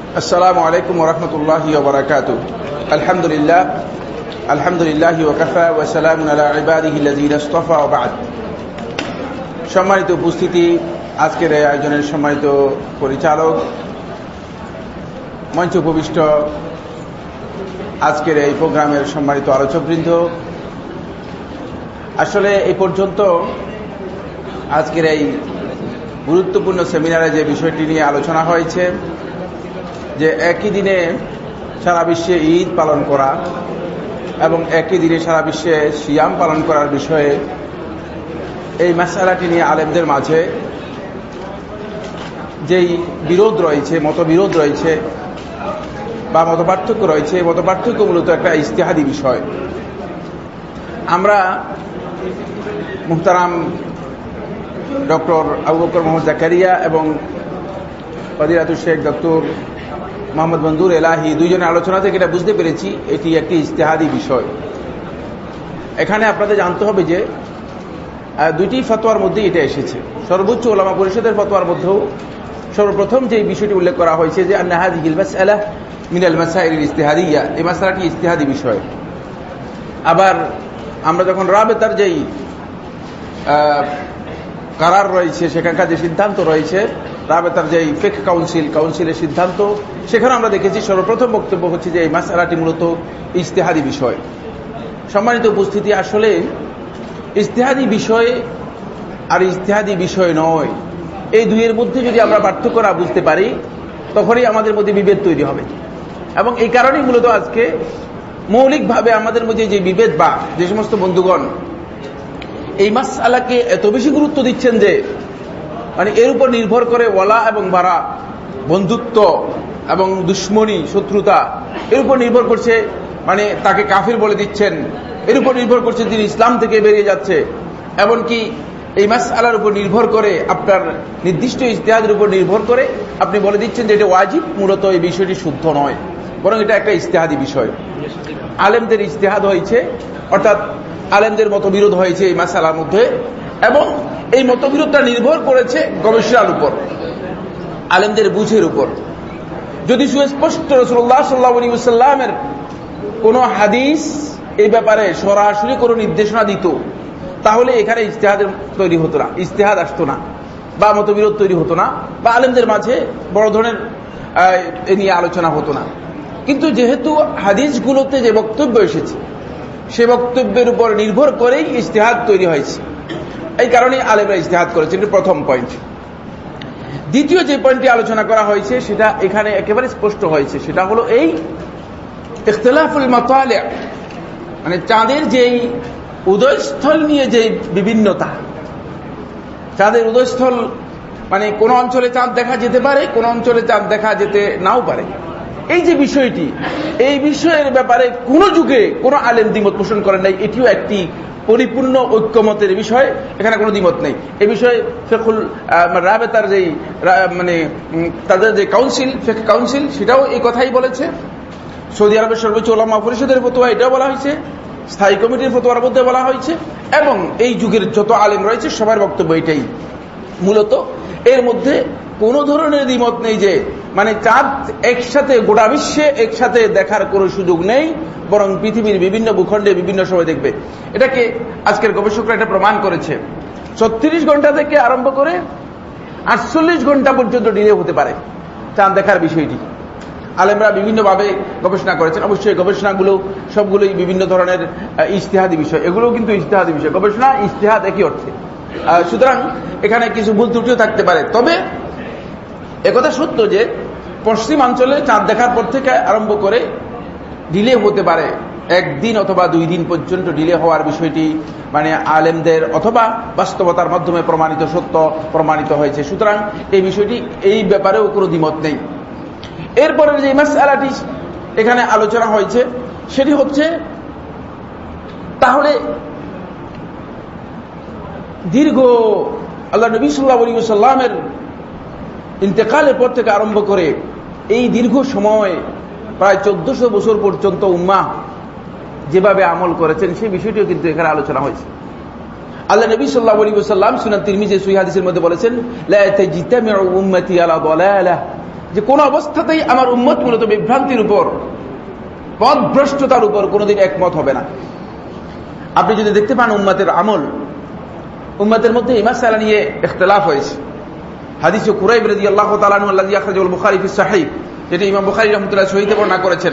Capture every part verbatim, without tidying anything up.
আসসালামু আলাইকুম ওয়া রাহমাতুল্লাহি ওয়া বারাকাতুহু। আলহামদুলিল্লাহ আলহামদুলিল্লাহি ওয়া কাফা ওয়া সালামুন আলা ইবাদিহিল্লাযীনা ইসতাফা ওয়া বা'দ। সম্মানিত উপস্থিতি, আজকের এই আয়োজনের সম্মানিত পরিচালক, মঞ্চ উপবিষ্ট আজকের এই প্রোগ্রামের সম্মানিত আলোচকবৃন্দ, আসলে এই পর্যন্ত আজকের এই গুরুত্বপূর্ণ সেমিনারে যে বিষয়টি নিয়ে আলোচনা হয়েছে যে একই দিনে সারা বিশ্বে ঈদ পালন করা এবং একই দিনে সারা বিশ্বে সিয়াম পালন করার বিষয়ে, এই মাসআলাটি নিয়ে আলেমদের মাঝে যেই বিরোধ রয়েছে, মতবিরোধ রয়েছে বা মতপার্থক্য রয়েছে, মতপার্থক্য মূলত একটা ইজতিহাদি বিষয়। আমরা মুহতারাম ডক্টর আবু বকর মোহাম্মদ জাকারিয়া এবং ফজিলাতুল শেখ ডক্টর মোহাম্মদ মনজুর এলাহি দুইজনের আলোচনা থেকে এটা বুঝতে পেরেছি এটি একটি ইজতিহাদি বিষয়। এখানে আপনাদের জানতে হবে যে দুইটি ফতোয়ার মধ্যে এটা এসেছে। সর্বোচ্চ উলামা পরিষদের ফতোয়ার মধ্যেও সর্বপ্রথম যে বিষয়টি উল্লেখ করা হয়েছে যে আন্না হাযিহিল মাসআলা মিনাল মাসাইলিল ইজতিহাদিয়া, এই মাসআলাটি ইজতিহাদি বিষয়। আবার আমরা যখন রাবেতার যেই কারার রয়েছে, সেখানকার যে সিদ্ধান্ত রয়েছে, রাবেতার যে ফিকহ কাউন্সিল কাউন্সিলের সিদ্ধান্ত, সেখানে আমরা দেখেছি সর্বপ্রথম বক্তব্য হচ্ছে যে এই মাসআলাটি মূলত ইজতিহাদি বিষয়। সম্মানিত উপস্থিতি, আসলে ইজতিহাদি বিষয় আর ইজতিহাদি বিষয় নয়, এই দুইয়ের মধ্যে যদি আমরা পার্থক্য না বুঝতে পারি তখনই আমাদের মধ্যে বিভেদ তৈরি হবে। এবং এই কারণেই মূলত আজকে মৌলিকভাবে আমাদের মধ্যে যে বিভেদ বা যে সমস্ত বন্ধুগণ এই মাসআলাকে এত বেশি গুরুত্ব দিচ্ছেন যে মানে এর উপর নির্ভর করে ওয়ালা এবং বারা, বন্ধুত্ব এবং দুশ্মনী, শত্রুতা, এর উপর নির্ভর করছে, মানে তাকে কাফির বলে দিচ্ছেন, এর উপর নির্ভর করছে তিনি ইসলাম থেকে বেরিয়ে যাচ্ছে। এমনকি এই মাসআলার উপর নির্ভর করে, আপনার নির্দিষ্ট ইজতিহাদের উপর নির্ভর করে আপনি বলে দিচ্ছেন যে এটা ওয়াজিব। মূলত এই বিষয়টি শুদ্ধ নয়, বরং এটা একটা ইজতিহাদি বিষয়। আলেমদের ইজতিহাদ হয়েছে, অর্থাৎ আলেমদের মতবিরোধ হয়েছে এই মাসআলার মধ্যে, এবং এই মতবিরোধটা নির্ভর করেছে গবেষণার উপর, আলেমদের বুঝের উপর। যদি সুস্পষ্ট রাসূলুল্লাহ সাল্লাল্লাহু আলাইহি ওয়াসাল্লামের কোন হাদিস এই ব্যাপারে সরাসরি কোনো নির্দেশনা দিত, তাহলে এখানে ইজতিহাদের তৈরি হতো না, ইজতিহাদ আসতো না, বা মতবিরোধ তৈরি হতো না, বা আলেমদের মাঝে বড় ধরনের এ নিয়ে আলোচনা হতো না। কিন্তু যেহেতু হাদিসগুলোতে যে বক্তব্য এসেছে, সে বক্তব্যের উপর নির্ভর করেই ইজতিহাদ তৈরি হয়েছে, এই কারণেই আলেমরা ইজতিহাদ করেছে। এটা প্রথম পয়েন্ট। দ্বিতীয় যে পয়েন্টটি আলোচনা করা হয়েছে সেটা এখানে একেবারে স্পষ্ট হয়েছে, সেটা হলো এই ইখতিলাফুল মাতালি', মানে চাঁদের যেই উদয়স্থল নিয়ে যে বিভিন্নতা, চাঁদের উদয়স্থল মানে কোন অঞ্চলে চাঁদ দেখা যেতে পারে, কোন অঞ্চলে চাঁদ দেখা যেতে নাও পারে, এই যে বিষয়টি, এই বিষয়ের ব্যাপারে কোন যুগে কোন আলেম দ্বিমত পোষণ করেন নাই। এটিও একটি পরিপূর্ণ ঐক্যমতের বিষয়, এখানে কোনো দ্বিমত নেই। এই বিষয়ে ফিকহুল রাবেতার যেই মানে তাদের যে কাউন্সিল, ফিকহ কাউন্সিল, সেটাও এই কথাই বলেছে। সৌদি আরবের সর্বোচ্চ উলামা পরিষদের ফতোয়া এটাও বলা হয়েছে, স্থায়ী কমিটির ফতোয়ার মধ্যে বলা হয়েছে, এবং এই যুগের যত আলেম রয়েছে সবার বক্তব্য এটাই। মূলত এর মধ্যে কোন ধরনের দ্বিমত নেই যে মানে চাঁদ একসাথে গোটা বিশ্বে একসাথে দেখার কোনো সুযোগ নেই, বরং পৃথিবীর বিভিন্ন ভূখণ্ডে বিভিন্ন সময় দেখবে। এটাকে আজকের গবেষকরা এটা প্রমাণ করেছে। ছত্রিশ ঘন্টা থেকে আরম্ভ করে আটচল্লিশ ঘন্টা পর্যন্ত ডিলে হতে পারে চাঁদ দেখার বিষয়টি। আলেমরা বিভিন্নভাবে গবেষণা করেছেন। অবশ্যই গবেষণাগুলো সবগুলোই বিভিন্ন ধরনের ইজতিহাদি বিষয়, এগুলো কিন্তু ইজতিহাদি বিষয়, গবেষণা ইজতিহাদ একই অর্থে। সুতরাং এখানে কিছু ভুল ত্রুটিও থাকতে পারে। তবে একথা সত্য যে পশ্চিমাঞ্চলে চাঁদ দেখার পর থেকে আরম্ভ করে ডিলে হতে পারে, একদিন অথবা দুই দিন পর্যন্ত ডিলে হওয়ার বিষয়টি মানে আলেমদের অথবা বাস্তবতার মাধ্যমে প্রমাণিত, সত্য প্রমাণিত হয়েছে। সুতরাং এই বিষয়টি, এই ব্যাপারেও কোনো দ্বিমত নেই। এরপরে যে মাসআলাটি এখানে আলোচনা হয়েছে সেটি হচ্ছে, তাহলে দীর্ঘ আল্লাহ নবী সাল্লাল্লাহু আলাইহি ওয়াসাল্লামের ইন্তেকালের পর থেকে আরম্ভ করে এই দীর্ঘ সময় প্রায় চোদ্দশো বছর পর্যন্ত উম্মাহ যেভাবে আমল করেছেন সেই বিষয়টিও কিন্তু এখানে আলোচনা হয়েছে। আল্লাহ নবী সাল্লাল্লাহু আলাইহি ওয়াসাল্লাম সুনান তিরমিজি সহিহ হাদিসের মধ্যে বলেছেন, লা তাজতামিউ উম্মতি আলা দালালাহ যে কোন অবস্থাতেই আমার উম্মত মূলত বিভ্রান্তির উপর, পথভ্রষ্টতার উপর কোনোদিন একমত হবে না। আপনি যদি দেখতে পান উম্মতের আমল, উম্মতের মধ্যে এই মাসআলা নিয়ে ইখতিলাফ হয়েছে। হাদিসে কুরাইব রাদিয়াল্লাহু তাআলা আনহু আল্লাযী আখরাজাহুল বুখারী ফি সাহিহ, যেটা ইমাম বুখারী রাহমাতুল্লাহ সহিহে বর্ণনা করেছেন।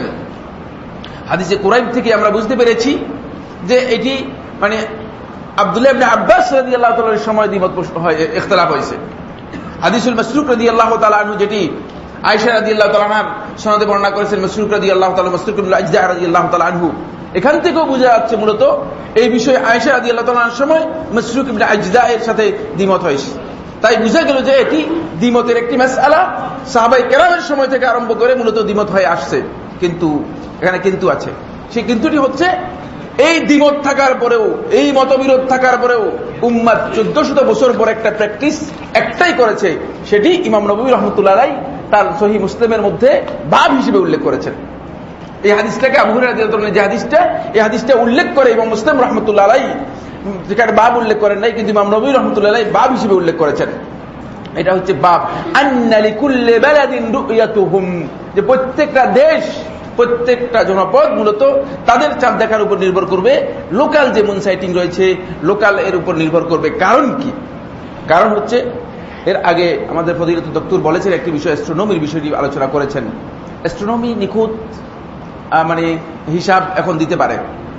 হাদিসে কুরাইব থেকে আমরা বুঝতে পেরেছি যে এটি মানে আব্দুল্লাহ ইবনে আব্বাস রাদিয়াল্লাহু তাআলার সময় দ্বিমত হয়, ইখতিলাফ হয়েছে। হাদিসুল মাসরুক রাদিয়াল্লাহু তাআলা আনহু, যেটি আয়েশা রাদিয়াল্লাহু তাআলা আনহার সনদে বর্ণনা করেছেন, মাসরুক রাদিয়াল্লাহু তাআলা, মাসরুক ইবনে আজদা রাদিয়াল্লাহু তাআলা আনহু, এখান থেকেও বোঝা যাচ্ছে মূলত এই বিষয়ে আয়েশা রাদিয়াল্লাহু তাআলার সময় মাসরুক ইবনে আজদা এর সাথে দ্বিমত হয়েছে। তাই বোঝা গেল যে এটি দ্বিমতের একটি মাসআলা, সাহাবায়ে কেরামের সময় থেকে আরম্ভ করে মূলত দ্বিমত হয়ে আসছে। কিন্তু এখানে কিন্তু আছে, সেই কিন্তুটি হচ্ছে এই দ্বিমত থাকার পরেও, এই মতবিরোধ থাকার পরেও উম্মাত চোদ্দশত বছর পর একটা প্র্যাকটিস একটাই করেছে, সেটি ইমাম নববী রাহমাতুল্লাহ আলাইহি তার সহিহ মুসলিমের মধ্যে বাব হিসেবে উল্লেখ করেছেন। এই হাদিসটাকে আবু হুরায়রা রাদিয়াল্লাহু তাআলা যে হাদিসটা, এই হাদিসটা উল্লেখ করে ইমাম মুসলিম রাহমাতুল্লাহ আলাইহি, যেখানে বাব উল্লেখ করেন নাই, কিন্তু ইমাম নববী রাহমাতুল্লাহ আলাইহি বাব হিসেবে উল্লেখ করেছেন। এটা হচ্ছে বাব আন্না লিকুল্লি বালাদিন রুয়াতুহুম, যে প্রত্যেকটা দেশ, প্রত্যেকটা জনপদ মূলত তাদের চাঁদ দেখার উপর নির্ভর করবে, লোকাল যে মুন সাইটিং রয়েছে লোকাল এর উপর নির্ভর করবে। কারণ কি? কারণ হচ্ছে এর আগে আমাদের ফজিলতুল দক্তর বলেছেন একটি বিষয়, অ্যাস্ট্রোনমির বিষয়টি আলোচনা করেছেন। অ্যাস্ট্রোনমি নিখুঁত মানে হিসাব এখন দিতে পারে,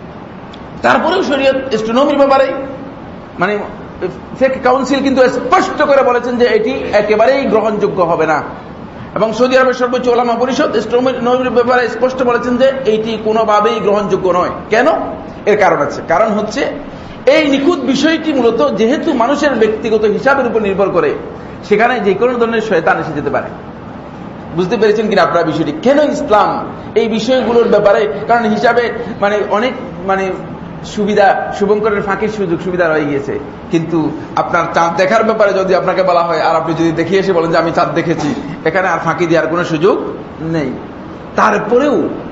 তারপরেও শরীয়ত অ্যাস্ট্রোনমির ব্যাপারে মানে ফেক কাউন্সিল কিন্তু স্পষ্ট করে বলেছেন যে এটি একেবারেই গ্রহণযোগ্য হবে না। এবং সৌদি আরবের সর্বোচ্চ ওলামা পরিষদ অ্যাস্ট্রোনমির ব্যাপারে স্পষ্ট বলেছেন যে এইটি কোনোভাবেই গ্রহণযোগ্য নয়। কেন? এর কারণ আছে। কারণ হচ্ছে এই নিখুঁত বিষয়টি মূলত যেহেতু মানুষের ব্যক্তিগত হিসাবের উপর নির্ভর করে, সেখানে যে কোনো ধরনের শয়তান এসে যেতে পারে। বুঝতে পেরেছেন কিনা আপনারা বিষয়টি? কেন ইসলাম এই বিষয়গুলোর ব্যাপারে, কারণ হিসাবে মানে অনেক মানে সুবিধা, শুভঙ্করের ফাঁকির সুযোগ সুবিধা রয়ে গিয়েছে, কিন্তু আপনার চাঁদ দেখার ব্যাপারে যদি আপনাকে বলা হয় আর আপনি যদি দেখিয়ে এসে বলেন যে আমি চাঁদ দেখেছি, এখানে আর ফাঁকি দেওয়ার কোনো সুযোগ নেই। তারপরেও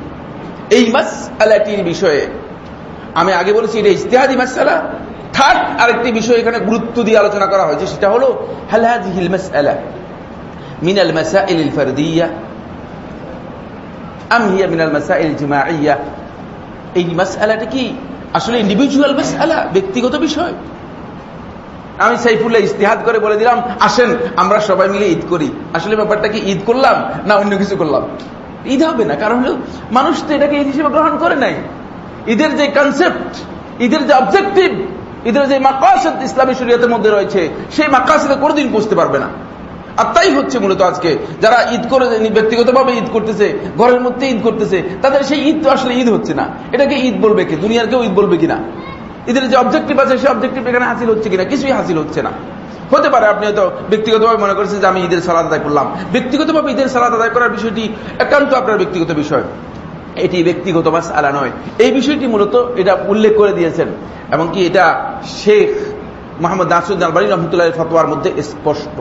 এই মাসআলাটির বিষয়ে আমি আগে বলেছি এটা ইজতিহাদি মাসআলা। থার্ড আরেকটি বিষয় এখানে গুরুত্ব দিয়ে আলোচনা করা হয়েছে, সেটা হলো হাল হাযিহিল মাসআলা মিনাল মাসাইলিল ফারদিয়্যা আম হিয়া মিনাল মাসাইল জামাইয়্যা। এই মাসআলাটা কি আসলে ইন্ডিভিজুয়াল মাসআলা, ব্যক্তিগত বিষয়? আমি সাইফুল্লাহ ইজতিহাদ করে বলে দিলাম আসেন আমরা সবাই মিলে ঈদ করি, আসলে ব্যাপারটা কি ঈদ করলাম না অন্য কিছু করলাম? ঈদ হবে না, কারণ হলো মানুষ তো এটাকে ঈদ হিসেবে গ্রহণ করে নাই। ঈদের যে কনসেপ্ট, ঈদের যে অবজেক্টিভ, ঈদের যে মাকাসিদ ইসলামী শরীয়তের মধ্যে রয়েছে, সেই মাকাসিদে কোনোদিন পৌঁছতে পারবে না। আর তাই হচ্ছে মূলত আজকে যারা ঈদ করে ব্যক্তিগতভাবে ঈদ করতেছে, ঘরের মধ্যে ঈদ করতেছে, তাদের সেই ঈদ তো আসলে ঈদ হচ্ছে না। এটাকে ঈদ বলবে কি? দুনিয়ার কেউ ঈদ বলবে কিনা? ঈদের যে অবজেক্টিভ আছে সেই অবজেক্টিভ এখানে হাসিল হচ্ছে কিনা? কিছুই হাসিল হচ্ছে না। হতে পারে আপনি হয়তো ব্যক্তিগতভাবে মনে করেছেন যে আমি ঈদের সালাত আদায় করলাম, ব্যক্তিগতভাবে ঈদের সালাত আদায় করার বিষয়টি একান্ত আপনার ব্যক্তিগত বিষয়, এটি ব্যক্তিগত মাসআলা নয়। এই বিষয়টি মূলত এটা উল্লেখ করে দিয়েছেন, এবং কি এটা শেখ মুহাম্মদ নাসিরউদ্দিন আলবানী রাহমাতুল্লাহ আলাইহির ফতোয়ার মধ্যে স্পষ্ট।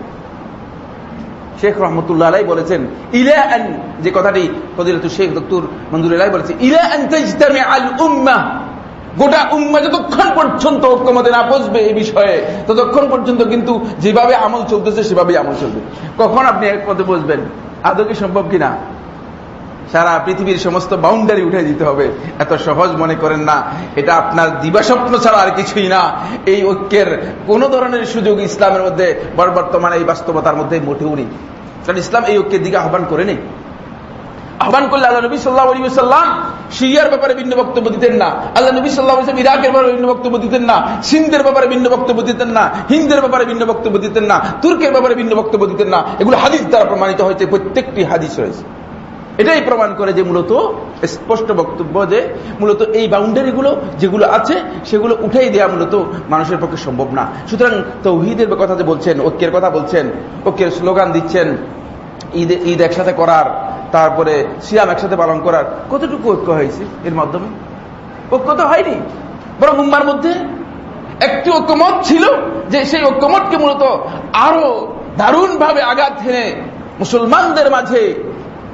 শেখ রহমতুল্লাহ আলাইহি বলেছেন ইলা আন, যে কথাটি ফজিলাতুল শেখ ডক্টর মনজুর আলাইহি বলেছেন, ইলা আন তাজতামি আল উম্মাহ, গোটা উম্মাহ যতক্ষণ পর্যন্ত ঐক্যমতে না পৌঁছবে এই বিষয়ে, ততক্ষণ পর্যন্ত কিন্তু যেভাবে আমল চলতেছে সেভাবেই আমল চলবে। কখন আপনি এক পথে পৌঁছবেন? আদৌ কি সম্ভব কিনা? সারা পৃথিবীর সমস্ত বাউন্ডারি উঠে দিতে হবে, এত সহজ মনে করেন না। এটা আপনার দিবাস্বপ্ন ছাড়া আর কিছুই না। এই ঐক্যের কোন ধরনের সুযোগ ইসলামের মধ্যে বর্তমানে এই বাস্তবতার মধ্যে মোটেও নেই, কারণ ইসলাম এই ঐক্যের দিকে আহ্বান করে নেই। আহ্বান করলে আল্লাহ নবী সাল্লাল্লাহু আলাইহি ওয়াসাল্লাম সিরিয়ার ব্যাপারে ভিন্ন বক্তব্য দিতেন না, আল্লাহ নবী সাল্লাল্লাহু আলাইহি ওয়াসাল্লাম ইরাকের ব্যাপারে ভিন্ন বক্তব্য দিতেন না, সিন্ধের ব্যাপারে ভিন্ন বক্তব্য দিতেন না, হিন্দের ব্যাপারে ভিন্ন বক্তব্য দিতেন না, তুর্কের ব্যাপারে ভিন্ন বক্তব্য দিতেন না। এগুলো হাদিস দ্বারা প্রমাণিত হয়েছে, প্রত্যেকটি হাদিস রয়েছে। এটাই প্রমাণ করে যে মূলত স্পষ্ট বক্তব্য যে মূলত এই বাউন্ডারিগুলো যেগুলো আছে সেগুলো উঠাই দেওয়া মূলত মানুষের পক্ষে সম্ভব না। সুতরাং তাওহীদের কথা যে বলছেন, ঐক্যের কথা বলছেন, ঐক্যের স্লোগান দিচ্ছেন, ঈদ ঈদ একসাথে করার, তারপরে সিয়াম একসাথে পালন করার, কতটুকু ঐক্য হয়েছে এর মাধ্যমে? ঐক্য তো হয়নি, বরং উম্মার মধ্যে একটি ঐক্যমত ছিল যে সেই ঐক্যমতকে মূলত আরো দারুণ ভাবে আঘাত হেনে মুসলমানদের মাঝে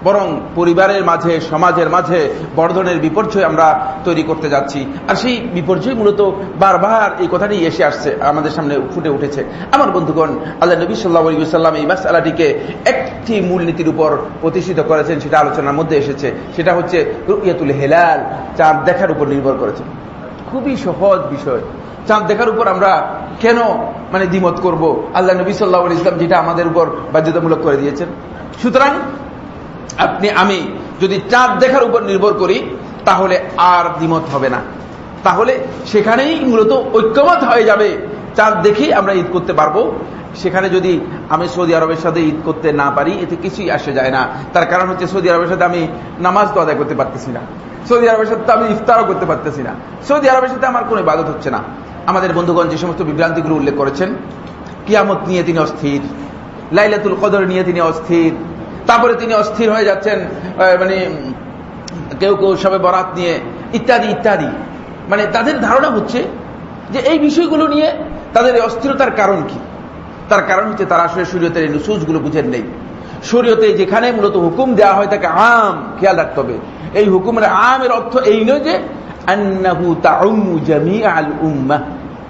বরং পরিবারের মাঝে, সমাজের মাঝে বড় ধরনের বিপর্যয় আমরা তৈরি করতে যাচ্ছি। আর সেই বিপর্যয় মূলত বারবার এই কথাটি এসে আসছে, আমাদের সামনে ফুটে উঠেছে। আমার বন্ধুগণ, আল্লাহ নবী সাল্লাল্লাহু আলাইহি ওয়াসাল্লাম এই মাসআলাটিকে একটি মূলনীতির উপর প্রতিষ্ঠিত করেছেন, সেটা আলোচনার মধ্যে এসেছে। সেটা হচ্ছে রুইয়াতুল হিলাল, চাঁদ দেখার উপর নির্ভর করেছে। খুবই সহজ বিষয়। চাঁদ দেখার উপর আমরা কেন মানে দ্বিমত করব? আল্লাহ নবী সাল্লাল্লাহু আলাইহি ওয়াসাল্লাম যেটা আমাদের উপর বাধ্যতামূলক করে দিয়েছেন। সুতরাং আপনি আমি যদি চাঁদ দেখার উপর নির্ভর করি তাহলে আর দ্বিমত হবে না, তাহলে সেখানেই মূলত ঐক্যমত হয়ে যাবে। চাঁদ দেখেই আমরা ঈদ করতে পারবো। সেখানে যদি আমি সৌদি আরবের সাথে ঈদ করতে না পারি, এতে কিছুই আসে যায় না। তার কারণ হচ্ছে সৌদি আরবের সাথে আমি নামাজ তো আদায় করতে পারতেছি না, সৌদি আরবের সাথে আমি ইফতারও করতে পারতেছি না, সৌদি আরবের সাথে আমার কোনো ইবাদত হচ্ছে না। আমাদের বন্ধুগণ যে সমস্ত বিভ্রান্তিগুলো উল্লেখ করেছেন, কিয়ামত নিয়ে তিনি অস্থির, লাইলাতুল কদর নিয়ে তিনি অস্থির, তারপরে তিনি অস্থির হয়ে যাচ্ছেন মানে কেউ কেউ সবে বরাত নিয়ে, ইত্যাদি ইত্যাদি। মানে তাদের ধারণা হচ্ছে যে এই বিষয়গুলো নিয়ে তাদের অস্থিরতার কারণ কি? তার কারণ হচ্ছে তারা আসলে শরীয়তের এই নুসুসগুলো বুঝেন নেই। শরীয়তে যেখানে মূলত হুকুম দেওয়া হয় তাকে আম, খেয়াল রাখতে হবে। এই হুকুমের আমের অর্থ এই নয় যে আন্নাহু তাউম্মু জামিআল উম্মাহ।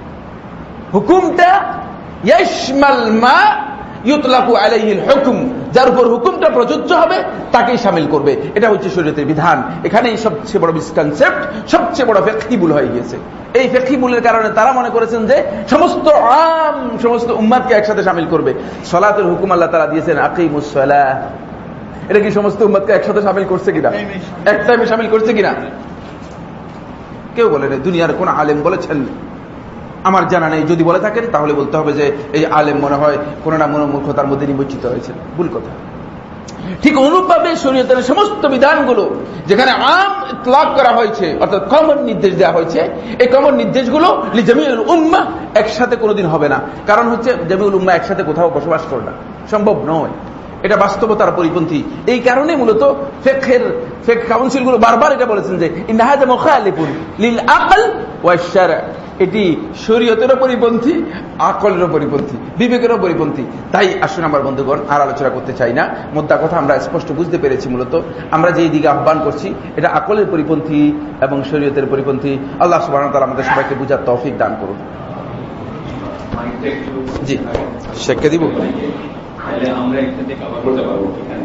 হুকুমটা ইয়াশমাল মা ইউতলাকু আলাইহিল হুকম, যার উপর হুকুমটা প্রযোজ্য হবে তাকেই শামিল করবে। এটা হচ্ছে শরীয়তের বিধান। এখানেই সবচেয়ে বড় মিসকনসেপ্ট, সবচেয়ে বড় ফিকহি ভুল হয়ে গিয়েছে। এই ফিকহি ভুলের কারণে তারা মনে করেছেন যে সমস্ত আম, সমস্ত উম্মাতকে একসাথে শামিল করবে। সালাতের হুকুম আল্লাহ তাআলা দিয়েছেন আকিমুস সালাহ, এটা কি সমস্ত উম্মাতকে একসাথে শামিল করছে কিনা? এক টাইমে শামিল করছে কিনা? কেউ বলে না। দুনিয়ার কোন আলেম বলেছেন? আমার জানা নেই। যদি বলে থাকেন তাহলে বলতে হবে যে এই আলেম মনে হয় কোন না কোন মূর্খতার মধ্যে নিমজ্জিত হয়েছে। ভুল কথা। ঠিক অনুরূপভাবে শরীয়তের সমস্ত বিধানগুলো যেখানে আম ইতলাক করা হয়েছে, অর্থাৎ কমন নির্দেশ দেওয়া হয়েছে, এই কমন নির্দেশগুলো লিজামিউল উম্মাহ একসাথে কোনোদিন হবে না। কারণ হচ্ছে জামিউল উম্মাহ একসাথে কোথাও বসবাস করে না, সম্ভব নয়। এটা বাস্তবতার পরিপন্থী। এই কারণে মূলত ফিকহের ফিকহ কাউন্সিলগুলো বারবার এটা বলেছেন যে ইন্না হাযা মুখালিফুন লিল আকল ওয়া শারআ, এটি শরীয়তেরও পরিপন্থী, আকলেরও পরিপন্থী, বিবেকেরও পরিপন্থী। তাই আসুন আমার বন্ধুগণ আর আলোচনা করতে চাই না। মোদ্দা কথা আমরা স্পষ্ট বুঝতে পেরেছি, মূলত আমরা যেই দিকে আহ্বান করছি এটা আকলের পরিপন্থী এবং শরীয়তের পরিপন্থী। আল্লাহ সুবহানাহু ওয়া তাআলা আমাদের সবাইকে বুঝার তৌফিক দান করুন। জি, শেখকে দিব। আমরা একসাথে কভার করতে পারবো এখানে,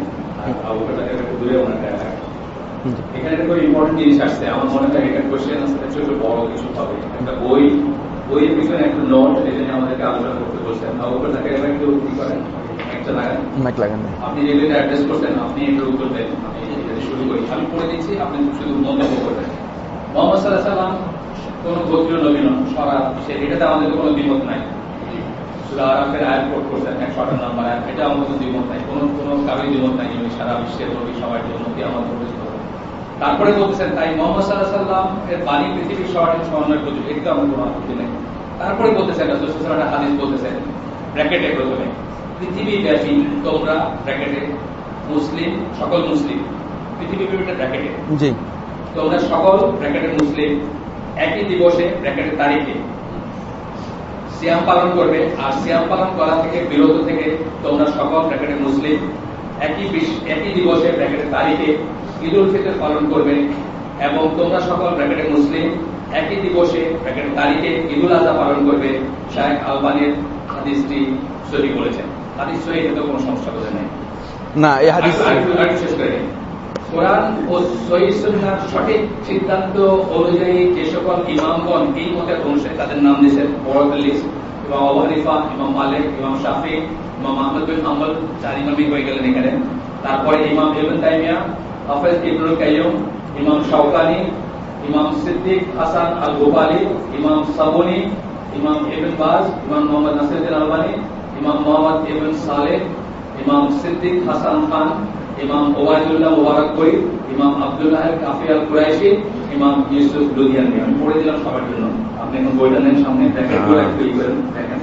এখানে একটা খুব ইম্পর্টেন্ট জিনিস আসছে। আমার মনে হয় এটা কোয়েশ্চেন আসলে ছোট বড় কিছু হবে। একটা বই, বইয়ের পিছনে একটা নোট, এই জন্য আমাদেরকে আলোচনা করতে বলছেন। আবুবকর তাকে এবার একটু কি করেন, একটা লাগান, মাইক লাগান। আপনি যেগুলো অ্যাড্রেস করছেন আপনি একটু উত্তর দেন। আমি যদি শুরু করি, আমি পড়ে দিচ্ছি, আপনি শুধু মন্তব্য করবেন। মুহাম্মদ সাল্লাল্লাহু আলাইহি ওয়াসাল্লাম কোন গোত্রীয় নবী নন, সারা এটাতে আমাদের কোনো দ্বিমত নাই। সূরা আরাফের আয়াত কোট করছেন একশো আঠারো নম্বর আয়াত, এটা আমাদের কোনো দ্বিমত নাই, কোনো কোনো কারোই দ্বিমত নাই। উনি সারা বিশ্বের নবী, সবার জন্য কিয়ামত পর্যন্ত। তারপরে বলতেছেন তাই মুহাম্মদ সাল্লাল্লাহু আলাইহি ওয়াসাল্লাম এর বাণী পৃথিবীর সবার সমন্বয় উপযোগী, এটা আমাদের কোনো আপত্তি নেই। তারপরে বলতেছেন রাসূল সাল্লাল্লাহু আলাইহি ওয়াসাল্লাম হাদিস বলতেছেন ব্র্যাকেটে প্রথমে পৃথিবীব্যাপী তোমরা, ব্র্যাকেটে মুসলিম, সকল মুসলিম, পৃথিবীব্যাপী ব্র্যাকেটে জি তোমরা সকল, ব্র্যাকেটে মুসলিম, একই দিবসে, ব্র্যাকেটের তারিখে সিয়াম পালন করবে। আর সিয়াম পালন করা থেকে বিরত থেকে তোমরা সকল, ব্র্যাকেটে মুসলিম, একই একই দিবসে, ব্র্যাকেটের তারিখে ঈদ উল ফিতর পালন করবে। এবং তোমরা সকল, ব্র্যাকেটে মুসলিম, একই দিবসে, ব্র্যাকেটের তারিখে ঈদ উল আযহা পালন করবে। শাইখ আলবানীর হাদিসটি সহিহ বলেছেন। হাদিস সহিহ, এতে কোনো সমস্যা বোঝা নাই না। এই হাদিস শেষ করে নেই। কোরআন ও সহিহ সুন্নাহর সঠিক সিদ্ধান্ত অনুযায়ী যে সকল ইমামগণ এই মতের অনুসারী, তাদের নাম দিয়েছেন বড় লিস্ট, ইমাম আবু হানিফা, ইমাম মালিক, ইমাম শাফি, ইমাম আহমদ বিন হাম্বল, চার ইমামই হয়ে গেলেন এখানে। তারপরে ইমাম ইবনে তাইমিয়া, হাফেজ ইবনুল কাইয়্যুম, ইমাম শাওকানি, ইমাম সিদ্দিক হাসান আল গোপালি, ইমাম সাবুনি, ইমাম ইবনে বাজ, ইমাম মোহাম্মদ নাসিরউদ্দিন আলবানী, ইমাম মোহাম্মদ ইবনে সালেহ, ইমাম সিদ্দিক হাসান খান, ইমাম ওবায়দুল্লাহ মুবারকপুরি, ইমাম আব্দুল্লাহ কাফি আল কুরাইশি, ইমাম ইউসুফ লুধিয়ানি। আমি পড়ে দিলাম সবার জন্য। আপনি এখন বইটা নেন সামনে, দেখেন, দেখেন।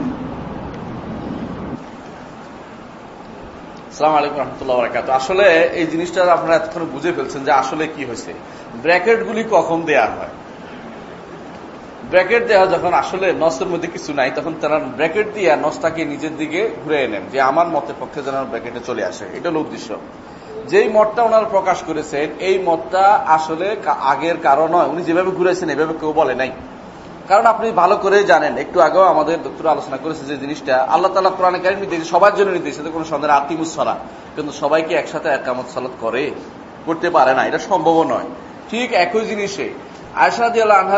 আসসালামু আলাইকুম রাহমাতুল্লাহি ওয়া বারাকাতুহু। আসলে এই জিনিসটা আপনারা এতক্ষণ বুঝে ফেলছেন যে আসলে কি হয়েছে। ব্র্যাকেটগুলি কখন দেয়া হয়? ব্র্যাকেট দেওয়া যখন আসলে নসের মধ্যে কিছু নাই, তখন তারা ব্র্যাকেট দিয়ে নসটাকে নিজের দিকে ঘুরে নেন, যে আমার মতের পক্ষে যেন ব্র্যাকেটে চলে আসে। এটা হলো উদ্দেশ্য। যেই মতটা ওনারা প্রকাশ করেছেন এই মতটা আসলে আগের কারণ নয়, উনি যেভাবে ঘুরেছেন এভাবে কেউ বলে নাই। কারণ আপনি ভালো করে জানেন, একটু আগেও আমাদের ডক্টর আলোচনা করেছে যে জিনিসটা আল্লাহ তাআলা কোরআনে কারীমে নির্দেশ সবার জন্য নির্দেশ, এতে কোনো সন্দেহ আতিমুস সালাত, কিন্তু সবাইকে একসাথে একামত সালাত করে করতে পারে না, এটা সম্ভব নয়। ঠিক একই জিনিসে আয়েশা রাদিয়াল্লাহু আনহা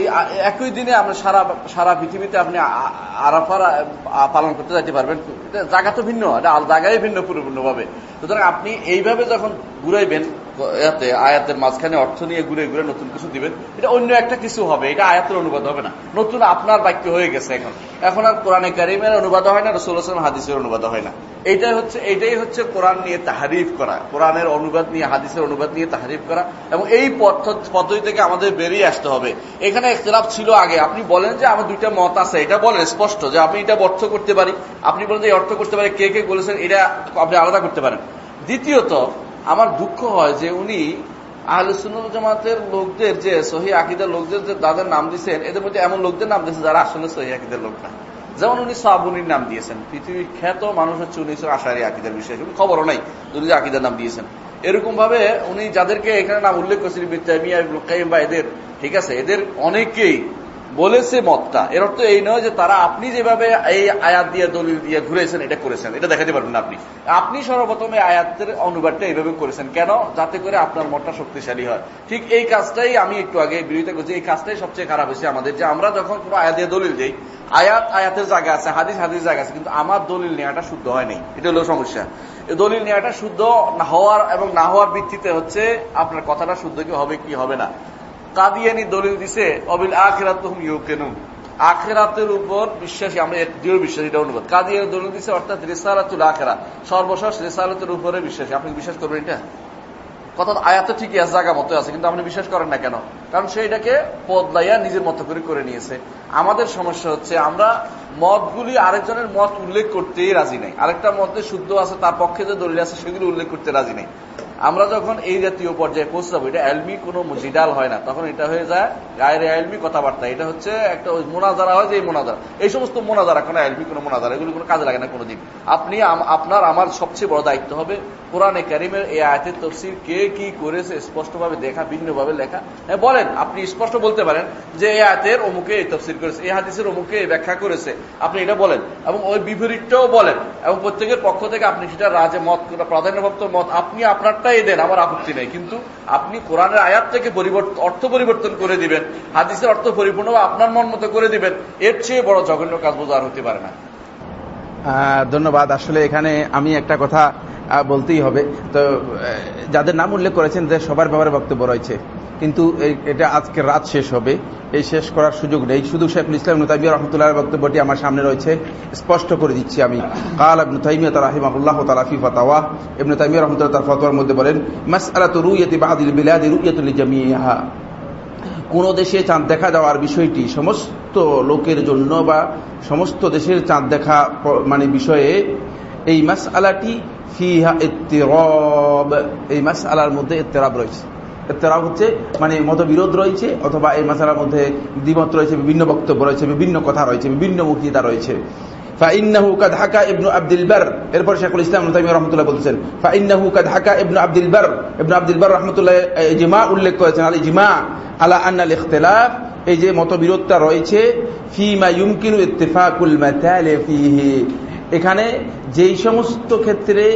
একই দিনে আমরা সারা সারা পৃথিবীতে আপনি আরাফা পালন করতে যাইতে পারবেন, জায়গা তো ভিন্ন, এটা জায়গায় ভিন্ন পরিপূর্ণ ভাবে। সুতরাং আপনি এইভাবে যখন ঘুরাইবেন এতে আয়াতের মাঝখানে অর্থ নিয়ে ঘুরে ঘুরে নতুন কিছু দিবেন, এটা অন্য একটা কিছু হবে, এটা আয়াতের অনুবাদ হবে না, নতুন আপনার বাক্য হয়ে গেছে। এখন এখন আর কোরআনে কারীমের অনুবাদ হয় না, রাসূলুল্লাহ সাল্লাল্লাহু আলাইহি ওয়াসাল্লাম হাদিসের অনুবাদ হয় না। এইটাই হচ্ছে এইটাই হচ্ছে কোরআন নিয়ে তাহরিফ করা, কোরআনের অনুবাদ নিয়ে হাদিসের অনুবাদ নিয়ে তাহরিফ করা, এবং এই পদ্ধতি থেকে আমাদের বেরিয়ে আসতে হবে। এখানে ইখতিলাফ ছিল আগে, আপনি বলেন যে আমার দুইটা মত আছে, এটা বলেন স্পষ্ট যে আপনি এটা অর্থ করতে পারি, আপনি বলেন যে অর্থ করতে পারি, কে কে বলেছেন এটা আপনি আলাদা করতে পারেন। দ্বিতীয়ত আমার দুঃখ হয় যে উনি আহলে সুন্নাত ওয়াল জামাতের লোকদের যে সহিহ আকীদার লোকদের যে তাদের নাম দিয়েছেন, এদের মধ্যে এমন লোকদের নাম দিয়েছে যারা আসলে সহিহ আকীদার লোক না। যেমন উনি সাবুনির নাম দিয়েছেন, পৃথিবীর খ্যাত মানুষ হচ্ছে উনি আশারি আকীদার বিষয়ে খবরও নাই, উনি যে আকীদার নাম দিয়েছেন। এরকম ভাবে উনি যাদেরকে এখানে নাম উল্লেখ করেছেন ইবনে তাইমিয়া, ইবনুল কাইয়্যিম বা এদের, ঠিক আছে, এদের অনেকেই বলেছে মতটা, এর অর্থ এই নয় যে তারা আপনি যেভাবে এই আয়াত দিয়ে দলিল দিয়ে ঘুরেছেন এটা করেছেন, এটা দেখাতে পারবেন না। আপনি আপনি সর্বপ্রথম এই আয়াতের অনুবাদটা এইভাবে করেছেন কেন? যাতে করে আপনার মতটা শক্তিশালী হয়। ঠিক এই কাজটাই আমি একটু আগে বিরোধিতা করছি, এই কাজটাই সবচেয়ে খারাপ হয়েছে আমাদের, যে আমরা যখন কোনো আয়াত দিয়ে দলিল দিই, আয়াত আয়াতের জায়গা আছে, হাদিস হাদিস জায়গা আছে, কিন্তু আমার দলিল নেওয়াটা শুদ্ধ হয় নাই, এটা হলো সমস্যা। এই দলিল নেওয়াটা শুদ্ধ হওয়ার এবং না হওয়ার ভিত্তিতে হচ্ছে আপনার কথাটা শুদ্ধ কি হবে কি হবে না। কাদিয়ানি দলিল দিছে অবিল আখিরাতুহুম ইউকিনুন, আখিরাতের উপর বিশ্বাসী, আমরা দৃঢ় বিশ্বাসী, এটা অনুবাদ। কাদিয়ানি দলিল দিছে অর্থাৎ রিসালাতুল আখিরা, সর্বশেষ রিসালাতের উপরে বিশ্বাসী। আপনি বিশ্বাস করবেন এটা? কথা আয়াতে ঠিকই আছে, জায়গা মতো আছে, কিন্তু আপনি বিশ্বাস করেন না কেন? কারণ সে এটাকে বদলাইয়া নিজের মতো করে করে নিয়েছে। আমাদের সমস্যা হচ্ছে আমরা মতগুলি আরেকজনের মত উল্লেখ করতেই রাজি নাই, আরেকটা মতে শুদ্ধ আছে, তার পক্ষে যে দলিল আছে সেগুলো উল্লেখ করতে রাজি নাই। আমরা যখন এই জাতীয় পর্যায়ে পৌঁছাবো, এটা এলমি কোনো জিডাল হয় না, তখন এটা হয়ে যায় গায়রে এলমি কথাবার্তা। এটা হচ্ছে একটা মোনাজারা হয়, যে এই মোনাজারা, এই সমস্ত মোনাজারা কোনো এলমি কোনো মোনাজারা, এগুলো কোনো কাজে লাগে না কোনোদিন। আপনি আপনার আমার সবচেয়ে বড় দায়িত্ব হবে কোরআনে কারীমের এই আয়াতের তাফসীর কে কি করেছে স্পষ্টভাবে দেখা, ভিন্নভাবে লেখা। হ্যাঁ বলেন, আপনি স্পষ্ট বলতে পারেন যে এই আয়াতের অমুকে এই তাফসীর করেছে, এই হাদিসের অমুকে এই ব্যাখ্যা করেছে, আপনি এটা বলেন, এবং ওই বিপরীতটাও বলেন, এবং প্রত্যেকের পক্ষ থেকে আপনি সেটা রাজে মত প্রাধান্যপ্রাপ্ত মত আপনি আপনারটাই দেন, আমার আপত্তি নেই। কিন্তু আপনি কোরআনের আয়াত থেকে পরিবর্তন অর্থ পরিবর্তন করে দিবেন, হাদিসের অর্থ পরিপূর্ণ আপনার মন মতো করে দিবেন, এর চেয়ে বড় জঘন্য কাজ বোঝা আর হতে পারে না। ধন্যবাদ। আসলে এখানে আমি একটা কথা বলতেই হবে, তো যাদের নাম উল্লেখ করেছেন যে সবার ব্যাপারে বক্তব্য রয়েছে, কিন্তু এটা আজকে রাত শেষ হবে, এই শেষ করার সুযোগ নেই। শুধু শেখুল ইসলাম ইবনে তাইমিয়া রাহমাতুল্লাহর বক্তব্যটি আমার সামনে রয়েছে, স্পষ্ট করে দিচ্ছি আমি। কাল ইবনে তাইমিয়া রাহিমাহুল্লাহ তাআলা ফি ফাতাওয়া, ইবনে তাইমিয়া রাহমাতুল্লাহ তার ফতোয়ার মধ্যে বলেন, মাসআলাতু রুয়াতি বা'দিল বিলাদি রুয়াতুল লিজামিহা, কোন দেশে চাঁদ দেখা যাওয়ার বিষয়টি সমস্ত লোকের জন্য বা সমস্ত দেশের চাঁদ দেখা মানে বিষয়ে এই মাসআলাটি ফিহা ইত্তিরাব, এই মাসআলার মধ্যে ইত্তিরাব রয়েছে। ইত্তিরাব হচ্ছে মানে মতবিরোধ রয়েছে, অথবা এই মাসআলার মধ্যে দ্বিমত রয়েছে, বিভিন্ন বক্তব্য রয়েছে, বিভিন্ন কথা রয়েছে, বিভিন্ন মুখিতা রয়েছে। ফাইন্নাহু কাদ হাকা ইবনু আব্দুল বার, এরপর শেখুল ইসলাম ইবনে তাইমিয়া রাহমাতুল্লাহ বলেছেন, ফাইন্নাহু কাদ হাকা ইবনু আব্দুল বার, ইবনে আব্দুল বার রাহমাতুল্লাহ ইজমা উল্লেখ করেছেন, আল ইজমা আলা আন্নাল ইখতিলাফ, এই যে মতবিরোধটা রয়েছে, ফিমা ইউমকিনু ইত্তিফাকুল মাতালি ফিহি, এখানে যেই সমস্ত ক্ষেত্রে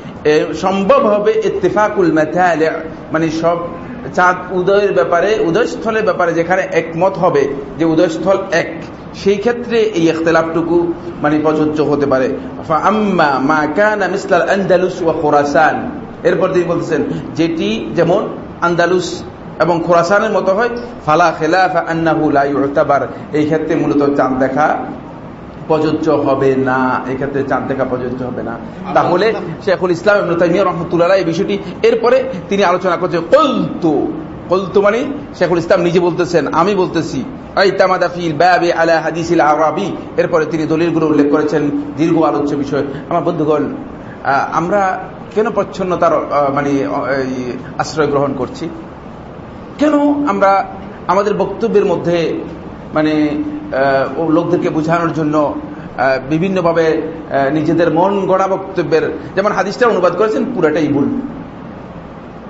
সম্ভব হবে ইত্তিফাকুল মাতালি, মানে সব চাঁদ উদয়ের ব্যাপারে, উদয়স্থলের ব্যাপারে যেখানে একমত হবে যে উদয়স্থল এক, সেই ক্ষেত্রে এই ইখতিলাফটুকু মানে প্রযোজ্য হতে পারে। ফাআম্মা মা কানা মিসলাল আন্দালুস ওয়া খুরাসান, এরপর তিনি বলতেছেন যেটি যেমন আন্দালুস এবং খোরাসানের মতো হয়, ফালা খিলাফা আন্নাহু লা ইউতাবার, এই ক্ষেত্রে মূলত চাঁদ দেখা প্রযোজ্য হবে না, এই ক্ষেত্রে চাঁদ দেখা প্রযোজ্য হবে না। তাহলে শেখুল ইসলাম ইবনে তাইমিয়া রাহমাতুল্লাহ আলাইহি এই বিষয়টি এরপরে তিনি আলোচনা করছেন। কুলতু, কুলতু মানে শেখুল ইসলাম নিজে বলতেছেন, আমি বলতেছি, আই তামাদা ফিল বাবি আলা হাদিসিল আরাবি, এরপরে তিনি দলিলগুলো উল্লেখ করেছেন, দীর্ঘ আলোচ্য বিষয়। আমার বন্ধুগণ, আমরা কেন প্রচ্ছন্নতার মানে আশ্রয় গ্রহণ করছি? কেন আমরা আমাদের বক্তব্যের মধ্যে মানে লোকদেরকে বোঝানোর জন্য বিভিন্নভাবে নিজেদের মন গড়া বক্তব্যের, যেমন হাদিসটা অনুবাদ করেছেন পুরাটাই ভুল,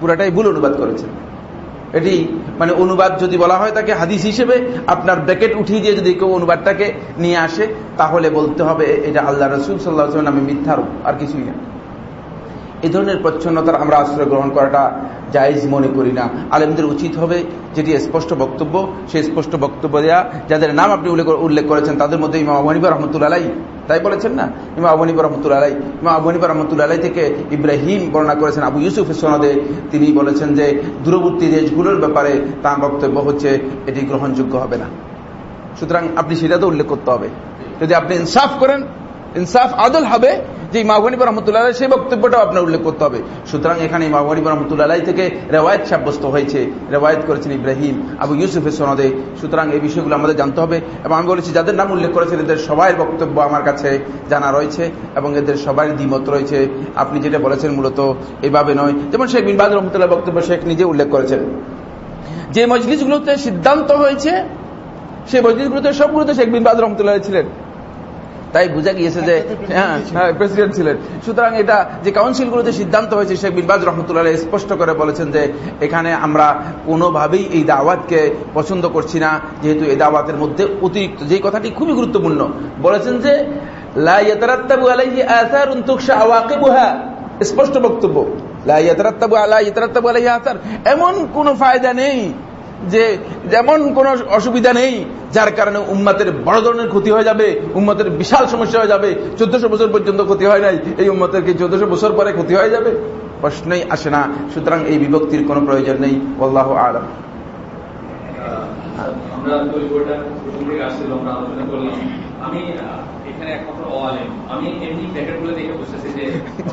পুরাটাই ভুল অনুবাদ করেছেন। এটি মানে অনুবাদ যদি বলা হয় তাকে হাদিস হিসেবে, আপনার ব্র্যাকেট উঠিয়ে দিয়ে যদি কেউ অনুবাদটাকে নিয়ে আসে তাহলে বলতে হবে এটা আল্লাহ রাসূল সাল্লাল্লাহু আলাইহি ওয়াসাল্লাম নামে মিথ্যারোপ, আর কিছুই না। এই ধরনের প্রচ্ছন্নতার আমরা আশ্রয় গ্রহণ করাটা জায়েজ মনে করি না। আলেমদের উচিত হবে যেটি স্পষ্ট বক্তব্য, সেই স্পষ্ট বক্তব্য দেওয়া। যাদের নাম আপনি উল্লেখ করেছেন তাদের মধ্যে ইমাম আবু হানিফা রাহমাতুল্লাহ আলাইহি, তাই বলেছেন না? ইমাম আবু হানিফা রাহমাতুল্লাহ আলাইহি, ইমাম আবু হানিফা রাহমাতুল্লাহ আলাইহি থেকে ইব্রাহিম বর্ণনা করেছেন আবু ইউসুফের সনদে, তিনি বলেছেন যে দূরবর্তী দেশগুলোর ব্যাপারে তার বক্তব্য হচ্ছে এটি গ্রহণযোগ্য হবে না। সুতরাং আপনি সেটা তো উল্লেখ করতে হবে। যদি আপনি ইনসাফ করেন, ইনসাফ আদল হবে যে ইমাম আবু হানিফা রাহমাতুল্লাহ আলাইহি সেই বক্তব্যটাও আপনার উল্লেখ করতে হবে। সুতরাং এখানে ইমাম আবু হানিফা রাহমাতুল্লাহ আলাইহি থেকে রিওয়ায়াত সাব্যস্ত হয়েছে, রিওয়ায়াত করেছেন ইব্রাহিম আবু ইউসুফের সনদে। সুতরাং এই বিষয়গুলো আমাদের জানতে হবে। এবং আমি বলেছি যাদের নাম উল্লেখ করেছেন এদের সবাই বক্তব্য আমার কাছে জানা রয়েছে এবং এদের সবাই দ্বিমত রয়েছে। আপনি যেটা বলেছেন মূলত এভাবে নয়। যেমন শেখ বিন বাজ রাহমাতুল্লাহ বক্তব্য শেখ নিজে উল্লেখ করেছেন যে মজলিসগুলোতে সিদ্ধান্ত হয়েছে সেই মজলিসগুলোতে সবগুলোতে শেখ বিন বাজ রাহমাতুল্লাহ ছিলেন, তাই বোঝা গিয়েছে যে হ্যাঁ প্রেসিডেন্ট ছিলেন। সুতরাং এটা যে কাউন্সিলগুলোতে সিদ্ধান্ত হয়েছে শেখ বিন বাজ রাহমাতুল্লাহ আলাইহি স্পষ্ট করে বলেছেন যে এখানে আমরা কোনোভাবেই এই দাওয়াতকে পছন্দ করছি না, যেহেতু এই দাওয়াতের মধ্যে অতিরিক্ত, যে কথাটি খুবই গুরুত্বপূর্ণ, বলেছেন যে লা ইয়াতারাত্তাবু আলাইহি আসারুন তুখশা আওয়াকিবুহা, স্পষ্ট বক্তব্য, লা ইয়াতারাত্তাবু আলা ইয়াতারাত্তাবু আলাইহি আসার, এমন কোনো ফায়দা নেই, যে যেমন কোন অসুবিধা নেই যার কারণে উম্মতের বড় ধরনের ক্ষতি হয়ে যাবে, উম্মতের বিশাল সমস্যা হয়ে যাবে। চোদ্দশো বছর পর্যন্ত ক্ষতি হয় নাই, এই উম্মতের কি চোদ্দশো বছর পরে ক্ষতি হয়ে যাবে? প্রশ্নই আসে না। সুতরাং এই বিভক্তির কোনো প্রয়োজন নেই। আল্লাহু আ'লাম। আমরা আলোচনা করলাম, আমি এখানে একমাত্র আলেম, আমি এমনি ব্র্যাকেটগুলো দেখে বুঝতেছি যে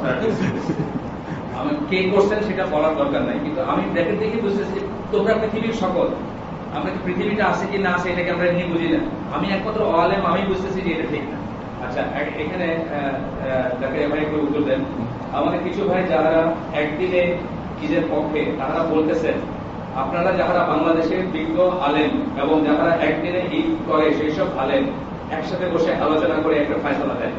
আমি কে করছেন সেটা বলার দরকার নাই, কিন্তু আমি ব্র্যাকেট দেখে বুঝতেছি যে তোমরা পৃথিবীর সকল, আমরা কি পৃথিবীটা আছে কি না আছে এটাকে আমরা নিয়ে বুঝি না। আমি একমাত্র আলেম, আমি বুঝতেছি যে এটা ঠিক না। আচ্ছা, এখানে জাকারিয়া ভাই একটু উত্তর দেন। আমাদের কিছু ভাই যারা একদিনে ঈদের পক্ষে, তারা বলতেছেন আপনারা যারা বাংলাদেশের বিজ্ঞ আলেম এবং যারা একদিনে ঈদ করে সেই সব আলেম একসাথে বসে আলোচনা করে একটা ফয়সালা দেন।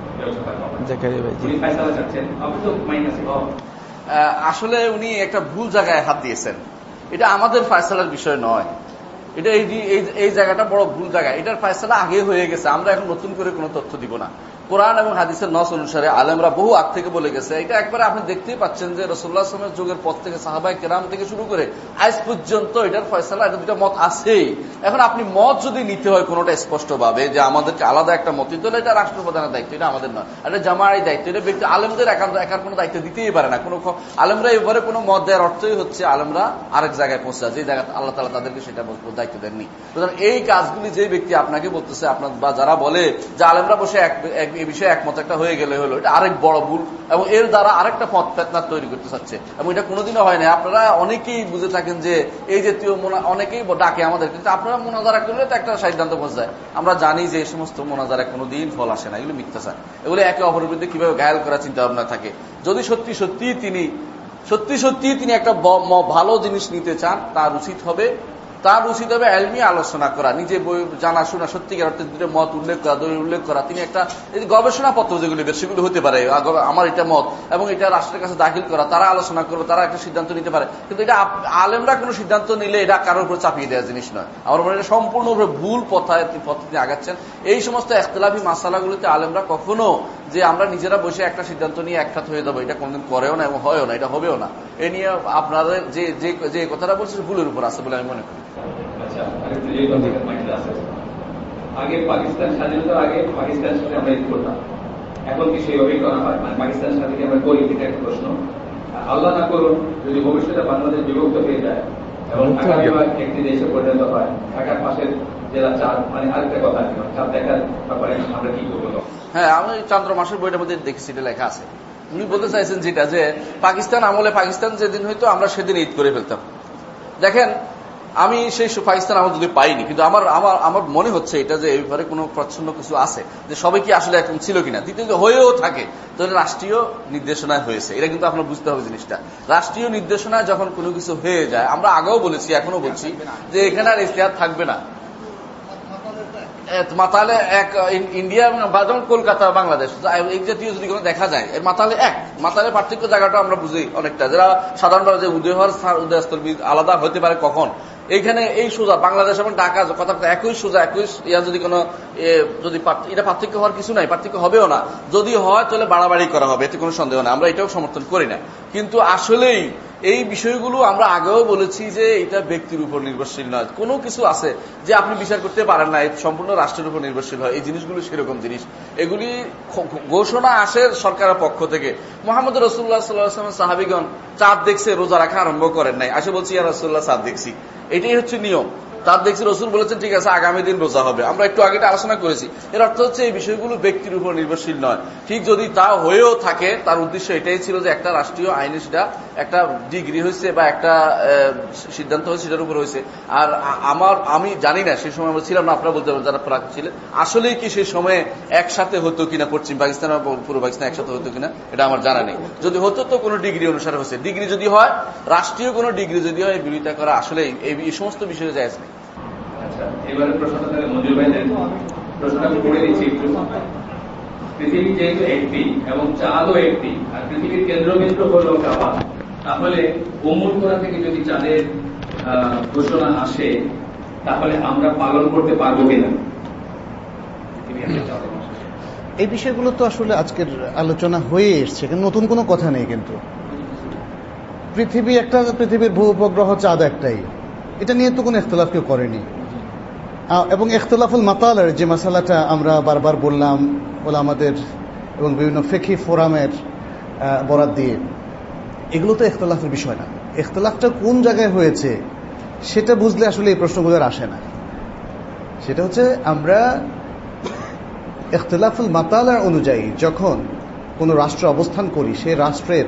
আসলে উনি একটা ভুল জায়গায় হাত দিয়েছেন। এটা আমাদের ফয়সালার বিষয় নয়, এটা এই জায়গাটা বড় ভুল জায়গা। এটার ফয়সালা আগে হয়ে গেছে, আমরা এখন নতুন করে কোনো তথ্য দিব না। কোরআন এবং হাদিসের নস অনুসারে আলেমরা বহু আগ থেকে বলে গেছে। এটা একবারে আপনি দেখতেই পাচ্ছেন যে রাসূলুল্লাহ সাল্লাল্লাহু আলাইহি ওয়াসাল্লামের যুগের পর থেকে সাহাবায়ে কেরাম থেকে শুরু করে আজ পর্যন্ত এটার ফয়সালা, এটা দুটো মত আছেই। এখন আপনি মত যদি নিতে হয় কোনোটা স্পষ্টভাবে যে আমাদেরকে আলাদা একটা মত দিতে হলে এটা রাষ্ট্রপ্রধানের দায়িত্ব, এটা আমাদের নয়, এটা জামায়াতের দায়িত্ব, এটা ব্যক্তি আলেমদের একান্ত একার কোনো দায়িত্ব দিতেই পারে না। কোনো আলেমরা এবারে কোনো মত দেওয়ার অর্থই হচ্ছে আলেমরা আরেক জায়গায় পৌঁছে যে জায়গায় আল্লাহ তাআলা তাদেরকে সেটা দায়িত্ব দেননি। সুতরাং এই কাজগুলি যে ব্যক্তি আপনাকে বলতেছে, আপনার বা যারা বলে যে আলেমরা বসে এই বিষয়ে একমত একটা হয়ে গেলে হলো, এটা আরেক বড় ভুল এবং এর দ্বারা আরেকটা পথ ফেতনা তৈরি করতে চাচ্ছে এবং এটা কোনোদিনও হয় না। আপনারা অনেকেই বুঝে থাকেন যে এই জাতীয় অনেকেই ডাকে আমাদের, কিন্তু আপনারা মোনাজারা করলে তো একটা সিদ্ধান্ত পৌঁছে যায়। আমরা জানি যে এই সমস্ত মোনাজারা কোনোদিন ফল আসে না, এগুলো মিথ্যাচার, এগুলো একে অপরের বিরুদ্ধে কিভাবে ঘায়াল করার চিন্তা ভাবনা থাকে। যদি সত্যি সত্যি তিনি সত্যি সত্যি তিনি একটা ভালো জিনিস নিতে চান, তার উচিত হবে তার উচিত হবে এলমি আলোচনা করা, নিজে বই জানাশোনা, সত্যিকার অর্থে দুটো মত উল্লেখ করা, দলিল উল্লেখ করা। তিনি একটা গবেষণাপত্র যেগুলি সেগুলো হতে পারে, আমার এটা মত এবং এটা রাষ্ট্রের কাছে দাখিল করা, তারা আলোচনা করবে, তারা একটা সিদ্ধান্ত নিতে পারে। কিন্তু এটা আলেমরা কোনো সিদ্ধান্ত নিলে এটা কারোর উপর চাপিয়ে দেওয়ার জিনিস নয়। আমার মনে হয় এটা সম্পূর্ণভাবে ভুল পথায় পথে আগাচ্ছেন। এই সমস্ত ইখতিলাফি মাসালাগুলিতে আলেমরা কখনো যে আমরা নিজেরা বসে একটা সিদ্ধান্ত নিয়ে একসাথে হয়ে যাবো, এটা কোনদিন করেও না এবং হয়ও না, এটা হবেও না। এ নিয়ে আপনাদের যে যে কথাটা বলছে ভুলের উপর আছে বলে আমি মনে করি। আগে পাকিস্তান স্বাধীনতার আগে পাকিস্তানের সাথে আমরা ঈদ করতাম, এখন কি সেইভাবেই করা হয়? মানে পাকিস্তানের সাথে কি আমরা করি, এটা একটা প্রশ্ন। আল্লাহ না করুন যদি ভবিষ্যতে বাংলাদেশ বিভক্ত হয়ে যায় এবং একটি দেশে পরিণত হয়, ঢাকার পাশের জেলা চাঁদ, মানে আরেকটা কথা চাঁদ দেখার ব্যাপারে আমরা কি করবো? হ্যাঁ, আমি চন্দ্র মাসের বইটার মধ্যে দেখেছি, এটা লেখা আছে। উনি বলতে চাইছেন যেটা, যে পাকিস্তান আমলে পাকিস্তান যেদিন হইতো আমরা সেদিন ঈদ করে ফেলতাম। দেখেন, আমি সেই পাকিস্তান আমল যদি পাইনি, কিন্তু আমার আমার আমার মনে হচ্ছে এটা যে এই ব্যাপারে কোনো প্রচ্ছন্ন কিছু আছে, যে সবাই কি আসলে এখন ছিল কিনা। দ্বিতীয় হয়েও থাকে তাহলে রাষ্ট্রীয় নির্দেশনায় হয়েছে, এটা কিন্তু আপনার বুঝতে হবে জিনিসটা। রাষ্ট্রীয় নির্দেশনায় যখন কোনো কিছু হয়ে যায়, আমরা আগেও বলেছি এখনো বলছি যে এখানে আর ইজতিহাদ থাকবে না। মাতালে এক ইন্ডিয়া যেমন কলকাতা বাংলাদেশ এই জাতীয় যদি কোনো দেখা যায় এর মাতালে এক মাতালে পার্থক্য জায়গাটা আমরা বুঝি অনেকটা, যারা সাধারণভাবে যে উদয় হওয়ার উদয়স্তর আলাদা হতে পারে কখন, এইখানে এই সোজা বাংলাদেশ এবং ঢাকা কথা একই সোজা একই ইয়া যদি কোনো যদি এটা পার্থক্য হওয়ার কিছু নাই, পার্থক্য হবেও না, যদি হয় তাহলে বাড়াবাড়ি করা হবে, এতে কোনো সন্দেহ নেই, আমরা এটাও সমর্থন করি না। কিন্তু আসলেই এই বিষয়গুলো আমরা আগেও বলেছি যে এটা ব্যক্তির উপর নির্ভরশীল নয়, কোনো কিছু আছে যে আপনি বিচার করতে পারেন না, সম্পূর্ণ রাষ্ট্রের উপর নির্ভরশীল হয়, এই জিনিসগুলো সেরকম জিনিস, এগুলি ঘোষণা আসে সরকারের পক্ষ থেকে। মোহাম্মদ রাসূলুল্লাহ সাল্লাল্লাহু আলাইহি ওয়াসাল্লাম সাহাবীগণ চাঁদ দেখছে, রোজা রাখা আরম্ভ করেন নাই, আসে বলছি ইয়া রাসূলুল্লাহ চাঁদ দেখছি, এটাই হচ্ছে নিয়ম। তার দেখছি রসুল বলেছেন ঠিক আছে আগামী দিন রোজা হবে, আমরা একটু আগে আলোচনা করেছি। এর অর্থ হচ্ছে এই বিষয়গুলো ব্যক্তির উপর নির্ভরশীল নয়। ঠিক যদি তা হয়েও থাকে তার উদ্দেশ্য এটাই ছিল যে একটা রাষ্ট্রীয় আইনে সেটা একটা ডিগ্রি হয়েছে বা একটা সিদ্ধান্ত হয়েছে সেটার উপর হয়েছে। আর আমার আমি জানি না সেই সময় আমরা ছিলাম না, আপনারা বলতে পারেন যারা প্রাক ছিলেন, আসলেই কি সেই সময়ে একসাথে হতো কিনা পশ্চিম পাকিস্তান আর পূর্ব পাকিস্তান একসাথে হতো কিনা এটা আমার জানা নেই। যদি হতো তো কোনো ডিগ্রি অনুসারে হয়েছে, ডিগ্রি যদি হয় রাষ্ট্রীয় কোনো ডিগ্রি যদি হয় বিরোধিতা করা আসলে এই সমস্ত বিষয়ে যায় না। আচ্ছা, এবারে প্রশ্নটা তাহলে মঞ্জুর ভাইদের প্রশ্নটা আমি পড়ে দিচ্ছি একটু। পৃথিবী যেহেতু একটি এবং চাঁদও একটি, আর পৃথিবীর কেন্দ্রবিন্দু হল কাবা, তাহলে উম্মুল কোরা থেকে যদি চাঁদের ঘোষণা আসে তাহলে আমরা পালন করতে পারবো কিনা? এই বিষয়গুলো তো আসলে আজকের আলোচনা হয়ে এসছে, কিন্তু নতুন কোনো কথা নেই। কিন্তু পৃথিবী একটা, পৃথিবীর ভূ উপগ্রহ চাঁদ একটাই, এটা নিয়ে তো কোনো ইখতিলাফ কেউ করেনি। এবং ইখতিলাফুল মাতালের যে মাসালাটা আমরা বারবার বললাম ওলামাদের এবং বিভিন্ন ফিকহি ফোরামের বরাত দিয়ে, এগুলো তো ইখতিলাফের বিষয় না। ইখতিলাফটা কোন জায়গায় হয়েছে সেটা বুঝলে আসলে এই প্রশ্নগুলো আসে না। সেটা হচ্ছে আমরা ইখতিলাফুল মাতালের অনুযায়ী যখন কোনো রাষ্ট্র অবস্থান করি, সেই রাষ্ট্রের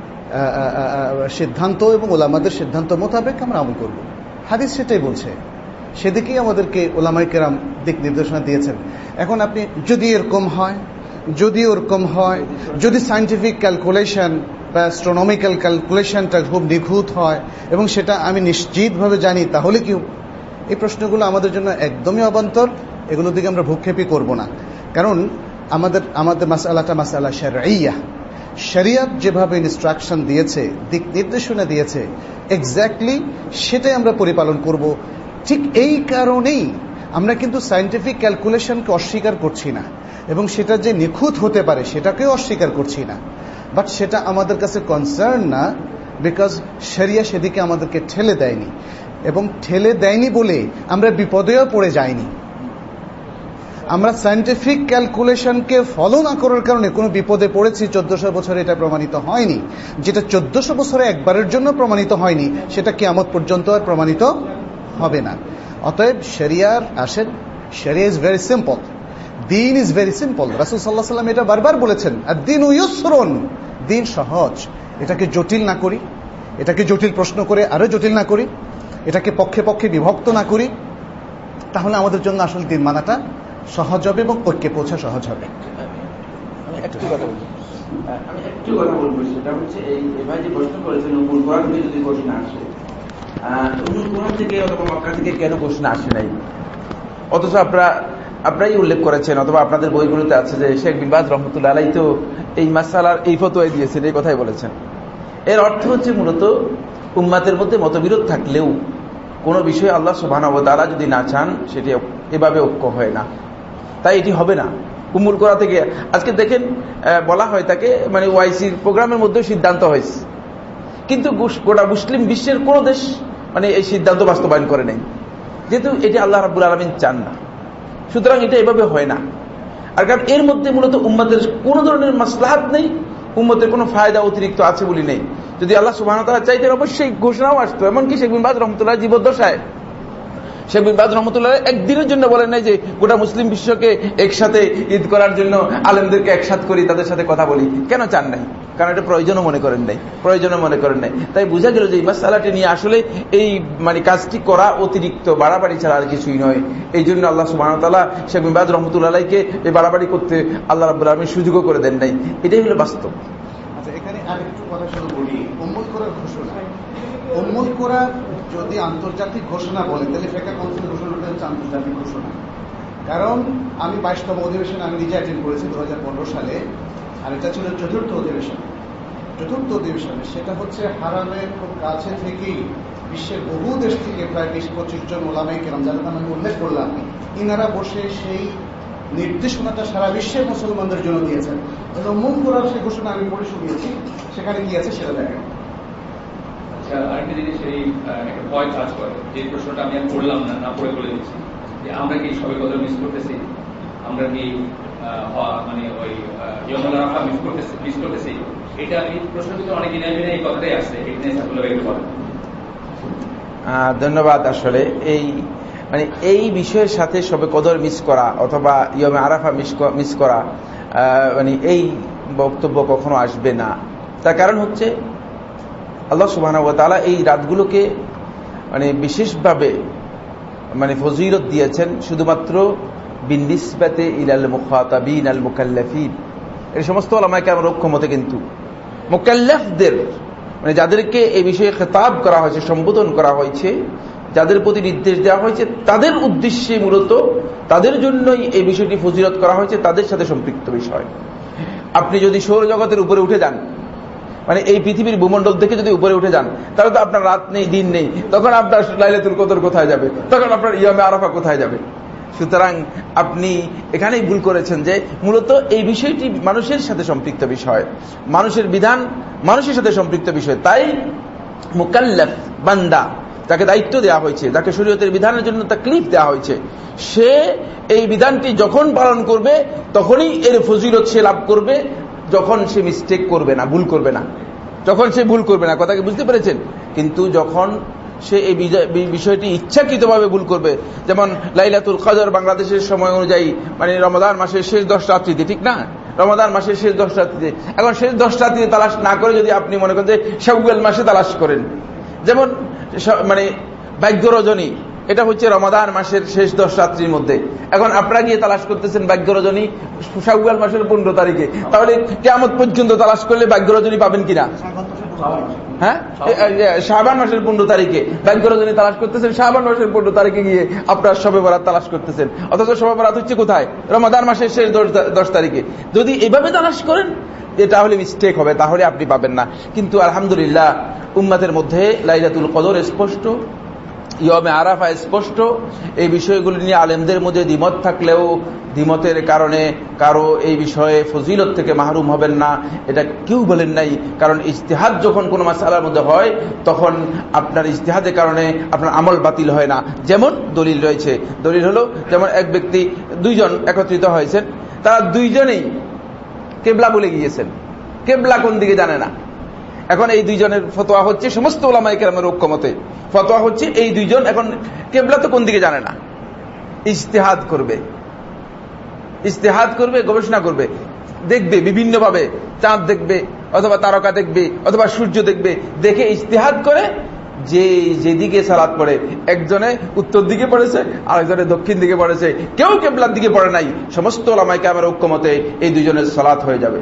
সিদ্ধান্ত এবং ওলামাদের সিদ্ধান্ত মোতাবেক আমরা আমল করব। হাদিস সেটাই বলছে, সেদিকেই আমাদেরকে ওলামায়ে কেরাম দিক নির্দেশনা দিয়েছেন। এখন আপনি যদি এরকম হয়, যদি ওরকম হয়, যদি সায়েন্টিফিক ক্যালকুলেশন বা অ্যাস্ট্রোনমিক্যাল ক্যালকুলেশনটা খুব নিখুঁত হয় এবং সেটা আমি নিশ্চিতভাবে জানি, তাহলে কি? এই প্রশ্নগুলো আমাদের জন্য একদমই অবান্তর, এগুলোর দিকে আমরা ভূক্ষেপই করব না। কারণ আমাদের আমাদের মাসআলাটা মাসআলা শারঈয়া, শরিয়ত যেভাবে ইনস্ট্রাকশন দিয়েছে, দিক নির্দেশনা দিয়েছে, এক্স্যাক্টলি সেটাই আমরা পরিপালন করব। ঠিক এই কারণেই আমরা কিন্তু সায়েন্টিফিক ক্যালকুলেশনকে অস্বীকার করছি না এবং সেটা যে নিখুঁত হতে পারে সেটাকেও অস্বীকার করছি না, বাট সেটা আমাদের কাছে কনসার্ন না, বিকজ শরিয়া সেদিকে আমাদেরকে ঠেলে দেয়নি। এবং ঠেলে দেয়নি বলে আমরা বিপদেও পড়ে যাইনি। আমরা সায়েন্টিফিক ক্যালকুলেশনকে ফলো না করার কারণে কোনো বিপদে পড়েছি চোদ্দশো বছরে এটা প্রমাণিত হয়নি। যেটা চোদ্দশো বছরে একবারের জন্য প্রমাণিত হয়নি সেটা কিয়ামত পর্যন্ত আর প্রমাণিত হবে না। অতএব শরিয়ার আসেন, শরিয়া ইজ ভেরি সিম্পল, দিন ইজ ভেরি সিম্পল। রাসূল সাল্লাল্লাহু আলাইহি ওয়াসাল্লাম এটা বারবার বলেছেন, আদ-দীনু ইউসরুন, দিন সহজ। এটাকে জটিল না করি, এটাকে জটিল প্রশ্ন করে আরো জটিল না করি, এটাকে পক্ষে পক্ষে বিভক্ত না করি, তাহলে আমাদের জন্য আসলে দিন মানাটা সহজ হবে এবং ঐক্যে পৌঁছা সহজ হবে। আমি একটু কথা বলবো আমি একটু কথা বলবো সেটা হচ্ছে এই ভাই যে প্রশ্ন করেছেন উম্মুল কোরআন থেকে যদি ঘোষণা আসে, উম্মুল কোরআন থেকে অথবা মক্কা থেকে কেন ঘোষণা আসে নাই? অথচ আপনারা আপনারাই উল্লেখ করেছেন অথবা আপনাদের বইগুলোতে আছে যে শেখ বিন বাজ রহমতুল্লাহ আলাইহি তো এই মাসআলার এই ফতোয়া দিয়েছেন, এই কথাই বলেছেন। এর অর্থ হচ্ছে মূলত উম্মাতের মধ্যে মতবিরোধ থাকলেও কোনো বিষয়ে আল্লাহ সুবহানাহু ওয়া তাআলা যদি না চান সেটি এভাবে ঐক্য হয় না, তাই এটি হবে না। উম্মুল কোরা থেকে আজকে দেখেন বলা হয় তাকে মানে ওয়াইসির প্রোগ্রামের মধ্যে সিদ্ধান্ত হয়েছে, কিন্তু গোটা মুসলিম বিশ্বের কোন দেশ মানে এই সিদ্ধান্ত বাস্তবায়ন করে নাই, যেহেতু এটি আল্লাহ রাব্বুল আলামিন চান না, সুতরাং এটা এভাবে হয় না। আর কারণ এর মধ্যে মূলত উম্মতের কোন ধরনের মাসলাহাত নেই, উম্মতের কোনো ফায়দা অতিরিক্ত আছে বলি নেই। যদি আল্লাহ সুবহানাহু ওয়া তাআলা চাইতেন অবশ্যই ঘোষণাও আসতো। এমনকি শেখ বিন বাজ রহমতুল্লাহ জীবদ্দশায় শেখ বিন বাজ রহমতুল্লাহ একদিনের জন্য বলেন নাই যে গোটা মুসলিম বিশ্বকে একসাথে ঈদ করার জন্য আলেমদেরকে একসাথ করি, তাদের সাথে কথা বলি। কেন চান নাই? কারণ এটা প্রয়োজনও মনে করেন নাই, প্রয়োজনও মনে করেন নাই। তাই বোঝা গেল যে এই মাসআলাটি নিয়ে আসলে এই মানে কাজটি করা অতিরিক্ত বাড়াবাড়ি ছাড়া আর কিছুই নয়। এই জন্য আল্লাহ সুবহানাহু ওয়া তাআলা শেখ বিন বাজ রহমতুল্লাহ আলাইহিকে এই বাড়াবাড়ি করতে আল্লাহ রাব্বুল আলামিন সুযোগও করে দেন নাই। এটাই হলো বাস্তব। আচ্ছা, এখানে আরেকটু কথা শুধু বলি, উম্মুল কোরার ঘোষণা, উম্মুল কোরা যদি আন্তর্জাতিক ঘোষণা বলে তাহলে ফিকহ কাউন্সিল ঘোষণাটা হচ্ছে আন্তর্জাতিক ঘোষণা। কারণ আমি বাইশতম অধিবেশনে আমি নিজে অ্যাটেন্ড করেছি দু হাজার পনেরো সালে, আর এটা ছিল চতুর্থ অধিবেশন। চতুর্থ অধিবেশনে সেটা হচ্ছে হারামের খুব কাছে থেকেই বিশ্বের বহু দেশ থেকে প্রায় বিশ পঁচিশ জন ওলামায়ে কেরাম, যাদের নাম আমি উল্লেখ করলাম, ইনারা বসে সেই নির্দেশনাটা সারা বিশ্বের মুসলমানদের জন্য দিয়েছেন। মন করার সেই ঘোষণা আমি পড়ে শুনিয়েছি, সেখানে কি আছে সেটা দেখেন। আচ্ছা, আরেকটা জিনিস এই একটা ভয় কাজ করে, যে প্রশ্নটা আমি আর পড়লাম না, না পড়ে বলে দিচ্ছি, যে আমরা কি সবে কদর মিস করতেছি, আমরা কি মানে ওই ইয়মুল আরাফা মিস করতেছি মিস করতেছি এটা এই প্রশ্নের ভিতরে অনেক দিনের ভিতরে এই কথাটাই আসছে, এটা নিয়ে সাকুল্লাহ একটু বলেন। ধন্যবাদ। আসলে এই মানে এই বিষয়ের সাথে সবে কদর মিস করা অথবা ইয়মে আরাফা মিস করা মানে এই বক্তব্য কখনো আসবে না। তার কারণ হচ্ছে আল্লাহ সুবহানাহু ওয়া তাআলা এই রাতগুলোকে মানে বিশেষভাবে মানে ফজিলত দিয়েছেন শুধুমাত্র বিনিসবাতে ইলাল মুখাতাবিন আল মুকাল্লাফিন, এই সমস্ত উলামায়ে কেরামের ঐক্যমতে কিন্তু মুকাল্লাফদের মানে যাদেরকে এই বিষয়ে খেতাব করা হয়েছে, সম্বোধন করা হয়েছে, যাদের প্রতি নির্দেশ দেওয়া হয়েছে, তাদের উদ্দেশ্যে মূলত তাদের জন্যই এই বিষয়টি ফজিলত করা হয়েছে, তাদের সাথে সম্পৃক্ত বিষয়। আপনি যদি সৌরজগতের উপরে উঠে যান, মানে এই পৃথিবীর ভূমণ্ডল থেকে যদি উপরে উঠে যান, তাহলে তো আপনার রাত নেই, দিন নেই, তখন আপনার লাইলাতুল কদর কোথায় যাবে, তখন আপনার ইয়মে আরাফা কোথায় যাবে? সুতরাং আপনি এখানেই ভুল করেছেন যে মূলত এই বিষয়টি মানুষের সাথে সম্পৃক্ত বিষয়, মানুষের বিধান মানুষের সাথে সম্পৃক্ত বিষয়। তাই মুকাল্লাফ বান্দা, তাকে দায়িত্ব দেওয়া হয়েছে, তাকে শরীয়তের বিধানের জন্য তাকলিফ দেওয়া হয়েছে, সে এই বিধানটি যখন পালন করবে তখনই এর ফজিলত সে লাভ করবে, যখন সে মিস্টেক করবে না, ভুল করবে না, যখন সে ভুল করবে না। কথা কি বুঝতে পেরেছেন? কিন্তু যখন সে এই বিষয়টি ইচ্ছাকৃতভাবে ভুল করবে, যেমন লাইলাতুল কদর বাংলাদেশের সময় অনুযায়ী মানে রমাদান মাসের শেষ দশ রাত্রিতে, ঠিক না? রমাদান মাসের শেষ দশ রাত্রিতে, এখন শেষ দশ রাত্রিতে তালাশ না করে যদি আপনি মনে করেন যে শাওয়াল মাসে তালাশ করেন, যেমন মানে ভাগ্য রজনী, এটা হচ্ছে রমাদান মাসের শেষ দশ রাত্রির মধ্যে, এখন আপনারা গিয়ে তালাশ করতেছেন ভাগ্য রজনী শাওয়াল মাসের পনেরো তারিখে, তাহলে কিয়ামত পর্যন্ত তালাশ করলে ভাগ্য রজনী পাবেন কিনা? হ্যাঁ, শাবান মাসের পনেরো তারিখে ভাগ্য রজনী তালাশ করতেছেন, শাবান মাসের পনেরো তারিখে গিয়ে আপনার শবে বরাত তালাশ করতেছেন, অথচ শবে বরাত হচ্ছে কোথায়? রমাদান মাসের শেষ দশ তারিখে। যদি এইভাবে তালাশ করেন তাহলে মিস্টেক হবে, তাহলে আপনি পাবেন না। কিন্তু আলহামদুলিল্লাহ উম্মতের মধ্যে লাইলাতুল কদর স্পষ্ট, ইয়মে আরাফা স্পষ্ট। এই বিষয়গুলি নিয়ে আলেমদের মধ্যে দ্বিমত থাকলেও দ্বিমতের কারণে কারো এই বিষয়ে ফজিলত থেকে মাহরুম হবেন না, এটা কেউ বলেন নাই। কারণ ইজতিহাদ যখন কোনো মাসআলার মধ্যে হয় তখন আপনার ইজতিহাদের কারণে আপনার আমল বাতিল হয় না। যেমন দলিল রয়েছে, দলিল হলো যেমন এক ব্যক্তি দুইজন একত্রিত হয়েছেন, তারা দুইজনেই কেবলা বলে গিয়েছেন, কেবলা কোন দিকে জানে না। এখন এই দুইজনের ফতোয়া হচ্ছে সমস্ত উলামায়ে কেরামের ঐক্যমতে ফতোয়া হচ্ছে এই দুইজন এখন কেবলা তো কোন দিকে জানে না, ইজতিহাদ করবে, ইজতিহাদ করবে, গবেষণা করবে, দেখবে বিভিন্নভাবে, চাঁদ দেখবে অথবা তারকা দেখবে অথবা সূর্য দেখবে, দেখে ইজতিহাদ করে যে যেদিকে সালাত পড়ে, একজনে উত্তর দিকে পড়েছে আরেকজনে দক্ষিণ দিকে পড়েছে, কেউ কেবলার দিকে পড়ে নাই, সমস্ত উলামায়ে কেরামের ঐক্যমতে এই দুইজনের সালাত হয়ে যাবে।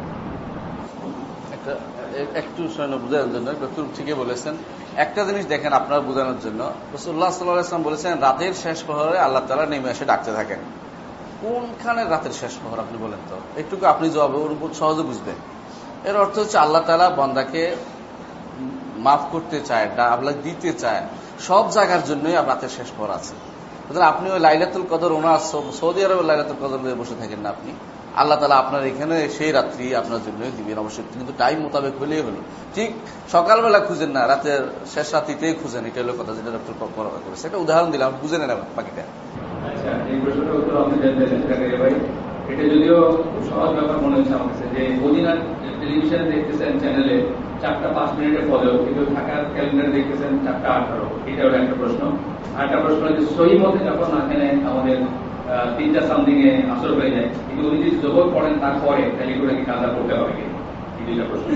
একটু বোঝানোর জন্য ডক্টর ঠিকই বলেছেন। একটা জিনিস দেখেন আপনার বোঝানোর জন্য, রাসূলুল্লাহ সাল্লাল্লাহু আলাইহি ওয়াসাল্লাম বলেছেন রাতের শেষ প্রহরে আল্লাহ তাআলা নেমে এসে ডাকতে থাকেন। কোনখানে রাতের শেষ প্রহর আপনি বলেন তো, একটু আপনি জবাব ওর উপর সহজে বুঝবেন। এর অর্থ হচ্ছে আল্লাহ তাআলা বান্দাকে মাফ করতে চায়, আল্লাহ দিতে চায়, সব জায়গার জন্যই রাতের শেষ প্রহর আছে। আপনি ওই লাইলাতুল কদর ওনার সৌদি আরবে লাইলাতুল কদর বসে থাকেন না, আপনি আল্লাহ তাআলা আপনার এখানে সেই রাত্রি আপনার জন্য দিবেন অবশ্যই, কিন্তু টাইম মোতাবেক হলেই হলো। ঠিক সকালবেলা খুঁজেন না, রাতের শেষ রাত্রিতেই খুঁজেন, এটা হলো কথা যেটা ডক্টর পরামর্শ করেছে। একটা উদাহরণ দিলাম, বুঝে নেন বাকিটা। আচ্ছা, এই প্রশ্নটার উত্তর আপনি জানতে চাচ্ছেন ভাই, এটা যদিও খুব সহজ ব্যাপার মনে হচ্ছে আমার কাছে, যে মদিনা টেলিভিশনে দেখতেছেন চ্যানেলে চারটা পাঁচ মিনিটে ফলো, কিন্তু ঢাকার ক্যালেন্ডারে দেখতেছেন চারটা আঠারো, এটা হলো একটা প্রশ্ন। আর একটা প্রশ্ন হচ্ছে সহি মতে যখন এখানে আমাদের তিনটা সামথিং এ আসর হয়ে যায়, কিন্তু উনি যদি জোহর পড়েন তারপরে তাহলে করে কি কাজা করতে হবে কি? এই দুইটা প্রশ্ন।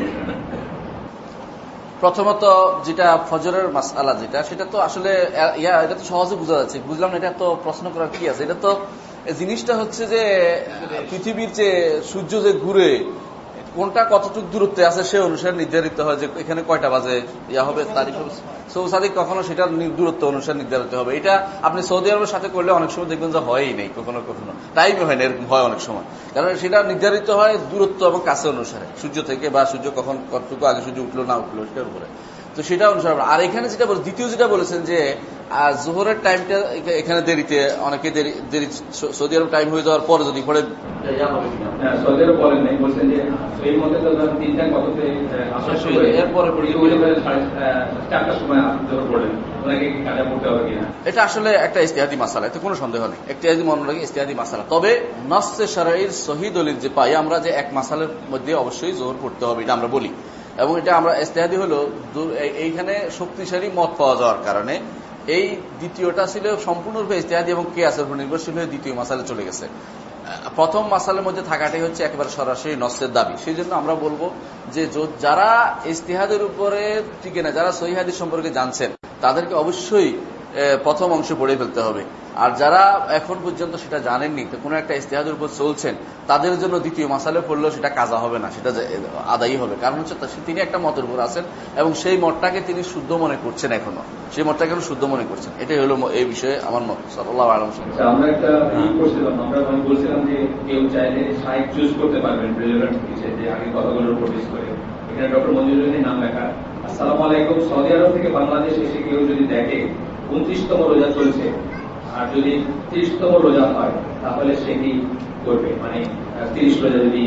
প্রথমত যেটা ফজরের মাসআলা যেটা, সেটা তো আসলে ইয়া এটা তো সহজে বোঝা যাচ্ছে, বুঝলাম না, এটা তো প্রশ্ন করার কি আছে। এটা তো জিনিসটা হচ্ছে যে পৃথিবীর যে সূর্য যে ঘুরে কোনটা কতটুকু দূরত্বে আছে সে অনুসারে নির্ধারিত হয় যে এখানে কয়টা বাজে ইয়া হবে তারিখ হবে। সৌসাদিক কখনো সেটার দূরত্ব অনুসারে নির্ধারিত হবে। এটা আপনি সৌদি আরবের সাথে করলে অনেক সময় দেখবেন যে হয়ই নেই, কখনো কখনো টাইমই হয় না, এরকম হয় অনেক সময়। কারণ সেটা নির্ধারিত হয় দূরত্ব এবং কাছে অনুসারে, সূর্য থেকে বা সূর্য কখন কতটুকু আগে সূর্য উঠলো না উঠলো সেটার উপরে। তো সেটা অনুসারে। আর এখানে যেটা বলে দ্বিতীয় যেটা বলেছেন যে জোহরের টাইমটা এখানে দেরিতে, অনেকে দেরি দেরি সৌদি আরব টাইম হয়ে যাওয়ার পরে যদি পরে সৌদি আরব বলেন নাই, বলছেন যে এই মতে তো তিনটা কততে আসার সময় এরপরে চারটার সময় জোহর পড়লেন, ওনাকে কাজা পড়তে হবে কিনা? এটা আসলে একটা ইজতিহাদি মাসালা, এতে কোনো সন্দেহ নেই। ইজতিহাদি মনে রাখি ইজতিহাদি মাসালা। তবে নসে শারঈর সহিহ দলিল যে পাই আমরা যে এক মাসালের মধ্যে অবশ্যই জোহর পড়তে হবে, এটা আমরা বলি। এবং এটা আমরা ইজতিহাদি হলো এইখানে শক্তিশালী মত পাওয়া যাওয়ার কারণে এই দ্বিতীয়টা ছিল সম্পূর্ণরূপে ইজতিহাদি এবং কিয়াসের উপর নির্ভরশীল হয়ে দ্বিতীয় মাসালে চলে গেছে। প্রথম মাসালের মধ্যে থাকাটাই হচ্ছে একেবারে সরাসরি নসের দাবি। সেই জন্য আমরা বলবো যে যারা ইজতিহাদের উপরে টিকে না, যারা সহিহ হাদিস সম্পর্কে জানছেন তাদেরকে অবশ্যই প্রথম অংশ পড়ে ফেলতে হবে। আর যারা এখন পর্যন্ত সেটা জানেননি, তো কোনো একটা ইজতিহাদের উপর চলছেন, তাদের জন্য দ্বিতীয় মাসালে পড়লেও সেটা কাজা হবে না, সেটা আদায়ী হবে। কারণ হচ্ছে তিনি একটা মতের উপর আছেন এবং সেই মতটাকে তিনি শুদ্ধ মনে করছেন, এখনো সেই মতটাকে শুদ্ধ মনে করছেন। এটাই হলো এই বিষয়ে আমার মত। সাল্লাল্লাহু আলাইহি ওয়াসাল্লাম। আমরা একটা ই করছিলাম, আমরা বলছিলাম যে কেউ চাইলে শাইখ চুজ করতে পারবেন প্রেজেন্ট হিসেবে, যে আগে কথাগুলোর উপর বেস করে। এখানে ডক্টর মঞ্জুরুদ্দিন নাম লেখা। আসসালামু আলাইকুম। সৌদি আরব থেকে বাংলাদেশ এসে কেউ যদি দেখে উনত্রিশতম রোজা চলছে, আর যদি ত্রিশতম রোজা হয় তাহলে সে কি করবে? মানে তিরিশ রোজা যদি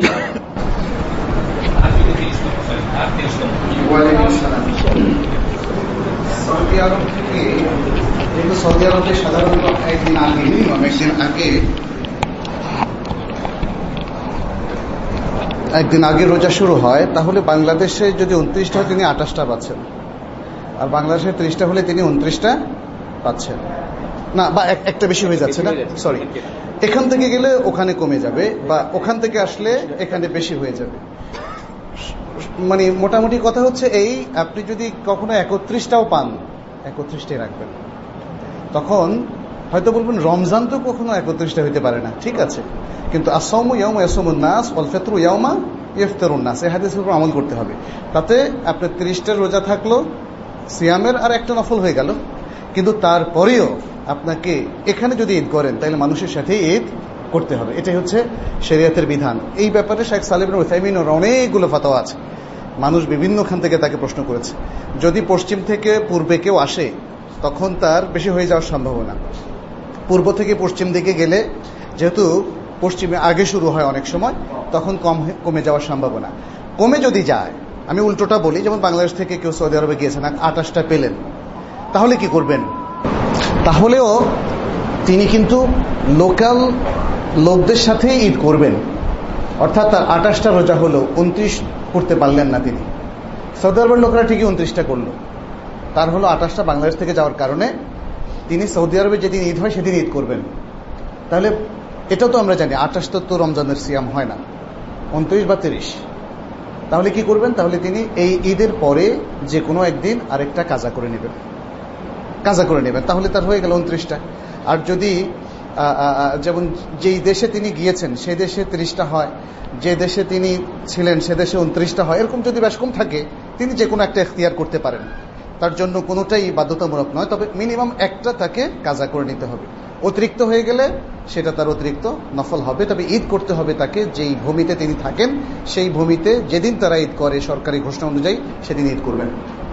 সৌদি আরব থেকে, যেহেতু সৌদি আরবে সাধারণত একদিন আগে মিনিমাম একদিন আগে একদিন আগে রোজা শুরু হয়, তাহলে বাংলাদেশে যদি উনত্রিশটা হয় তিনি আঠাশটা পাচ্ছেন, আর বাংলাদেশে ত্রিশটা হলে তিনি উনত্রিশটা পাচ্ছেন না, বা একটা বেশি হয়ে যাচ্ছে না, সরি, এখান থেকে গেলে ওখানে কমে যাবে, বা ওখান থেকে আসলে এখানে বেশি হয়ে যাবে। মানে মোটামুটি কথা হচ্ছে এই, আপনি যদি কখনো একত্রিশটাও পান, একত্রিশটাই রাখবেন। তখন হয়তো বলবেন রমজান তো কখনো একত্রিশটা হইতে পারে না, ঠিক আছে, কিন্তু আসামু ইয়াউমা ইয়াসুমুন নাস ওয়াল ফিতরু ইয়াউমা ইফতারুন নাস, এই হাদিসের উপর আমল করতে হবে। তাতে আপনার ত্রিশটা রোজা থাকলো সিয়ামের, আর একটা নফল হয়ে গেল। কিন্তু তারপরেও আপনাকে এখানে যদি ঈদ করেন তাহলে মানুষের সাথে ঈদ করতে হবে, এটাই হচ্ছে শরিয়তের বিধান। এই ব্যাপারে শেখ সালেহ ইবনে উসাইমিনের অনেকগুলো ফতোয়া আছে, মানুষ বিভিন্নখান থেকে তাকে প্রশ্ন করেছে। যদি পশ্চিম থেকে পূর্বে কেউ আসে তখন তার বেশি হয়ে যাওয়ার সম্ভাবনা। পূর্ব থেকে পশ্চিম দিকে গেলে যেহেতু পশ্চিমে আগে শুরু হয় অনেক সময়, তখন কম কমে যাওয়ার সম্ভাবনা। কমে যদি যায়, আমি উল্টোটা বলি, যেমন বাংলাদেশ থেকে কেউ সৌদি আরবে গিয়েছেন, আঠাশটা পেলেন, তাহলে কি করবেন? তাহলেও তিনি কিন্তু লোকাল লোকদের সাথে ঈদ করবেন, অর্থাৎ তার আঠাশটা রোজা হলো, উনত্রিশ করতে পারলেন না তিনি। সৌদি আরবের লোকরা ঠিকই উনত্রিশটা করলো, তার হলো আঠাশটা বাংলাদেশ থেকে যাওয়ার কারণে তিনি সৌদি আরবে যেদিন ঈদ হয় সেদিন ঈদ করবেন। তাহলে এটাও তো আমরা জানি আঠাশটা তো রমজানের সিয়াম হয় না, উনত্রিশ বা তিরিশ। তাহলে কি করবেন? তাহলে তিনি এই ঈদের পরে যে কোনো একদিন আরেকটা কাজা করে নেবেন, কাজা করে নেবেন, তাহলে তার হয়ে গেল উনত্রিশটা। আর যদি যেমন যেই দেশে তিনি গিয়েছেন সে দেশে ত্রিশটা হয়, যে দেশে তিনি ছিলেন সে দেশে উনত্রিশটা হয়, এরকম যদি বেশ কম থাকে তিনি যে কোনো একটা এখতিয়ার করতে পারেন, তার জন্য কোনোটাই বাধ্যতামূলক নয়। তবে মিনিমাম একটা তাকে কাজা করে নিতে হবে, অতিরিক্ত হয়ে গেলে সেটা তার অতিরিক্ত নফল হবে। তবে ঈদ করতে হবে তাকে যেই ভূমিতে তিনি থাকেন, সেই ভূমিতে যেদিন তারা ঈদ করে সরকারি ঘোষণা অনুযায়ী সেদিন ঈদ করবেন।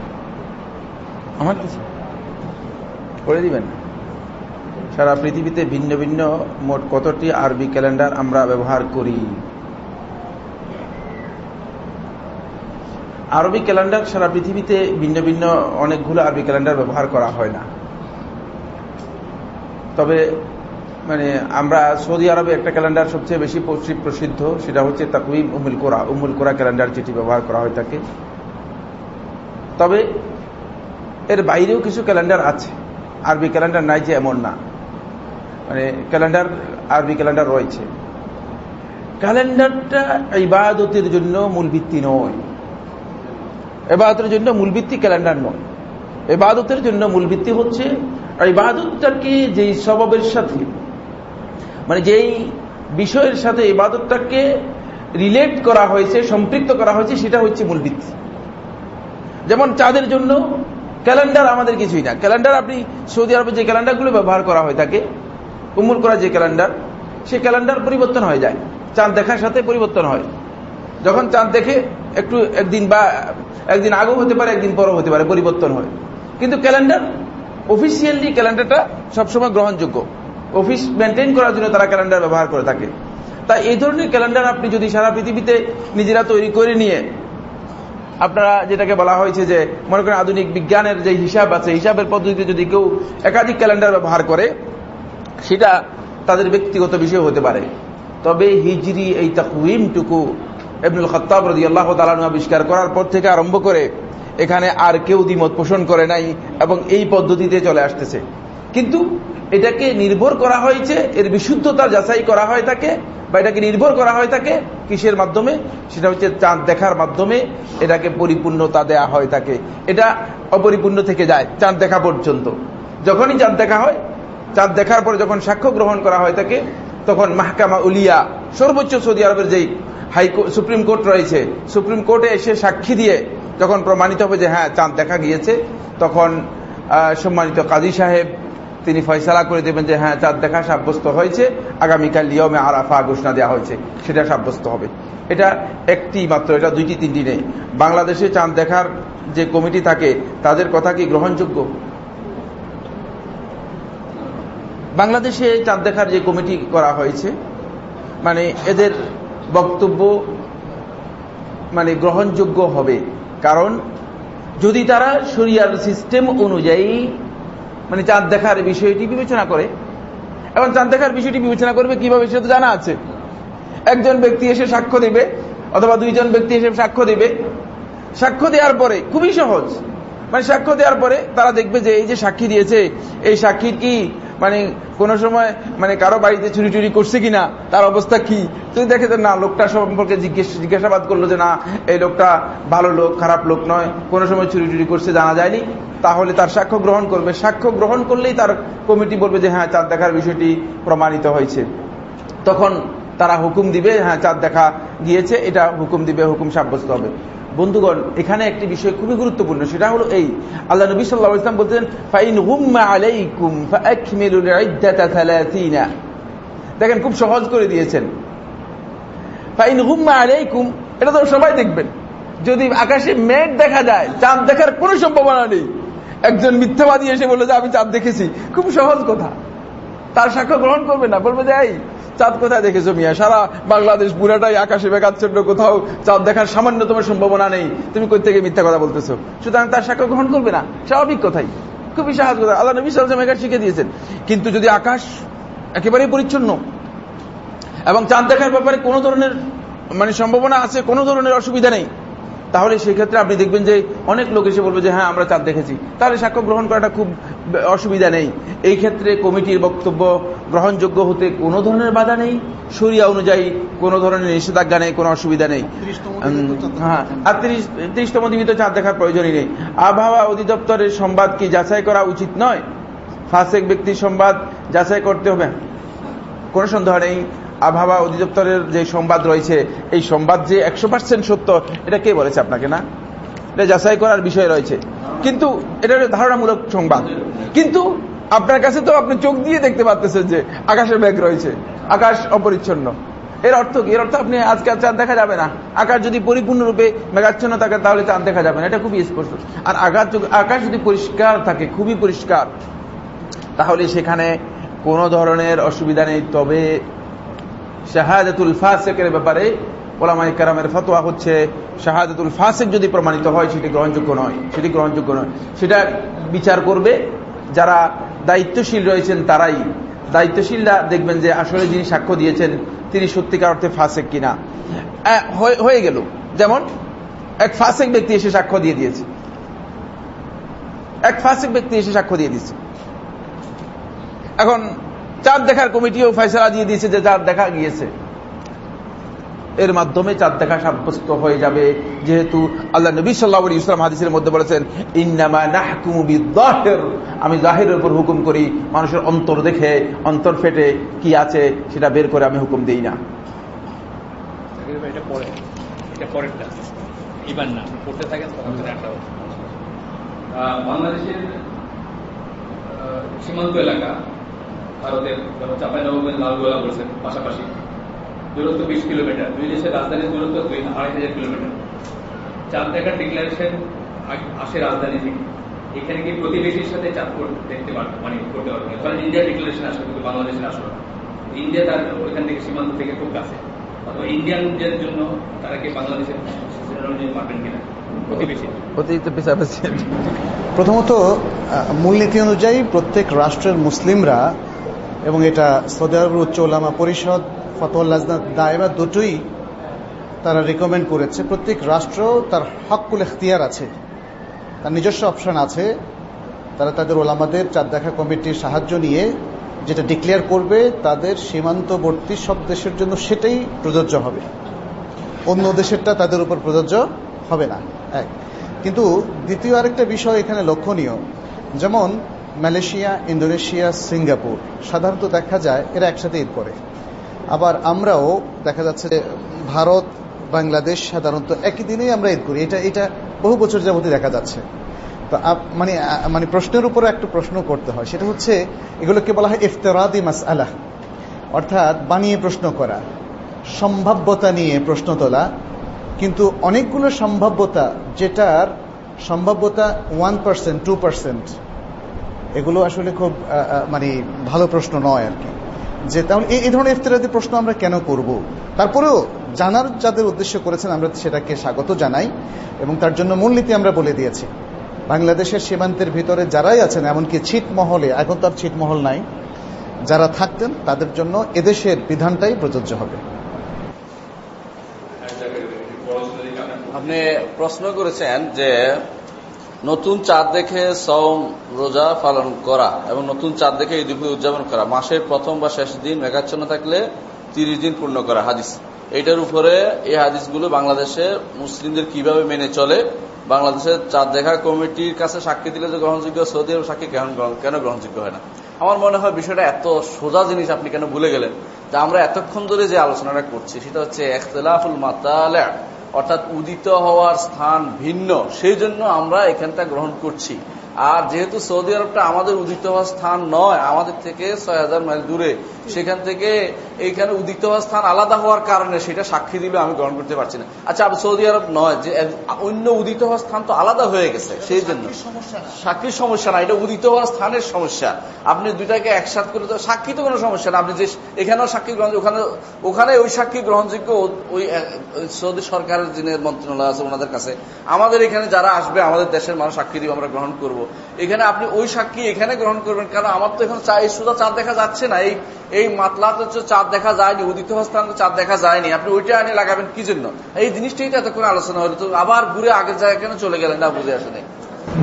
আমার কিছু করে দিবেন। সারা পৃথিবীতে ভিন্ন ভিন্ন মোট কতটি আরবি ক্যালেন্ডার আমরা ব্যবহার করি? আরবি ক্যালেন্ডার সারা পৃথিবীতে ভিন্ন ভিন্ন অনেকগুলো আরবি ক্যালেন্ডার ব্যবহার করা হয় না। তবে মানে আমরা সৌদি আরবে একটা ক্যালেন্ডার সবচেয়ে বেশি প্রসিদ্ধ, সেটা হচ্ছে তাকওয়িম উম্মুল কোরা, উম্মুল কোরা ক্যালেন্ডার, যেটি ব্যবহার করা হয় থাকে। তবে এর বাইরেও কিছু ক্যালেন্ডার আছে, আরবি ক্যালেন্ডার নাই যে এমন না, মানে ক্যালেন্ডার আরবি ক্যালেন্ডার রয়েছে। ক্যালেন্ডারটা ইবাদতের জন্য মূল ভিত্তি নয়, ইবাদতের জন্য মূল ভিত্তি ক্যালেন্ডার নয়। ইবাদতের জন্য মূল ভিত্তি হচ্ছে ইবাদতটাকে যেই সবাবের সাথে, মানে যেই বিষয়ের সাথে ইবাদতটাকে রিলেট করা হয়েছে, সম্পৃক্ত করা হয়েছে, সেটা হচ্ছে মূল ভিত্তি। যেমন চাঁদের জন্য ক্যালেন্ডার আমাদের কিছুই না। ক্যালেন্ডার আপনি সৌদি আরবে যে ক্যালেন্ডারগুলো ব্যবহার করা হয় থাকে, উমুল করা যে ক্যালেন্ডার, সেই ক্যালেন্ডার পরিবর্তন হয়ে যায়, চাঁদ দেখার সাথে পরিবর্তন হয়। যখন চাঁদ দেখে একটু একদিন বা একদিন আগেও হতে পারে, একদিন পরও হতে পারে, পরিবর্তন হয়। কিন্তু ক্যালেন্ডার অফিসিয়ালি ক্যালেন্ডারটা সবসময় গ্রহণযোগ্য। অফিস মেনটেন করার জন্য তারা ক্যালেন্ডার ব্যবহার করে থাকে। তাই এই ধরনের ক্যালেন্ডার আপনি যদি সারা পৃথিবীতে নিজেরা তৈরি করে নিয়ে, আপনারা যেটাকে বলা হয়েছে যে মনে করেন আধুনিক বিজ্ঞানের যে হিসাব আছে, হিসাবের পদ্ধতিতে যদি কেউ একাধিক ক্যালেন্ডার ব্যবহার করে, সেটা তাদের ব্যক্তিগত বিষয় হতে পারে। তবে হিজরি এই তাকওয়িমটুকু ইবনুল খাত্তাব রাদিয়াল্লাহু তাআলা আনহু আবিষ্কার করার পর থেকে আরম্ভ করে এখানে আর কেউ দ্বিমত পোষণ করে নাই এবং এই পদ্ধতিতে চলে আসতেছে। কিন্তু এটাকে নির্ভর করা হয়েছে, এর বিশুদ্ধতা যাচাই করা হয় থাকে, বা এটাকে নির্ভর করা হয় থাকে কিসের মাধ্যমে? সেটা হচ্ছে চাঁদ দেখার মাধ্যমে এটাকে পরিপূর্ণতা দেয়া হয় থাকে। এটা অপরিপূর্ণ থেকে যায় চাঁদ দেখা পর্যন্ত। যখনই চাঁদ দেখা হয়, চাঁদ দেখার পরে যখন সাক্ষ্য গ্রহণ করা হয় থাকে, তখন মাহকামা উলিয়া, সর্বোচ্চ সৌদি আরবের যেই হাইকোর্ট, সুপ্রিম কোর্ট রয়েছে, সুপ্রিম কোর্টে এসে সাক্ষী দিয়ে যখন প্রমাণিত হবে যে হ্যাঁ চাঁদ দেখা গিয়েছে, তখন সম্মানিত কাজী সাহেব তিনি ফয়সালা করে দেবেন যে হ্যাঁ চাঁদ দেখা সাব্যস্ত হয়েছে, আগামীকাল ইয়মে আরাফা ঘোষণা দেওয়া হয়েছে, সেটা সাব্যস্ত হবে। এটা একটি মাত্র, এটা দুইটি তিনটি নেই। বাংলাদেশে চাঁদ দেখার যে কমিটি থাকে তাদের কথা কি গ্রহণযোগ্য? বাংলাদেশে চাঁদ দেখার যে কমিটি করা হয়েছে, মানে এদের বক্তব্য মানে গ্রহণযোগ্য হবে, কারণ যদি তারা শরিয়ার সিস্টেম অনুযায়ী মানে চাঁদ দেখার বিষয়টি বিবেচনা করে। এবং চাঁদ দেখার বিষয়টি বিবেচনা করবে কিভাবে সেটা তো জানা আছে। একজন ব্যক্তি এসে সাক্ষ্য দিবে অথবা দুইজন ব্যক্তি এসে সাক্ষ্য দিবে, সাক্ষ্য দেওয়ার পরে খুবই সহজ, মানে সাক্ষ্য দেওয়ার পরে তারা দেখবে যে এই যে সাক্ষী দিয়েছে, এই সাক্ষীর কি মানে কোন সময় মানে কারো বাড়িতে চুরি টুরি করছে কিনা, তার অবস্থা কি। যদি দেখে যে না, লোকটা সম্পর্কে জিজ্ঞেস জিজ্ঞাসাবাদ করলো যে না এই লোকটা ভালো লোক, খারাপ লোক নয়, কোনো সময় চুরি টুরি করছে জানা যায়নি, তাহলে তার সাক্ষ্য গ্রহণ করবে। সাক্ষ্য গ্রহণ করলেই তার কমিটি বলবে যে হ্যাঁ চাঁদ দেখার বিষয়টি প্রমাণিত হয়েছে। তখন তারা হুকুম দিবে, হ্যাঁ চাঁদ দেখা গিয়েছে, এটা হুকুম দিবে, হুকুম সাব্যস্ত হবে। বন্ধুগণ, এখানে একটি বিষয় খুবই গুরুত্বপূর্ণ, সেটা হলো এই, আল্লাহ নবী সাল্লাল্লাহু আলাইহি ওয়াসাল্লাম বলতেন ফাইন গুম্মা আলাইকুম ফাআকমিলুল ইদ্দাতা সালাসিনা। দেখেন খুব সহজ করে দিয়েছেন। ফাইন গুম্মা আলাইকুম, এটা তো সবাই দেখবেন। যদি আকাশে মেঘ দেখা যায়, চাঁদ দেখার কোনো সম্ভাবনা নেই। একজন মিথ্যাবাদী এসে বললো যে আমি চাঁদ দেখেছি, খুব সহজ কথা, তার সাক্ষ্য গ্রহণ করবে না, বলবে যে এই চাঁদ কোথায় দেখেছো মিয়া, সারা বাংলাদেশ পুরাটাই আকাশে মেঘাচ্ছন্ন, কোথাও চাঁদ দেখার সামান্যতম সম্ভাবনা নেই, তুমি কই থেকে মিথ্যা কথা বলতেছো। সুতরাং তার সাক্ষ্য গ্রহণ করবে না, স্বাভাবিক কথাই, খুবই সহজ কথা, আল্লাহ নবী সাল্লাল্লাহু আলাইহি ওয়াসাল্লাম শিখে দিয়েছেন। কিন্তু যদি আকাশ একেবারে পরিচ্ছন্ন এবং চাঁদ দেখার ব্যাপারে কোনো ধরনের মানে সম্ভাবনা আছে, কোনো ধরনের অসুবিধা নেই, তাহলে সেই ক্ষেত্রে আপনি দেখবেন যে অনেক লোক এসে বলবে যে হ্যাঁ আমরা চাঁদ দেখেছি, তাহলে সাক্ষ্য গ্রহণ করাটা খুব অসুবিধা নেই। এই ক্ষেত্রে কমিটির বক্তব্য গ্রহণযোগ্য হতে কোনো ধরনের বাধা নেই, শরিয়া অনুযায়ী কোনো ধরনের নিষেধাজ্ঞা নেই, কোনো অসুবিধা নেই। হ্যাঁ, আর ত্রিশ ত্রিশতম দিনই তো চাঁদ দেখার প্রয়োজনই নেই। আবহাওয়া অধিদপ্তরের সংবাদ কি যাচাই করা উচিত নয়? ফাসেক ব্যক্তির সংবাদ যাচাই করতে হবে, কোনো সন্দেহ নেই। আবহাওয়া অধিদপ্তরের যে সংবাদ রয়েছে, এই সংবাদ যে একশো পার্সেন্ট সত্য, এটা কে বলেছে আপনাকে? না, এটা যাচাই করার বিষয় রয়েছে, কিন্তু এটা ধারণামূলক সংবাদ। কিন্তু আপনার কাছে তো আপনি চোখ দিয়ে দেখতে পাচ্ছেন যে আকাশে মেঘ রয়েছে, আকাশ অপরিচ্ছন্ন। এর অর্থ কি? এর অর্থ আপনি আজকে চাঁদ দেখা যাবে না। আকাশ যদি পরিপূর্ণরূপে মেঘাচ্ছন্ন থাকে তাহলে চাঁদ দেখা যাবে না, এটা খুবই স্পষ্ট। আর আকাশ আকাশ যদি পরিষ্কার থাকে, খুবই পরিষ্কার, তাহলে সেখানে কোনো ধরনের অসুবিধা নেই। তবে শাহাদাতুল ফাসিকের ব্যাপারে ওলামায়ে কেরামের ফতোয়া হচ্ছে, শাহাদাতুল ফাসিক যদি প্রমাণিত হয় সেটি গ্রহণযোগ্য নয়, সেটি গ্রহণযোগ্য নয়। সেটা বিচার করবে যারা দায়িত্বশীল রয়েছেন তারাই। দায়িত্বশীলরা দেখবেন যে আসলে যিনি সাক্ষ্য দিয়েছেন তিনি সত্যিকার অর্থে ফাসিক কিনা। হয়ে গেল, যেমন এক ফাসিক ব্যক্তি এসে সাক্ষ্য দিয়ে দিয়েছে, এক ফাসিক ব্যক্তি এসে সাক্ষ্য দিয়ে দিয়েছে। এখন চাঁদ দেখার কমিটিও ফয়সালা দিয়ে দিয়েছে যে চাঁদ দেখা গিয়েছে, এর মাধ্যমে চাঁদ দেখা সাব্যস্ত হয়ে যাবে। যেহেতু আল্লাহ নবী সাল্লাল্লাহু আলাইহি ওয়াসাল্লাম হাদিসের মধ্যে বলেছেন ইন্নামা নাহকুমু বিয-যাহির, আমি জাহিরের উপর হুকুম করি, মানুষের অন্তর দেখে, অন্তর ফেটে কি আছে সেটা বের করে আমি হুকুম দেই না। এটা পরে, এটা পরেরটা, এবার না পড়তে থাকেন তখন একটা বাংলাদেশের সীমান্ত এলাকা ভারতের যেমন চাঁপাইনবাবগঞ্জ লালগোলা বলছেন পাশাপাশি, দূরত্ব বিশ কিলোমিটার, দুই দেশের রাজধানীর দূরত্ব দুই আড়াই হাজার কিলোমিটার। চাঁদ দেখার ডিক্লারেশন আসে রাজধানী থেকে, এখানে কি প্রতিবেশীর সাথে চাঁদ দেখতে পারবে, মানে করতে পারবে না। কারণ ইন্ডিয়া ডিক্লারেশন আসবে কিন্তু বাংলাদেশের আসবে না, ইন্ডিয়া তার ওইখান থেকে সীমান্ত থেকে খুব কাছে, অথবা ইন্ডিয়ানদের জন্য তারা কি বাংলাদেশের পারবেন কিনা প্রতিবেশী? প্রথমত মূলনীতি অনুযায়ী প্রত্যেক রাষ্ট্রের মুসলিমরা, এবং এটা সৌদি আরবের উচ্চ ওলামা পরিষদ ফতোয়া লাজনা দায়রা দুটোই তারা রিকমেন্ড করেছে, প্রত্যেক রাষ্ট্র তার হকুল ইখতিয়ার আছে, তার নিজস্ব অপশন আছে, তারা তাদের ওলামাদের চাঁদ দেখা কমিটির সাহায্য নিয়ে যেটা ডিক্লেয়ার করবে তাদের সীমান্তবর্তী সব দেশের জন্য সেটাই প্রযোজ্য হবে, অন্য দেশেরটা তাদের উপর প্রযোজ্য হবে না। এক কিন্তু দ্বিতীয় আরেকটা বিষয় এখানে লক্ষণীয়, যেমন মালয়েশিয়া, ইন্দোনেশিয়া, সিঙ্গাপুর সাধারণত দেখা যায় এরা একসাথে ঈদ করে, আবার আমরাও দেখা যাচ্ছে ভারত, বাংলাদেশ সাধারণত একই দিনেই আমরা ঈদ করি, এটা এটা বহু বছর যাবতই দেখা যাচ্ছে। তো মানে মানে প্রশ্নের উপরে একটা প্রশ্ন করতে হয়, সেটা হচ্ছে এগুলোকে বলা হয় ইফতিরাদি মাসআলা, অর্থাৎ বানিয়ে প্রশ্ন করা, সম্ভাব্যতা নিয়ে প্রশ্ন তোলা, কিন্তু অনেকগুলো সম্ভাব্যতা যেটার সম্ভাব্যতা ওয়ান পার্সেন্ট টু পার্সেন্ট এগুলো আসলে খুব মানে ভালো প্রশ্ন নয় আর কি। যে তাহলে এই ধরনের ইফতিরাদি প্রশ্ন আমরা কেন করব? তারপরেও জানার যাদের উদ্দেশ্য করেছেন আমরা সেটাকে স্বাগত জানাই, এবং তার জন্য মূলনীতি আমরা বলে দিয়েছি। বাংলাদেশের সীমান্তের ভিতরে যারাই আছেন, এমনকি ছিটমহলে, এখন তো আর ছিটমহল নাই, যারা থাকতেন তাদের জন্য এদেশের বিধানটাই প্রযোজ্য হবে। আপনি প্রশ্ন করেছেন যে নতুন চাঁদ দেখে সওম রোজা পালন করা এবং নতুন চাঁদ দেখে ঈদ উদযাপন করা, মাসের প্রথম বা শেষ দিন মেঘাচ্ছন্ন থাকলে তিরিশ দিন পূর্ণ করা হাদিস, এইটার উপরে এই হাদিসগুলো বাংলাদেশের মুসলিমদের কিভাবে মেনে চলে, বাংলাদেশের চাঁদ দেখা কমিটির কাছে সাক্ষী দিলে যে গ্রহণযোগ্য, সৌদি আরব সাক্ষী কেন কেন গ্রহণযোগ্য হয় না? আমার মনে হয় বিষয়টা এত সোজা জিনিস আপনি কেন ভুলে গেলেন যে আমরা এতক্ষণ ধরে যে আলোচনাটা করছি সেটা হচ্ছে ইখতিলাফুল মাতালি', অর্থাৎ উদিত হওয়ার স্থান ভিন্ন, সেই জন্য আমরা এখানটা গ্রহণ করছি। আর যেহেতু সৌদি আরবটা আমাদের উদিত হওয়ার স্থান নয়, আমাদের থেকে ছয় হাজার মাইল দূরে, সেখান থেকে এইখানে উদিত হওয়ার স্থান আলাদা হওয়ার কারণে সেটা সাক্ষী দিলে আমি গ্রহণ করতে পারছি না। আচ্ছা, সৌদি আরব নয়, যে অন্য উদিত হওয়ার স্থান তো আলাদা হয়ে গেছে, সেই জন্য সাক্ষীর সমস্যা না, এটা উদিত হওয়ার স্থানের সমস্যা। আপনি দুইটাকে একসাথ করে তো সাক্ষী তো কোনো সমস্যা না, আপনি যে এখানেও সাক্ষী গ্রহণ, ওখানে ওখানে ওই সাক্ষী গ্রহণযোগ্য, ওই সৌদি সরকারের যিনি মন্ত্রণালয় আছে ওনাদের কাছে, আমাদের এখানে যারা আসবে আমাদের দেশের মানুষ সাক্ষী দিব, আমরা গ্রহণ করব। এখানে আপনি ওই সাক্ষী এখানে গ্রহণ করবেন কেন? আমার তো এখানে এই সুদা চাঁদ দেখা যাচ্ছে না, এই এই মাতলাতে হচ্ছে চাঁদ দেখা যায়নি, উদিত হস্তান চাঁদ দেখা যায়নি, আপনি ওইটা আনি লাগাবেন কি জন্য? এই জিনিসটাই তো এতক্ষণ আলোচনা হলো, তো আবার ঘুরে আগের জায়গায় কেন চলে গেলেন না বুঝে আসে নাই।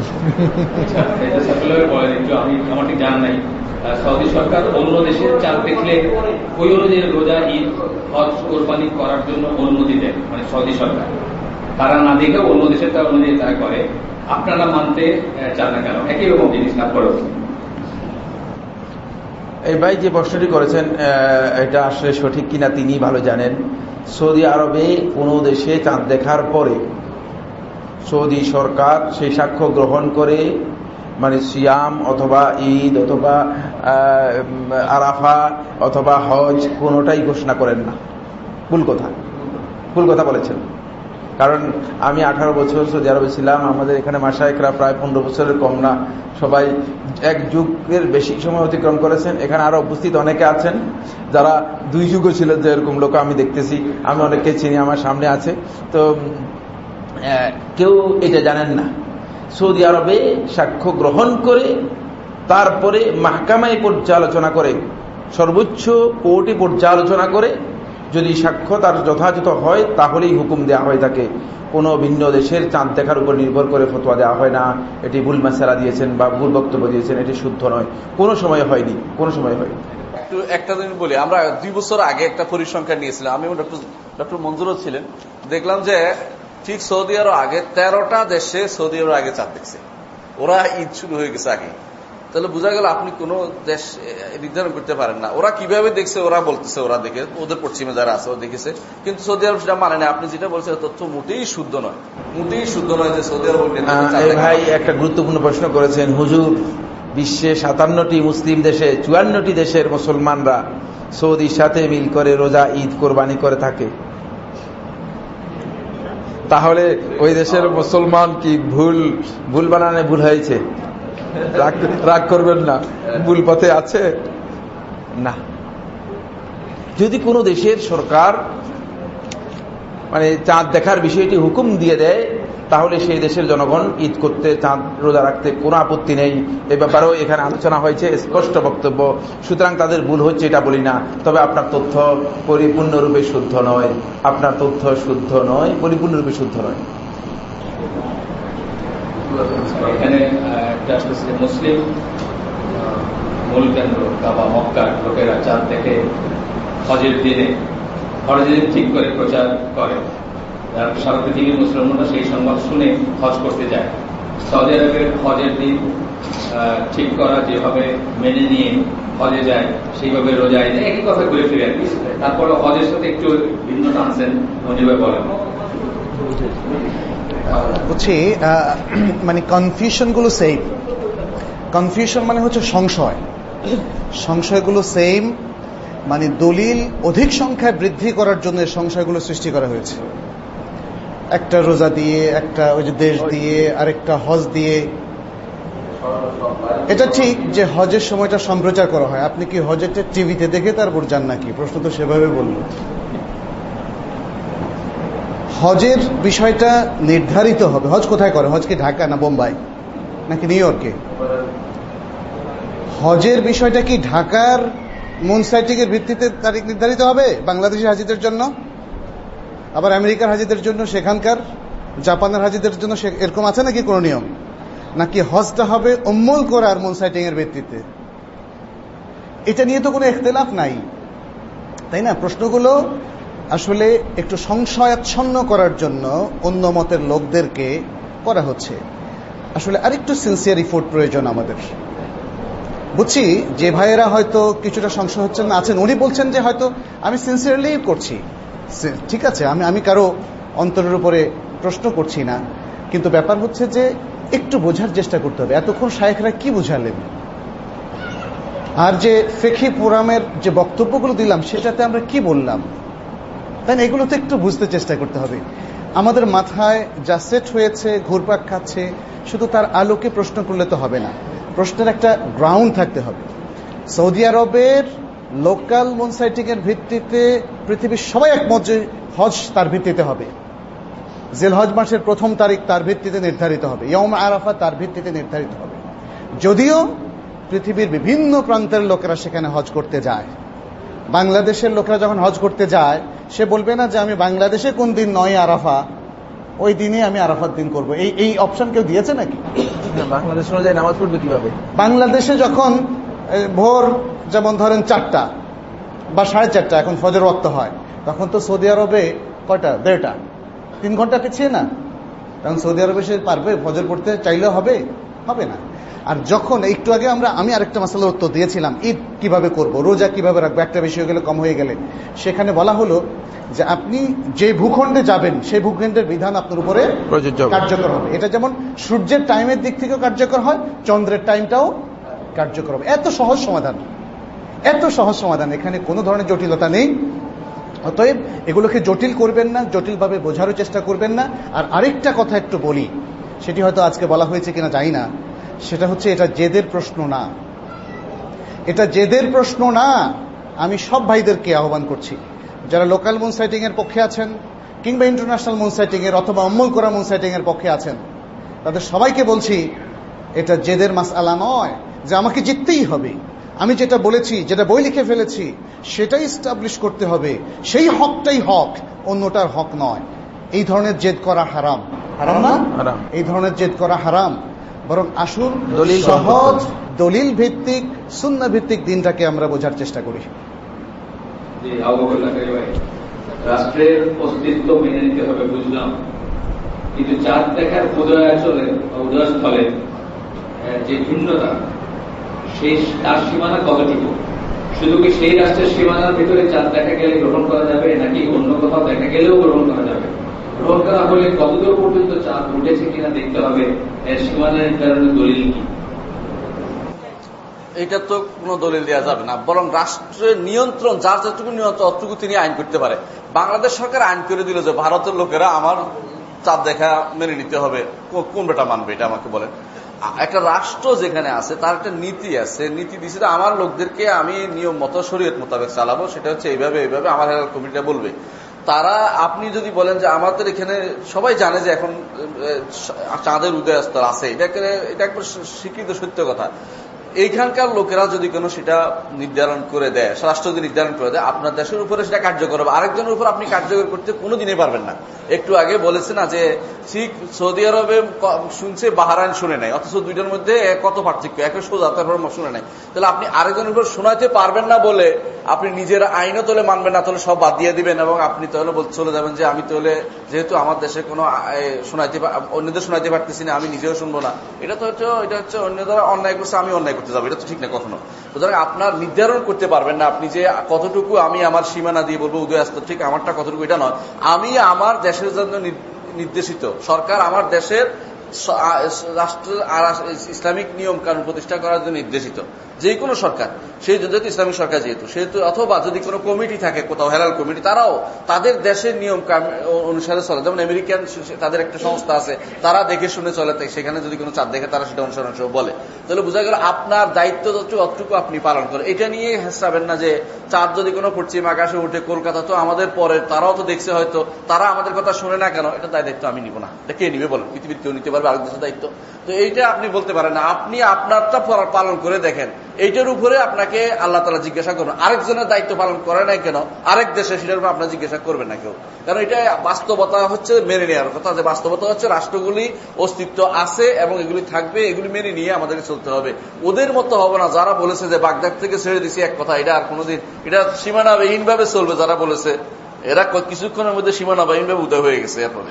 আমি আমার ঠিক জানা নাই, সৌদি সরকার অন্য দেশের চাঁদ দেখলে ওই অনুযায়ী রোজা, ঈদ, হজ, কোরবানি করার জন্য অনুমতি দেয়, মানে সৌদি সরকার তারা না দেখে অন্য দেশের তার অনুযায়ী তারা করে, আপনারা মানতে চান না কেন? একই রকম জিনিস না করে। এই ভাই যে প্রশ্নটি করেছেন এটা আসলে সঠিক কিনা তিনি ভালো জানেন। সৌদি আরবে কোনো দেশে চাঁদ দেখার পরে সৌদি সরকার সেই সাক্ষ্য গ্রহণ করে, মানে সিয়াম অথবা ঈদ অথবা আরাফা অথবা হজ কোনোটাই ঘোষণা করেন না। ভুল কথা, ভুল কথা বলেছেন। কারণ আমি আঠারো বছর সৌদি আরবে ছিলাম, আমাদের এখানে মাশায়েখরা প্রায় পনেরো বছরের কম না, সবাই এক যুগের বেশি সময় অতিক্রম করেছেন। এখানে আরো উপস্থিত অনেকে আছেন যারা দুই যুগও ছিলেন, যে এরকম লোক আমি দেখতেছি, আমি অনেককে চিনি, আমার সামনে আছে। তো কেউ এটা জানেন না, সৌদি আরবে সাক্ষ্য গ্রহণ করে তারপরে মাহকামায় পর্যালোচনা করে, সর্বোচ্চ কোর্টে পর্যালোচনা করে যদি সাক্ষ্য তার যথাযথ হয় তাহলেই হুকুম দেওয়া হয় তাকে। কোনো ভিন্ন দেশের চাঁদ দেখার উপর নির্ভর করে ফতোয়া দেওয়া হয় না, এটি ভুল মাসালা দিয়েছেন বা ভুল বক্তব্য দিয়েছেন, এটি শুদ্ধ নয়, কোনো সময় হয়নি, কোনো সময় হয়নি। একটু একটা দিন বলি, আমরা দুই বছর আগে একটা পরিসংখ্যান নিয়েছিলাম, আমি ডক্টর ডক্টর মঞ্জুরও ছিলেন, দেখলাম যে ঠিক সৌদি আরব আগে তেরোটা দেশে সৌদি আরব আগে চাঁদ দেখছে, ওরা ঈদ শুরু হয়ে গেছে আগে। তো তাহলে বোঝা গেল আপনি কোন দেশ নির্ধারণ করতে পারেন না। ওরা কিভাবে দেখছে ওরা বলতেছে, ওরা দেখে, ওদের পশ্চিমে যারা আছে ওরা দেখেছে, কিন্তু সৌদি আরব সেটা মানে না। আপনি যেটা বলছেন তথ্য মোটেই শুদ্ধ নয়, মোটেই শুদ্ধ নয় যে সৌদি আরব। ভাই একটা গুরুত্বপূর্ণ প্রশ্ন করেছেন হুজুর, বিশ্বে সাতান্নটি মুসলিম দেশে চুয়ান্নটি দেশের মুসলমানরা সৌদির সাথে মিল করে রোজা ঈদ কোরবানি করে থাকে, তাহলে ওই দেশের মুসলমান কি ভুল ভুল বানানে ভুল হয়েছে? রাগ করবেন না, ভুল পথে আছে না। যদি কোনো দেশের সরকার মানে চাঁদ দেখার বিষয়টি হুকুম দিয়ে দেয়, তাহলে সেই দেশের জনগণ ঈদ করতে, চাঁদ রোজা রাখতে কোনো আপত্তি নেই। এ ব্যাপারেও এখানে আলোচনা হয়েছে, স্পষ্ট বক্তব্য। সুতরাং তাদের ভুল হচ্ছে এটা বলি না, তবে আপনার তথ্য পরিপূর্ণরূপে শুদ্ধ নয়, আপনার তথ্য শুদ্ধ নয়, পরিপূর্ণরূপে শুদ্ধ নয়। এখানে একটা আসতেছে মুসলিম মূল কেন্দ্র কাবা মক্কার লোকেরা চাঁদ দেখে হজের দিনে হজের দিন ঠিক করে প্রচার করে, সারা পৃথিবীর মুসলমানরা সেই সংবাদ শুনে হজ করতে যায়। সৌদি আরবের হজের দিন ঠিক করা যেভাবে মেনে নিয়ে হজে যায়, সেইভাবে রোজায় যায়, একই কথা ঘুরে ফিরে আর কি। তারপরে হজের সাথে একটু ভিন্ন টানছেন, মঞ্জুভাই বলেন। বুঝছি, মানে কনফিউশন গুলো সেম। কনফিউশন মানে হচ্ছে সংশয়, সংশয়গুলো সেম। মানে দলিল অধিক সংখ্যায় বৃদ্ধি করার জন্য সংশয়গুলো সৃষ্টি করা হয়েছে। একটা রোজা দিয়ে, একটা ওই যে দেশ দিয়ে, আরেকটা হজ দিয়ে। এটা ঠিক যে হজের সময়টা সম্প্রচার করা হয়। আপনি কি হজেরটা টিভিতে দেখে তারপর যান নাকি? প্রশ্ন তো সেভাবে বলল। হজের বিষয়টা নির্ধারিত হবে। হজ কোথায় করে? হজ কি ঢাকা না বোম্বাই নাকি নিউ ইয়র্কে? হজের বিষয়টা কি ঢাকার মুন সাইটিং এর ভিত্তিতে তারিখ নির্ধারিত হবে বাংলাদেশি হাজিদের জন্য, আবার আমেরিকার হাজিদের জন্য সেখানকার, জাপানের হাজিদের জন্য এরকম আছে নাকি কোনো নিয়ম? নাকি হজটা হবে উম্মুল কোরআর মুন সাইটিং এর ভিত্তিতে? এটা নিয়ে তো কোনো ইখতিলাফ নাই, তাই না? প্রশ্নগুলো আসলে একটু সংশয়াচ্ছন্ন করার জন্য অন্য মতের লোকদেরকে করা হচ্ছে। আসলে আরেকটু সিনসিয়ার এফোর্ট প্রয়োজন আমাদের। বুঝছি যে ভাইয়েরা হয়তো কিছুটা সংশয় হচ্ছেন না আছেন, উনি বলছেন যে হয়তো আমি সিনসিয়ারলি করছি, ঠিক আছে, আমি আমি কারো অন্তরের উপরে প্রশ্ন করছি না, কিন্তু ব্যাপার হচ্ছে যে একটু বোঝার চেষ্টা করতে হবে। এতক্ষণ শায়েখরা কি বুঝালেন, আর যে ফিকহি পুরামের যে বক্তব্যগুলো দিলাম সেটাতে আমরা কি বললাম, তাই না? এগুলো তো একটু বুঝতে চেষ্টা করতে হবে। আমাদের মাথায় যা সেট হয়েছে ঘুরপাক খাচ্ছে, শুধু তার আলোকে প্রশ্ন করলে তো হবে না, প্রশ্নের একটা গ্রাউন্ড থাকতে হবে। সৌদি আরবের লোকাল মুন সাইটিং এর ভিত্তিতে পৃথিবীর সবাই একমত যে হজ তার ভিত্তিতে হবে, জিলহজ মাসের প্রথম তারিখ তার ভিত্তিতে নির্ধারিত হবে, ইয়ম আরাফা তার ভিত্তিতে নির্ধারিত হবে। যদিও পৃথিবীর বিভিন্ন প্রান্তের লোকেরা সেখানে হজ করতে যায়, বাংলাদেশের লোকেরা যখন হজ করতে যায় সে বলবে না যে আমি বাংলাদেশে কোন দিন নয় আরাফা, ওই দিনে আমি আরাফার দিন করবো। এই এই অপশন কেউ দিয়েছে নাকি? বাংলাদেশ অনুযায়ী নামাজ পড়বে কিভাবে? বাংলাদেশে যখন ভোর যেমন ধরেন চারটা বা সাড়ে চারটা এখন ফজর ওয়াক্ত হয়, তখন তো সৌদি আরবে কয়টা? দেড়টা, তিন ঘন্টা পিছিয়ে না? তখন সৌদি আরবে সে পারবে ফজর পড়তে চাইলেও হবে? হবে না। আর যখন একটু আগে আমরা আমি আরেকটা মাসালার উত্তর দিয়েছিলাম, ঈদ কিভাবে করব, রোজা কিভাবে রাখবো, একটা বেশি হয়ে গেলে কম হয়ে গেলে, সেখানে বলা হলো যে আপনি যে ভূখণ্ডে যাবেন সেই ভূখণ্ডের বিধান আপনার উপরে কার্যকর হবে। এটা যেমন সূর্যের টাইমের দিক থেকেও কার্যকর হয়, চন্দ্রের টাইমটাও কার্যকর হবে। এত সহজ সমাধান, এত সহজ সমাধান, এখানে কোনো ধরনের জটিলতা নেই। অতএব এগুলোকে জটিল করবেন না, জটিলভাবে বোঝারও চেষ্টা করবেন না। আর আরেকটা কথা একটু বলি, সেটি হয়তো আজকে বলা হয়েছে কিনা জানি না, সেটা হচ্ছে এটা জেদের প্রশ্ন না, এটা জেদের প্রশ্ন না। আমি সব ভাইদেরকে আহ্বান করছি যারা লোকাল মুন সাইটিং এর পক্ষে আছেন কিংবা ইন্টারন্যাশনাল মুন সাইটিং এর অথবা উম্মুল কোরা মুন সাইটিং এর পক্ষে আছেন, তাদের সবাইকে বলছি এটা জেদের মাসআলা নয় যে আমাকে জিততেই হবে, আমি যেটা বলেছি, যেটা বই লিখে ফেলেছি সেটাই এস্টাবলিশ করতে হবে, সেই হকটাই হক, অন্যটার হক নয়। এই ধরনের জেদ করা হারাম, হারাম না? এই ধরনের জেদ করা হারাম। বরং আসুন সহজ দলিল ভিত্তিক সুন্নাহ ভিত্তিক দিনটাকে আমরা বোঝার চেষ্টা করি। রাষ্ট্রের অস্তিত্ব মেনে নিতে হবে বুঝলাম, কিন্তু চাঁদ দেখার উদয়াচলে উদয়স্থলে যে ভিন্নতা সেই তার সীমানা কতটুকু? শুধু কি সেই রাষ্ট্রের সীমানার ভিতরে চাঁদ দেখা গেলে গ্রহণ করা যাবে, নাকি অন্য কোথাও দেখা গেলেও গ্রহণ করা যাবে? গ্রহণ করা হলে কতদূর পর্যন্ত চাঁদ উঠেছে কিনা দেখতে হবে। এর সীমানা নির্ধারণের দলিল কি? এটা তো কোনো দলিল দেওয়া যাবে না, বরং রাষ্ট্রের নিয়ন্ত্রণ, যার যতটুকু নিয়ন্ত্রণ অতটুকু তিনি আইন করতে পারে। বাংলাদেশ সরকার আইন করে দিল যে ভারতের লোকেরা আমার চাঁদ দেখা মেনে নিতে হবে, কোন বেটা মানবে এটা আমাকে বলেন? একটা রাষ্ট্র যেখানে আছে তার একটা নীতি আছে, নীতি দিচ্ছে আমার লোকদেরকে আমি নিয়ম মতো শরীয়ত মোতাবেক চালাবো, সেটা হচ্ছে এইভাবে এইভাবে আমার হেলাল কমিটিটা বলবে। তারা, আপনি যদি বলেন যে আমাদের এখানে সবাই জানে যে এখন চাঁদের উদয়স্তর আছে, এটা এটা একবার স্বীকৃত সত্য কথা। এইখানকার লোকেরা যদি কোনো সেটা নির্ধারণ করে দেয়, রাষ্ট্র যদি নির্ধারণ করে দেয়, আপনার দেশের উপরে সেটা কার্যকর হবে, আরেকজনের উপর আপনি কার্যকর করতে কোনোদিনই পারবেন না। একটু আগে বলেছে না যে ঠিক সৌদি আরবে শুনছে, বাহরাইন শুনে নাই, অথচ দুইটার মধ্যে কত পার্থক্য, একে সোজা তারপর শুনে নাই। তাহলে আপনি আরেকজনের উপর শোনাইতে পারবেন না বলে আপনি নিজের আইনও তাহলে মানবেন না, তাহলে সব বাদ দিয়ে দিবেন এবং আপনি তাহলে চলে যাবেন যে আমি তাহলে যেহেতু আমার দেশে কোনো শোনাইতে অন্যদের শোনাইতে পারতেছি না, আমি নিজেও শুনবো না। এটা তো হচ্ছে এটা হচ্ছে অন্যরা অন্যায় করছে, আমি অন্যায় করতে যাবো, এটা তো ঠিক না কখনো। সুতরাং আপনার নির্ধারণ করতে পারবেন না আপনি যে কতটুকু আমি আমার সীমানা দিয়ে বলবো উদয়াস্ত ঠিক আমারটা কতটুকু, এটা নয়। আমি আমার দেশের জন্য নির্দেশিত, সরকার আমার দেশের রাষ্ট্রের ইসলামিক নিয়ম কানুন প্রতিষ্ঠা করার জন্য নির্দেশিত, যে কোনো সরকার, সেই যেহেতু ইসলামিক সরকার যেহেতু সেহেতু, অথবা যদি কোনো কমিটি থাকে কোথাও হেলাল কমিটি, তারাও তাদের দেশের নিয়ম অনুসারে চলে। যেমন আমেরিকান তাদের একটা সংস্থা আছে, তারা দেখে শুনে চলে, সেখানে যদি কোনো চাঁদ দেখে তারা সেটা অনুসরণ বলে। তাহলে বোঝা গেল আপনার দায়িত্ব অতটুকু আপনি পালন করেন। এটা নিয়ে হেসাবেন না যে চাঁদ যদি কোনো পশ্চিম আকাশে উঠে, কলকাতা তো আমাদের পরে, তারাও তো দেখছে, হয়তো তারা আমাদের কথা শুনে না কেন, এটা তাই দায়িত্ব আমি নিব না। এটা কে নিবে বলেন? পৃথিবীর কেউ নিতে পারবে আরেক দেশের দায়িত্ব? তো এইটা আপনি বলতে পারেন না। আপনি আপনারটা পালন করে দেখেন, এইটার উপরে আপনাকে আল্লাহ তাআলা জিজ্ঞাসা করবেন। আরেকজনের দায়িত্ব পালন করে নাই কেন আরেক দেশে, সেটার উপর আপনার জিজ্ঞাসা করবেন না কেউ। কারণ এটা বাস্তবতা হচ্ছে মেনে নেওয়ার কথা, যে বাস্তবতা হচ্ছে রাষ্ট্রগুলি অস্তিত্ব আছে এবং এগুলি থাকবে, এগুলি মেনে নিয়ে আমাদেরকে চলতে হবে। ওদের মতো হবে না যারা বলেছে যে বাগদাদ থেকে ছেড়ে দিছি এক কথা, এটা আর কোনোদিন এটা সীমানাবিহীন ভাবে চলবে। যারা বলেছে এরা কিছুক্ষণের মধ্যে সীমানাবিহীন ভাবে উদয় হয়ে গেছে। এরপরে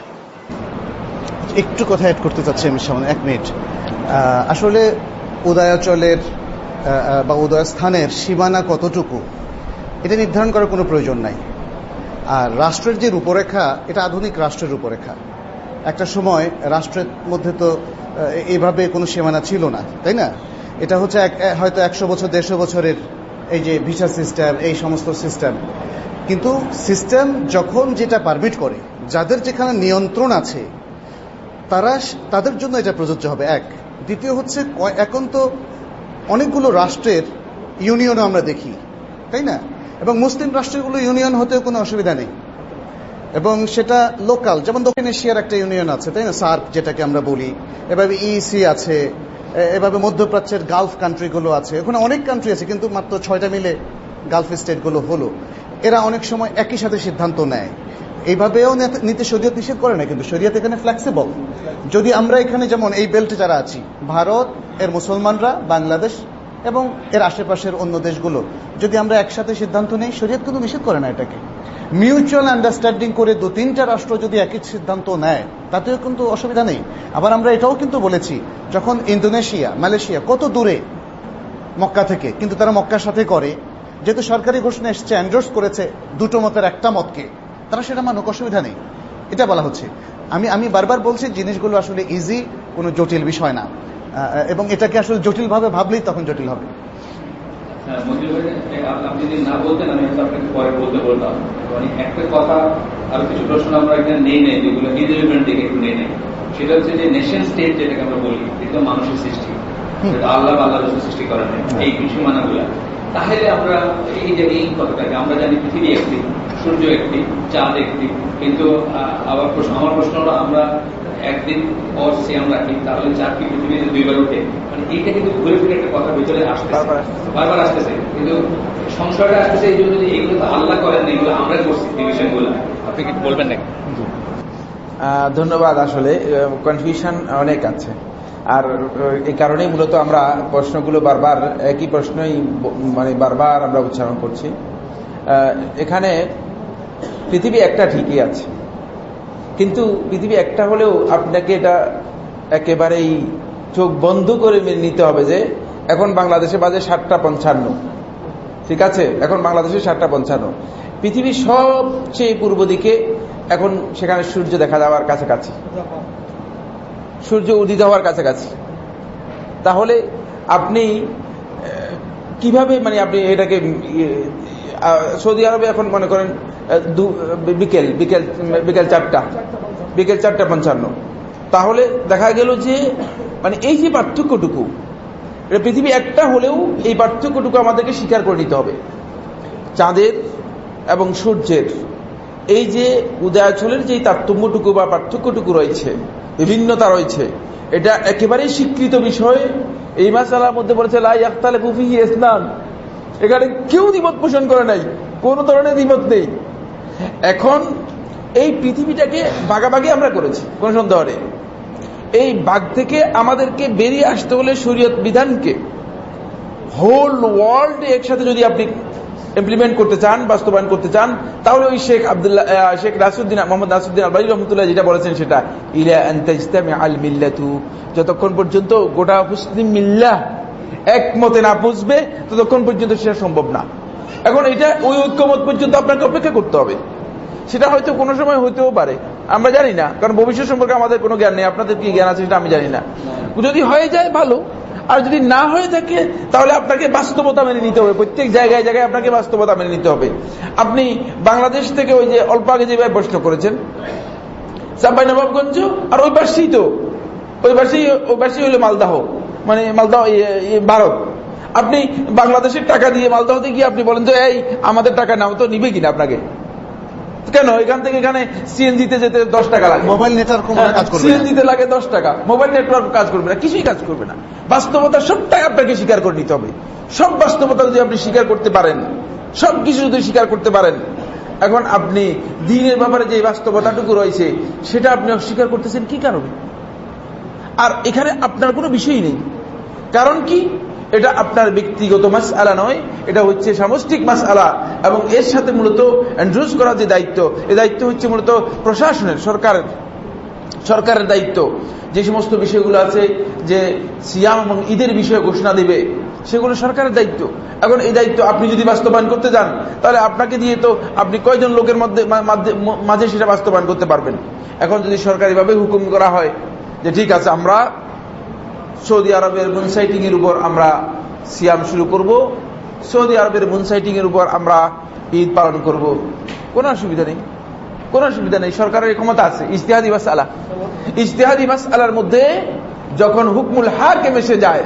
একটু কথা অ্যাড করতে চাচ্ছি আমি সামনে এক মিনিট। আসলে উদয়াচলের বা উদয়স্থানের সীমানা কতটুকু এটা নির্ধারণ করার কোনো প্রয়োজন নাই। আর রাষ্ট্রের যে রূপরেখা, এটা আধুনিক রাষ্ট্রের রূপরেখা। একটা সময় রাষ্ট্রের মধ্যে তো এইভাবে কোনো সীমানা ছিল না, তাই না? এটা হচ্ছে হয়তো একশো বছর দেড়শো বছরের এই যে ভিসা সিস্টেম, এই সমস্ত সিস্টেম। কিন্তু সিস্টেম যখন যেটা পারমিট করে, যাদের যেখানে নিয়ন্ত্রণ আছে, তারা তাদের জন্য এটা প্রযোজ্য হবে। এক দ্বিতীয় হচ্ছে, এখন তো অনেকগুলো রাষ্ট্রের ইউনিয়নও আমরা দেখি, তাই না? এবং মুসলিম রাষ্ট্রগুলো ইউনিয়ন হতেও কোনো অসুবিধা নেই, এবং সেটা লোকাল। যেমন দক্ষিণ এশিয়ার একটা ইউনিয়ন আছে, তাই না, সার্ক যেটাকে আমরা বলি। এভাবে ইসি আছে, এভাবে মধ্যপ্রাচ্যের গালফ কান্ট্রিগুলো আছে, ওখানে অনেক কান্ট্রি আছে, কিন্তু মাত্র ছয়টা মিলে গালফ স্টেটগুলো হলো। এরা অনেক সময় একই সাথে সিদ্ধান্ত নেয়। এইভাবেও নিতে শরীয়ত নিষেধ করে না, কিন্তু শরীয়ত এখানে ফ্লেক্সিবল। যদি আমরা এখানে যেমন এই বেল্টে যারা আছি, ভারত, এর মুসলমানরা, বাংলাদেশ এবং এর আশেপাশের অন্য দেশগুলো, যদি আমরা একসাথে সিদ্ধান্ত নেই, শরীয়ত কিন্তু নিষেধ করে না এটাকে। মিউচুয়াল আন্ডারস্ট্যান্ডিং করে দু তিনটা রাষ্ট্র যদি একই সিদ্ধান্ত নেয়, তাতেও কিন্তু অসুবিধা নেই। আবার আমরা এটাও কিন্তু বলেছি, যখন ইন্দোনেশিয়া, মালয়েশিয়া কত দূরে মক্কা থেকে, কিন্তু তারা মক্কার সাথে করে, যেহেতু সরকারি ঘোষণা এসছে, এন্ডোর্স করেছে দুটো মতের একটা মতকে, তারা সেটা মানুক, অসুবিধা নেই। এটা বলা হচ্ছে। আমি আমি বারবার বলছি, জিনিসগুলো আসলে ইজি, কোনো জটিল বিষয় না, এবং এটাকে আসলে জটিল ভাবে ভাবলেই তখন জটিল হবে। আপনি যদি না বলতেন আমি আপনাকে পরে বলতে বলতাম। একটা কথা, আর কিছু প্রশ্ন আমরা এখানে নেই নেই যেগুলো ইন্ডিভিজুয়াল দিকে একটু নেই নেই, সেটা হচ্ছে যে নেশন স্টেট যেটাকে আমরা বলি, এটা মানুষের সৃষ্টি, আল্লাহ আল্লাহ সৃষ্টি করেন এই সীমানাগুলা। তাহলে আমরা এই যে এই কথাটাকে আমরা জানি পৃথিবী একটি, সূর্য একটি, চাঁদ একটি, কিন্তু আবার প্রশ্ন, আমার প্রশ্ন হলো, আমরা একদিন পর সিয়াম রাখি, তাহলে চাঁদ কি পৃথিবীতে দুইবার ওঠে? মানে এইটা কিন্তু ঘুরে ফিরে একটা কথা ভিতরে আসতেছে, বারবার আসতেছে, কিন্তু সংশয়টা আসতেছে এই জন্য যে এইগুলো তো আল্লাহ করেন, এগুলো আমরা করছি ডিভিশনগুলো। আপনি কি বলবেন নাকি? ধন্যবাদ। আসলে কনফিউশন অনেক আছে, আর এই কারণেই মূলত আমরা প্রশ্নগুলো বারবার একই প্রশ্নই মানে বারবার আমরা উচ্চারণ করছি। এখানে পৃথিবী একটা ঠিকই আছে, কিন্তু পৃথিবী একটা হলেও আপনাকে এটা একেবারেই চোখ বন্ধ করে মেনে নিতে হবে যে এখন বাংলাদেশে বাজে সাতটা পঞ্চান্ন, ঠিক আছে? এখন বাংলাদেশে সাতটা পঞ্চান্ন। পৃথিবীর সবচেয়ে পূর্ব দিকে এখন সেখানে সূর্য দেখা যাওয়ার কাছাকাছি, সূর্য উদিত হওয়ার কাছাকাছি। তাহলে আপনি কিভাবে মানে আপনি এটাকে, সৌদি আরবে এখন মনে করেন বিকেল বিকেল বিকেল চারটা বিকেল চারটা পঞ্চান্ন, তাহলে দেখা গেল যে মানে এই যে পার্থক্যটুকু, পৃথিবী একটা হলেও এই পার্থক্যটুকু আমাদেরকে স্বীকার করে নিতে হবে। চাঁদের এবং সূর্যের এই যে উদয়াচলের যে তারতম্যটুকু বা পার্থক্যটুকু রয়েছে, বিভিন্নতা রয়েছে, এটা একেবারেই স্বীকৃত বিষয়। এই মাসালার মধ্যে বলেছে লা ইয়াখতালিফু ফীহি ইসনান, এখানে কেউ দ্বিমত পোষণ করে নাই, কোন ধরনের দ্বিমত নেই। এখন এই পৃথিবীটাকে ভাগাভাগি আমরা করেছি, কোন সন্দেহ নেই। এই ভাগ থেকে আমাদেরকে বেরিয়ে আসতে হলে শরীয়ত বিধানকে হোল ওয়ার্ল্ড একসাথে যদি আপনি ইমপ্লিমেন্ট করতে চান, বাস্তবায়ন করতে চান, তাহলে ওই শেখ আব্দুল্লাহ শেখ নাসিরউদ্দিন মোহাম্মদ নাসিরউদ্দিন আলবানী রহমতুল্লাহ যেটা বলেছেন সেটা, ইলা আন তাজতামি আল মিল্লাতু, যতক্ষণ পর্যন্ত গোটা মুসলিম মিল্লাহ একমতে না পৌঁছবে ততক্ষণ পর্যন্ত সেটা সম্ভব না। এখন এটা ওই ঐক্যমত পর্যন্ত আপনাকে অপেক্ষা করতে হবে। সেটা হয়তো কোনো সময় হইতেও পারে, আমরা জানি না, কারণ ভবিষ্যৎ সম্পর্কে আমাদের কোনো জ্ঞান নেই। আপনাদের কি জ্ঞান আছে সেটা আমি জানি না। যদি হয়ে যায় ভালো, আর যদি না হয়ে থাকে তাহলে আপনাকে বাস্তবতা মেনে নিতে হবে। প্রত্যেক জায়গায় জায়গায় আপনাকে বাস্তবতা মেনে নিতে হবে। আপনি বাংলাদেশ থেকে ওই যে অল্প আগে যেভাবে প্রশ্ন করেছেন চাঁপাই নবাবগঞ্জ, আর ওই পাশেই তো ওই পাশেই ওই পাশেই হলো মালদাহ, মানে মালদাহ ভারত। আপনি বাংলাদেশের টাকা দিয়ে মালদাহতে গিয়ে আপনি বলেন তো এই আমাদের টাকা নাও, তো নিবে কিনা আপনাকে? কেন? এখান থেকে এখানে সিএনজিতে যেতে দশ টাকা লাগে, মোবাইল নেটওয়ার্ক কাজ করবে, সিএনজিতে লাগে দশ টাকা, মোবাইল নেটওয়ার্ক কাজ করবে না, কিছুই কাজ করবে না। বাস্তবতা সবটাই আপনাকে স্বীকার করে নিতে হবে। সব বাস্তবতা যদি আপনি স্বীকার করতে পারেন, সব কিছু যদি স্বীকার করতে পারেন, এখন আপনি দ্বীনের ব্যাপারে যে বাস্তবতাটুকু রয়েছে সেটা আপনি অস্বীকার করতেছেন কি কারণে? আর এখানে আপনার কোনো বিষয় নেই। কারণ কি? এটা আপনার ব্যক্তিগত মাসআলা নয়, এটা হচ্ছে সামষ্টিক মাসআলা। এবং এর সাথে মূলত এন্ড্রোজ করার যে দায়িত্ব, এই দায়িত্ব হচ্ছে মূলত প্রশাসনের, সরকারের সরকারের দায়িত্ব। যে সমস্ত বিষয়গুলো আছে, যে সিয়াম এবং ঈদের বিষয়ে ঘোষণা দিবে, সেগুলো সরকারের দায়িত্ব। এখন এই দায়িত্ব আপনি যদি বাস্তবায়ন করতে যান, তাহলে আপনাকে দিয়ে তো আপনি কয়জন লোকের মধ্যে মাঝে সেটা বাস্তবায়ন করতে পারবেন? এখন যদি সরকারিভাবে হুকুম করা হয় যে ঠিক আছে আমরা সৌদি আরবের মুনসাইটিং এর উপর আমরা সিয়াম শুরু করব, সৌদি আরবের মুনসাইটিং এর উপর আমরা ঈদ পালন করব, কোনো অসুবিধা নেই, কোনো অসুবিধা নেই। সরকারের ক্ষমতা আছে। ইজতিহাদি মাসআলা, ইজতিহাদি মাসআলার মধ্যে যখন হুকমুল হাকিম এসে যায়,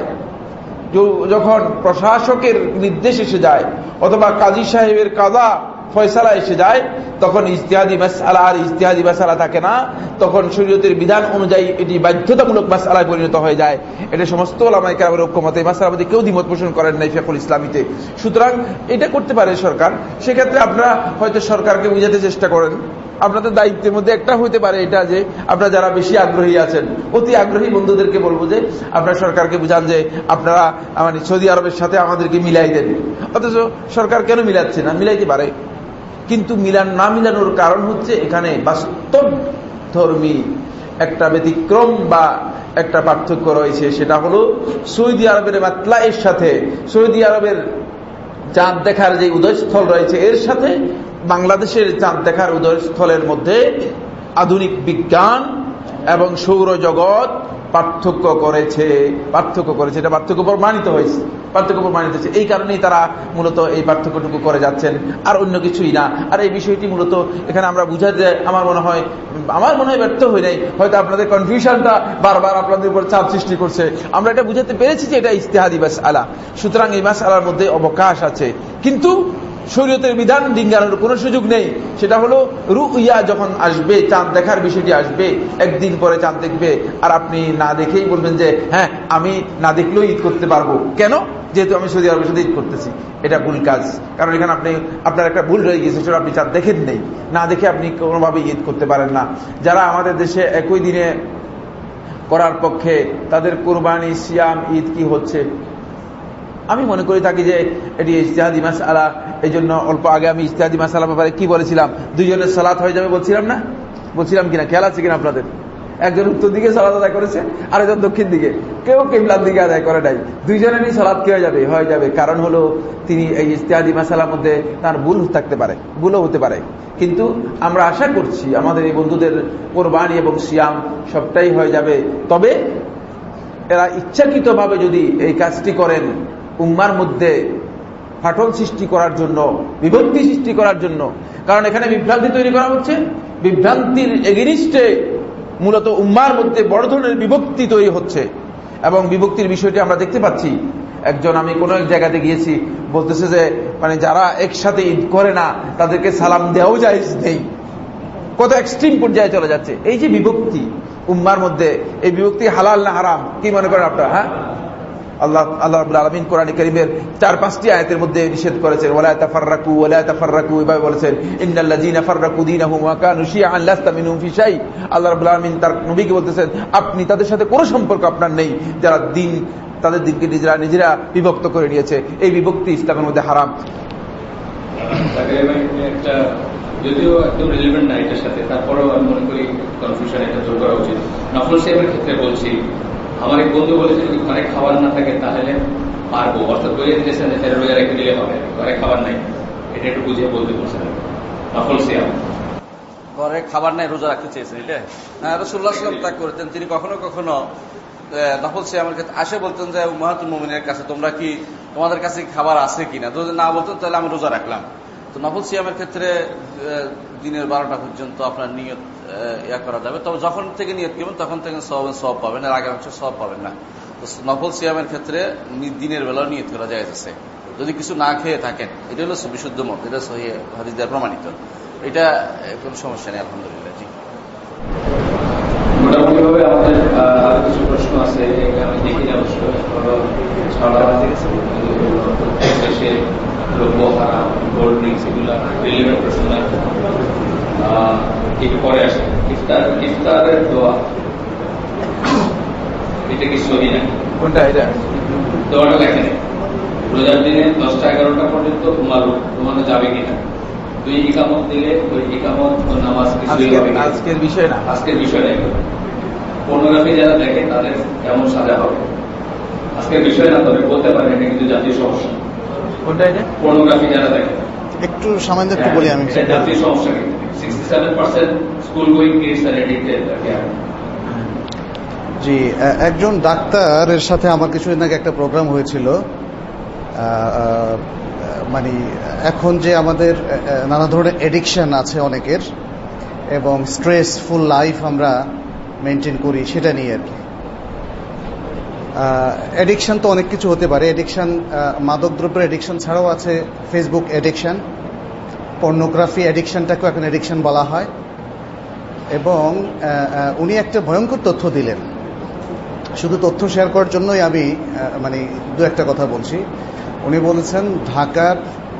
যখন প্রশাসকের নির্দেশ এসে যায়, অথবা কাজী সাহেবের কাজা ফয়সালা এসে যায়, তখন ইজতিহাদি মাসআলা আর ইজতিহাদি মাসআলা থাকে না, তখন শরীয়তের বিধান অনুযায়ী এটি বাধ্যতামূলক মাসআলায় পরিণত হয়ে যায়। এটা সমস্ত উলামায়ে কেরামের ঐক্যমত। এই মাসআলার মধ্যে কেউ দ্বিমত পোষণ করেন নাই ফিকহুল ইসলামীতে। সুতরাং এটা করতে পারে সরকার। সেক্ষেত্রে আপনারা হয়তো সরকারকে বুঝাতে চেষ্টা করেন। আপনাদের দায়িত্বের মধ্যে একটা হইতে পারে এটা যে আপনারা যারা বেশি আগ্রহী আছেন, অতি আগ্রহী বন্ধুদেরকে বলবো যে আপনারা সরকারকে বুঝান যে আপনারা মানে সৌদি আরবের সাথে আমাদেরকে মিলাই দেন। অথচ সরকার কেন মিলাচ্ছে না? মিলাইতে পারে, কিন্তু মিলান না মিলানোর কারণ হচ্ছে এখানে বাস্তব ধর্মী একটা ব্যতিক্রম বা একটা পার্থক্য রয়েছে। সেটা হলো সৌদি আরবের মাতলায়ের সাথে, সৌদি আরবের চাঁদ দেখার যে উদয়স্থল রয়েছে এর সাথে বাংলাদেশের চাঁদ দেখার উদয়স্থলের মধ্যে আধুনিক বিজ্ঞান এবং সৌরজগৎ পার্থক্য করেছে, পার্থক্য করেছে এটা পার্থক্য প্রমাণিত হয়েছে, পার্থক্য প্রমাণিত হয়েছে। এই কারণেই তারা মূলত এই পার্থক্যটুকু করে যাচ্ছেন, আর অন্য কিছুই না। আর এই বিষয়টি মূলত এখানে আমরা বুঝাতে আমার মনে হয় আমার মনে হয় ব্যর্থ হয়ে নাই। হয়তো আপনাদের কনফিউশনটা বারবার আপনাদের উপর চাপ সৃষ্টি করছে। আমরা এটা বুঝাতে পেরেছি যে এটা ইজতিহাদি মাসআলা, সুতরাং এই মাসআলার মধ্যে অবকাশ আছে, কিন্তু শরীয়তের বিধান ডিঙ্গানোর কোনো সুযোগ নেই। সেটা হলো রুইয়া যখন আসবে, চাঁদ দেখার বিষয়টি আসবে, একদিন পরে চাঁদ দেখবে, আর আপনি না দেখেই বলবেন যে হ্যাঁ আমি না দেখলেও ঈদ করতে পারবো। কেন? যেহেতু আমি সৌদি আরবের সাথে ঈদ করতেছি। এটা ভুল কাজ। কারণ এখানে আপনি আপনার একটা ভুল রয়ে গেছে, সেটা আপনি চাঁদ দেখেন নেই, না দেখে আপনি কোনোভাবেই ঈদ করতে পারেন না। যারা আমাদের দেশে একই দিনে করার পক্ষে, তাদের কুরবানি, সিয়াম, ঈদ কি হচ্ছে? আমি মনে করি থাকি যে এটি ইজতিহাদি মাসআলা। এই জন্য অল্প আগে আমি ইজতিহাদি মাসআলার ব্যাপারে কি বলেছিলাম? দুইজনের সালাত হয়ে যাবে বলছিলাম না? বলছিলাম কিনা? খেয়াল আছে কিনা আপনাদের? একজন উত্তর দিকে সালাত আদায় করেছে, আরেকজন দক্ষিণ দিকে, কেউ কিবলার দিকে আদায় করে নাই। দুইজনেরই সালাত কি হয়ে যাবে? হয়ে যাবে। কারণ হলো তিনি এই ইজতিহাদি মাসালার মধ্যে তার ভুল থাকতে পারে, ভুলও হতে পারে। কিন্তু আমরা আশা করছি আমাদের এই বন্ধুদের কোরবানি এবং সিয়াম সবটাই হয়ে যাবে। তবে এরা ইচ্ছাকৃতভাবে যদি এই কাজটি করেন উম্মার মধ্যে ফাটল সৃষ্টি করার জন্য, বিভক্তি সৃষ্টি করার জন্য, কারণ এখানে বিভ্রান্তি তৈরি করা হচ্ছে, বিভ্রান্তির এগেনিস্টে মূলত উম্মার মধ্যে বড় ধরনের বিভক্তি তৈরি হচ্ছে। এবং বিভক্তির বিষয়টি আমরা দেখতে পাচ্ছি। একজন, আমি কোনো এক জায়গাতে গিয়েছি, বলতেছে যে মানে যারা একসাথে ঈদ করে না তাদেরকে সালাম দেওয়াও জায়েজ নেই। কত এক্সট্রিম পর্যায়ে চলে যাচ্ছে এই যে বিভক্তি উম্মার মধ্যে। এই বিভক্তি হালাল না হারাম কি মনে করেন আপনারা? হ্যাঁ, আল্লাহ আল্লাহ রাব্বুল আলামিন কোরআনে কারীমের চার পাঁচটি আয়াতের মধ্যে নিষেধ করেছেন, ওয়ালা তাফাররাকু ওয়ালা তাফাররাকু, এভাবে বলেছেন ইন্নাল্লাযীনা ফাররাকু দীনাহুম ওয়া কানু শিয়াআন লাস্তা মিনহুম ফি শাই। আল্লাহ রাব্বুল আলামিন তার নবীকে বলতেছেন আপনি তাদের সাথে কোনো সম্পর্ক আপনার নেই যারা দিন তাদের দিনকে নিজেরা নিজেরা বিভক্ত করে নিয়েছে। এই বিভক্তি ইসলামের মধ্যে হারাম। একটা যদিও একদম রিলেভেন্ট না এটার সাথে, তারপরেও আমি মনে করি কনফিউশন এটা দূর করা উচিত। নফল সাহেবের ক্ষেত্রে বলছি, আমার এক বন্ধু বলেছে যদি ঘরে খাবার না থাকে তাহলে পারবো, অর্থাৎ বলে দিতেছেন যে তাহলে রোজা রেখে দিলে হবে, ঘরে খাবার নাই, এটা একটু বুঝিয়ে বলতে বলছেন। নফল সিয়াম ঘরে খাবার নাই রোজা রাখতে চেয়েছেন, এটা হ্যাঁ রাসূলুল্লাহ সাল্লাল্লাহু আলাইহি ওয়াসাল্লাম তা করতেন। তিনি কখনো কখনো নফল সিয়ামের ক্ষেত্রে আসে বলতেন যে উম্মাহাতুল মুমিনের কাছে তোমরা কি তোমাদের কাছে খাবার আছে কিনা, যদি না বলতেন তাহলে আমি রোজা রাখলাম। তো নফল সিয়ামের ক্ষেত্রে দিনের বারোটা পর্যন্ত আপনার নিয়ত ইয়া করা যাবে, তবে যখন থেকে নিয়ত করবেন তখন থেকে সব সব পাবেন, আর আগে হচ্ছে সব পাবেন না। তো নফল সিয়ামের ক্ষেত্রে দিনের বেলাও নিয়ত করা যায় আছে যদি কিছু না খেয়ে থাকেন। এটা হলো বিশুদ্ধ মত, এটা সহিহ হাদিস দ্বারা প্রমাণিত, এটা কোনো সমস্যা নেই আলহামদুলিল্লাহ। জি, মোটামুটি ভাবে আমাদের আরো কিছু প্রশ্ন আছে, আমি দেখি না অবশ্য দেশে দ্রব্য হারাম, কোল্ড ড্রিঙ্কস, এগুলো রিলেভেন্ট প্রশ্ন না, একটু পরে আসে। ইফতার ইফতারের দোয়া এটা কি সহি না? কোনটা? এটা দোয়াটা লেখেন রোজার দিনে দশটা এগারোটা পর্যন্ত ঘুমালো, ঘুমানো যাবে কিনা? দুই ইকামত দিলে ওই ইকামত নামাজ আজকের বিষয় না, আজকের বিষয় নেই। পর্নোগ্রাফি যারা দেখে তাদের কেমন সাজা হবে আজকের বিষয় না, তবে বলতে পারেন এটা কিন্তু জাতীয় সমস্যা। কোনটা? এটা পর্নোগ্রাফি যারা দেখে একটু সামান্য একটু বলি আমি, জাতীয় সমস্যা কিন্তু sixty seven percent school going kids আর এডিক্টেড। জি, একজন ডাক্তারের সাথে আমার কিছুদিন আগে একটা প্রোগ্রাম হয়েছিল। মানে এখন যে আমাদের নানা ধরনের এডিকশন আছে অনেকের, এবং স্ট্রেসফুল লাইফ আমরা মেনটেন করি সেটা নিয়ে আর কি। এডিকশন তো অনেক কিছু হতে পারে। এডিকশন মাদকদ্রব্যের এডিকশন ছাড়াও আছে ফেসবুক এডিকশন, পর্নোগ্রাফি এডিকশনটাকেও এখন এডিকশন বলা হয়। এবং উনি একটা ভয়ঙ্কর তথ্য দিলেন। শুধু তথ্য শেয়ার করার জন্যই আমি মানে দু একটা কথা বলছি। উনি বলেছেন ঢাকার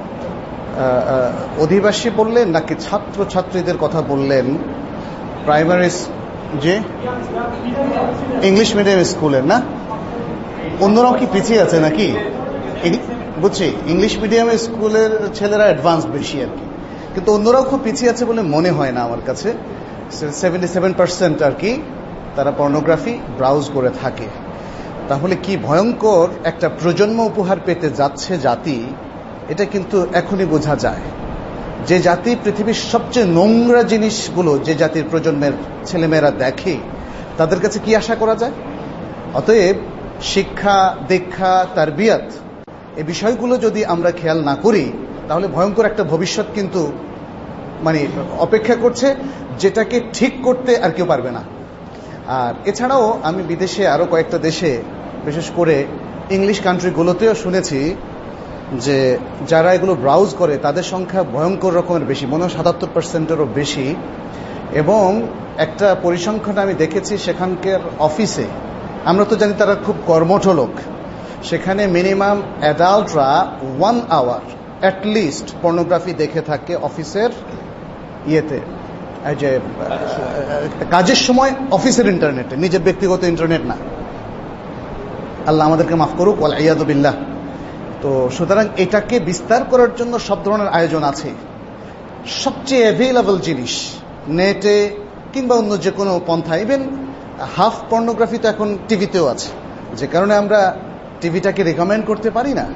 অধিবাসী বললেন নাকি ছাত্র ছাত্রীদের কথা বললেন, প্রাইমারি যে ইংলিশ মিডিয়াম স্কুলের না, অন্যরাও কি পিছিয়ে আছে নাকি বুঝছি, ইংলিশ মিডিয়াম স্কুলের ছেলেরা অ্যাডভান্স বেশি আর কি, কিন্তু অন্যরাও খুব পিছিয়ে আছে বলে মনে হয় না আমার কাছে। সেভেন্টি সেভেন পার্সেন্ট আর কি তারা পর্নোগ্রাফি ব্রাউজ করে থাকে। তাহলে কি ভয়ঙ্কর একটা প্রজন্ম উপহার পেতে যাচ্ছে জাতি, এটা কিন্তু এখনই বোঝা যায়। যে জাতি পৃথিবীর সবচেয়ে নোংরা জিনিসগুলো যে জাতির প্রজন্মের ছেলেমেয়েরা দেখে, তাদের কাছে কি আশা করা যায়? অতএব শিক্ষা, দীক্ষা, তারবিয়াত এই বিষয়গুলো যদি আমরা খেয়াল না করি, তাহলে ভয়ঙ্কর একটা ভবিষ্যৎ কিন্তু মানে অপেক্ষা করছে, যেটাকে ঠিক করতে আর কেউ পারবে না। আর এছাড়াও আমি বিদেশে আরো কয়েকটা দেশে, বিশেষ করে ইংলিশ কান্ট্রিগুলোতেও শুনেছি যে যারা এগুলো ব্রাউজ করে তাদের সংখ্যা ভয়ঙ্কর রকমের বেশি, মনে হয় সাতাত্তর পার্সেন্টেরও বেশি। এবং একটা পরিসংখ্যান আমি দেখেছি, সেখানকার অফিসে, আমরা তো জানি তারা খুব কর্মঠ লোক, সেখানে মিনিমাম অ্যাডাল্টরা ওয়ান আওয়ার অ্যাটলিস্ট পর্নোগ্রাফি দেখে থাকে অফিসের ইয়েতে, যে কাজের সময় অফিসের ইন্টারনেটে, নিজের ব্যক্তিগত ইন্টারনেট না। আল্লাহ আমাদেরকে মাফ করুক, ওয়াল ইয়াযু বিল্লাহ। তো সুতরাং এটাকে বিস্তার করার জন্য সব ধরনের আয়োজন আছে। সবচেয়ে অ্যাভেলেবল জিনিস নেটে কিংবা অন্য যে কোনো পন্থা, ইভেন হাফ পর্নোগ্রাফি তো এখন টিভিতেও আছে, যে কারণে আমরা টিভিটাকে রেকমেন্ড করতে পারি না।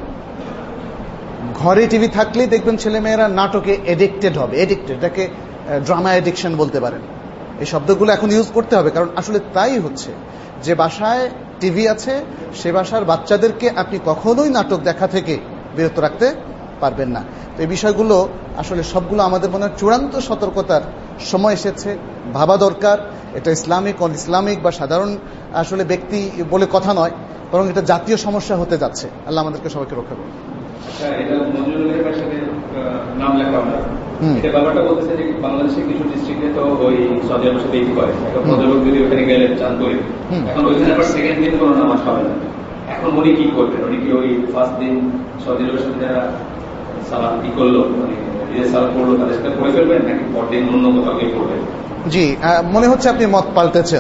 ঘরে টিভি থাকলেই দেখবেন ছেলেমেয়েরা নাটকে এডিক্টেড হবে, এডিক্টেড, এটাকে ড্রামা এডিকশন বলতে পারেন। এই শব্দগুলো এখন ইউজ করতে হবে, কারণ আসলে তাই হচ্ছে। যে বাসায় টিভি আছে সে বাসার বাচ্চাদেরকে আপনি কখনোই নাটক দেখা থেকে বিরত রাখতে পারবেন না। তো এই বিষয়গুলো আসলে সবগুলো আমাদের মনে হয় চূড়ান্ত সতর্কতার সময় এসেছে, ভাবা দরকার। এটা ইসলামিক অন ইসলামিক বা সাধারণ আসলে ব্যক্তি বলে কথা নয়, বরং এটা জাতীয় সমস্যা হতে যাচ্ছে। আল্লাহ আমাদেরকে সবাইকে রক্ষা করুন। আচ্ছা, এটা মঞ্জুরুলের সাথে নাম লেখা আমরা এটা ব্যাপারটা বলতেছে যে বাংলাদেশের কিছু ডিস্ট্রিক্টে তো ওই সৌদি আরবের সাথে করে একটা ভদ্রলোক যদি ওখানে গেলে চান করে, এখন ওইখানে আবার সেকেন্ড দিন কোনো নামাজ হবে না। এখন উনি কি করবেন? উনি কি ওই ফার্স্ট দিন সৌদি আরবের সাথে যারা সালাম কি করলো, মানে সালাম করলো তাদের সাথে করে ফেলবেন, নাকি পরদিন অন্য কোথাও গিয়ে করবেন? জি, মনে হচ্ছে আপনি মত পাল্টেছেন।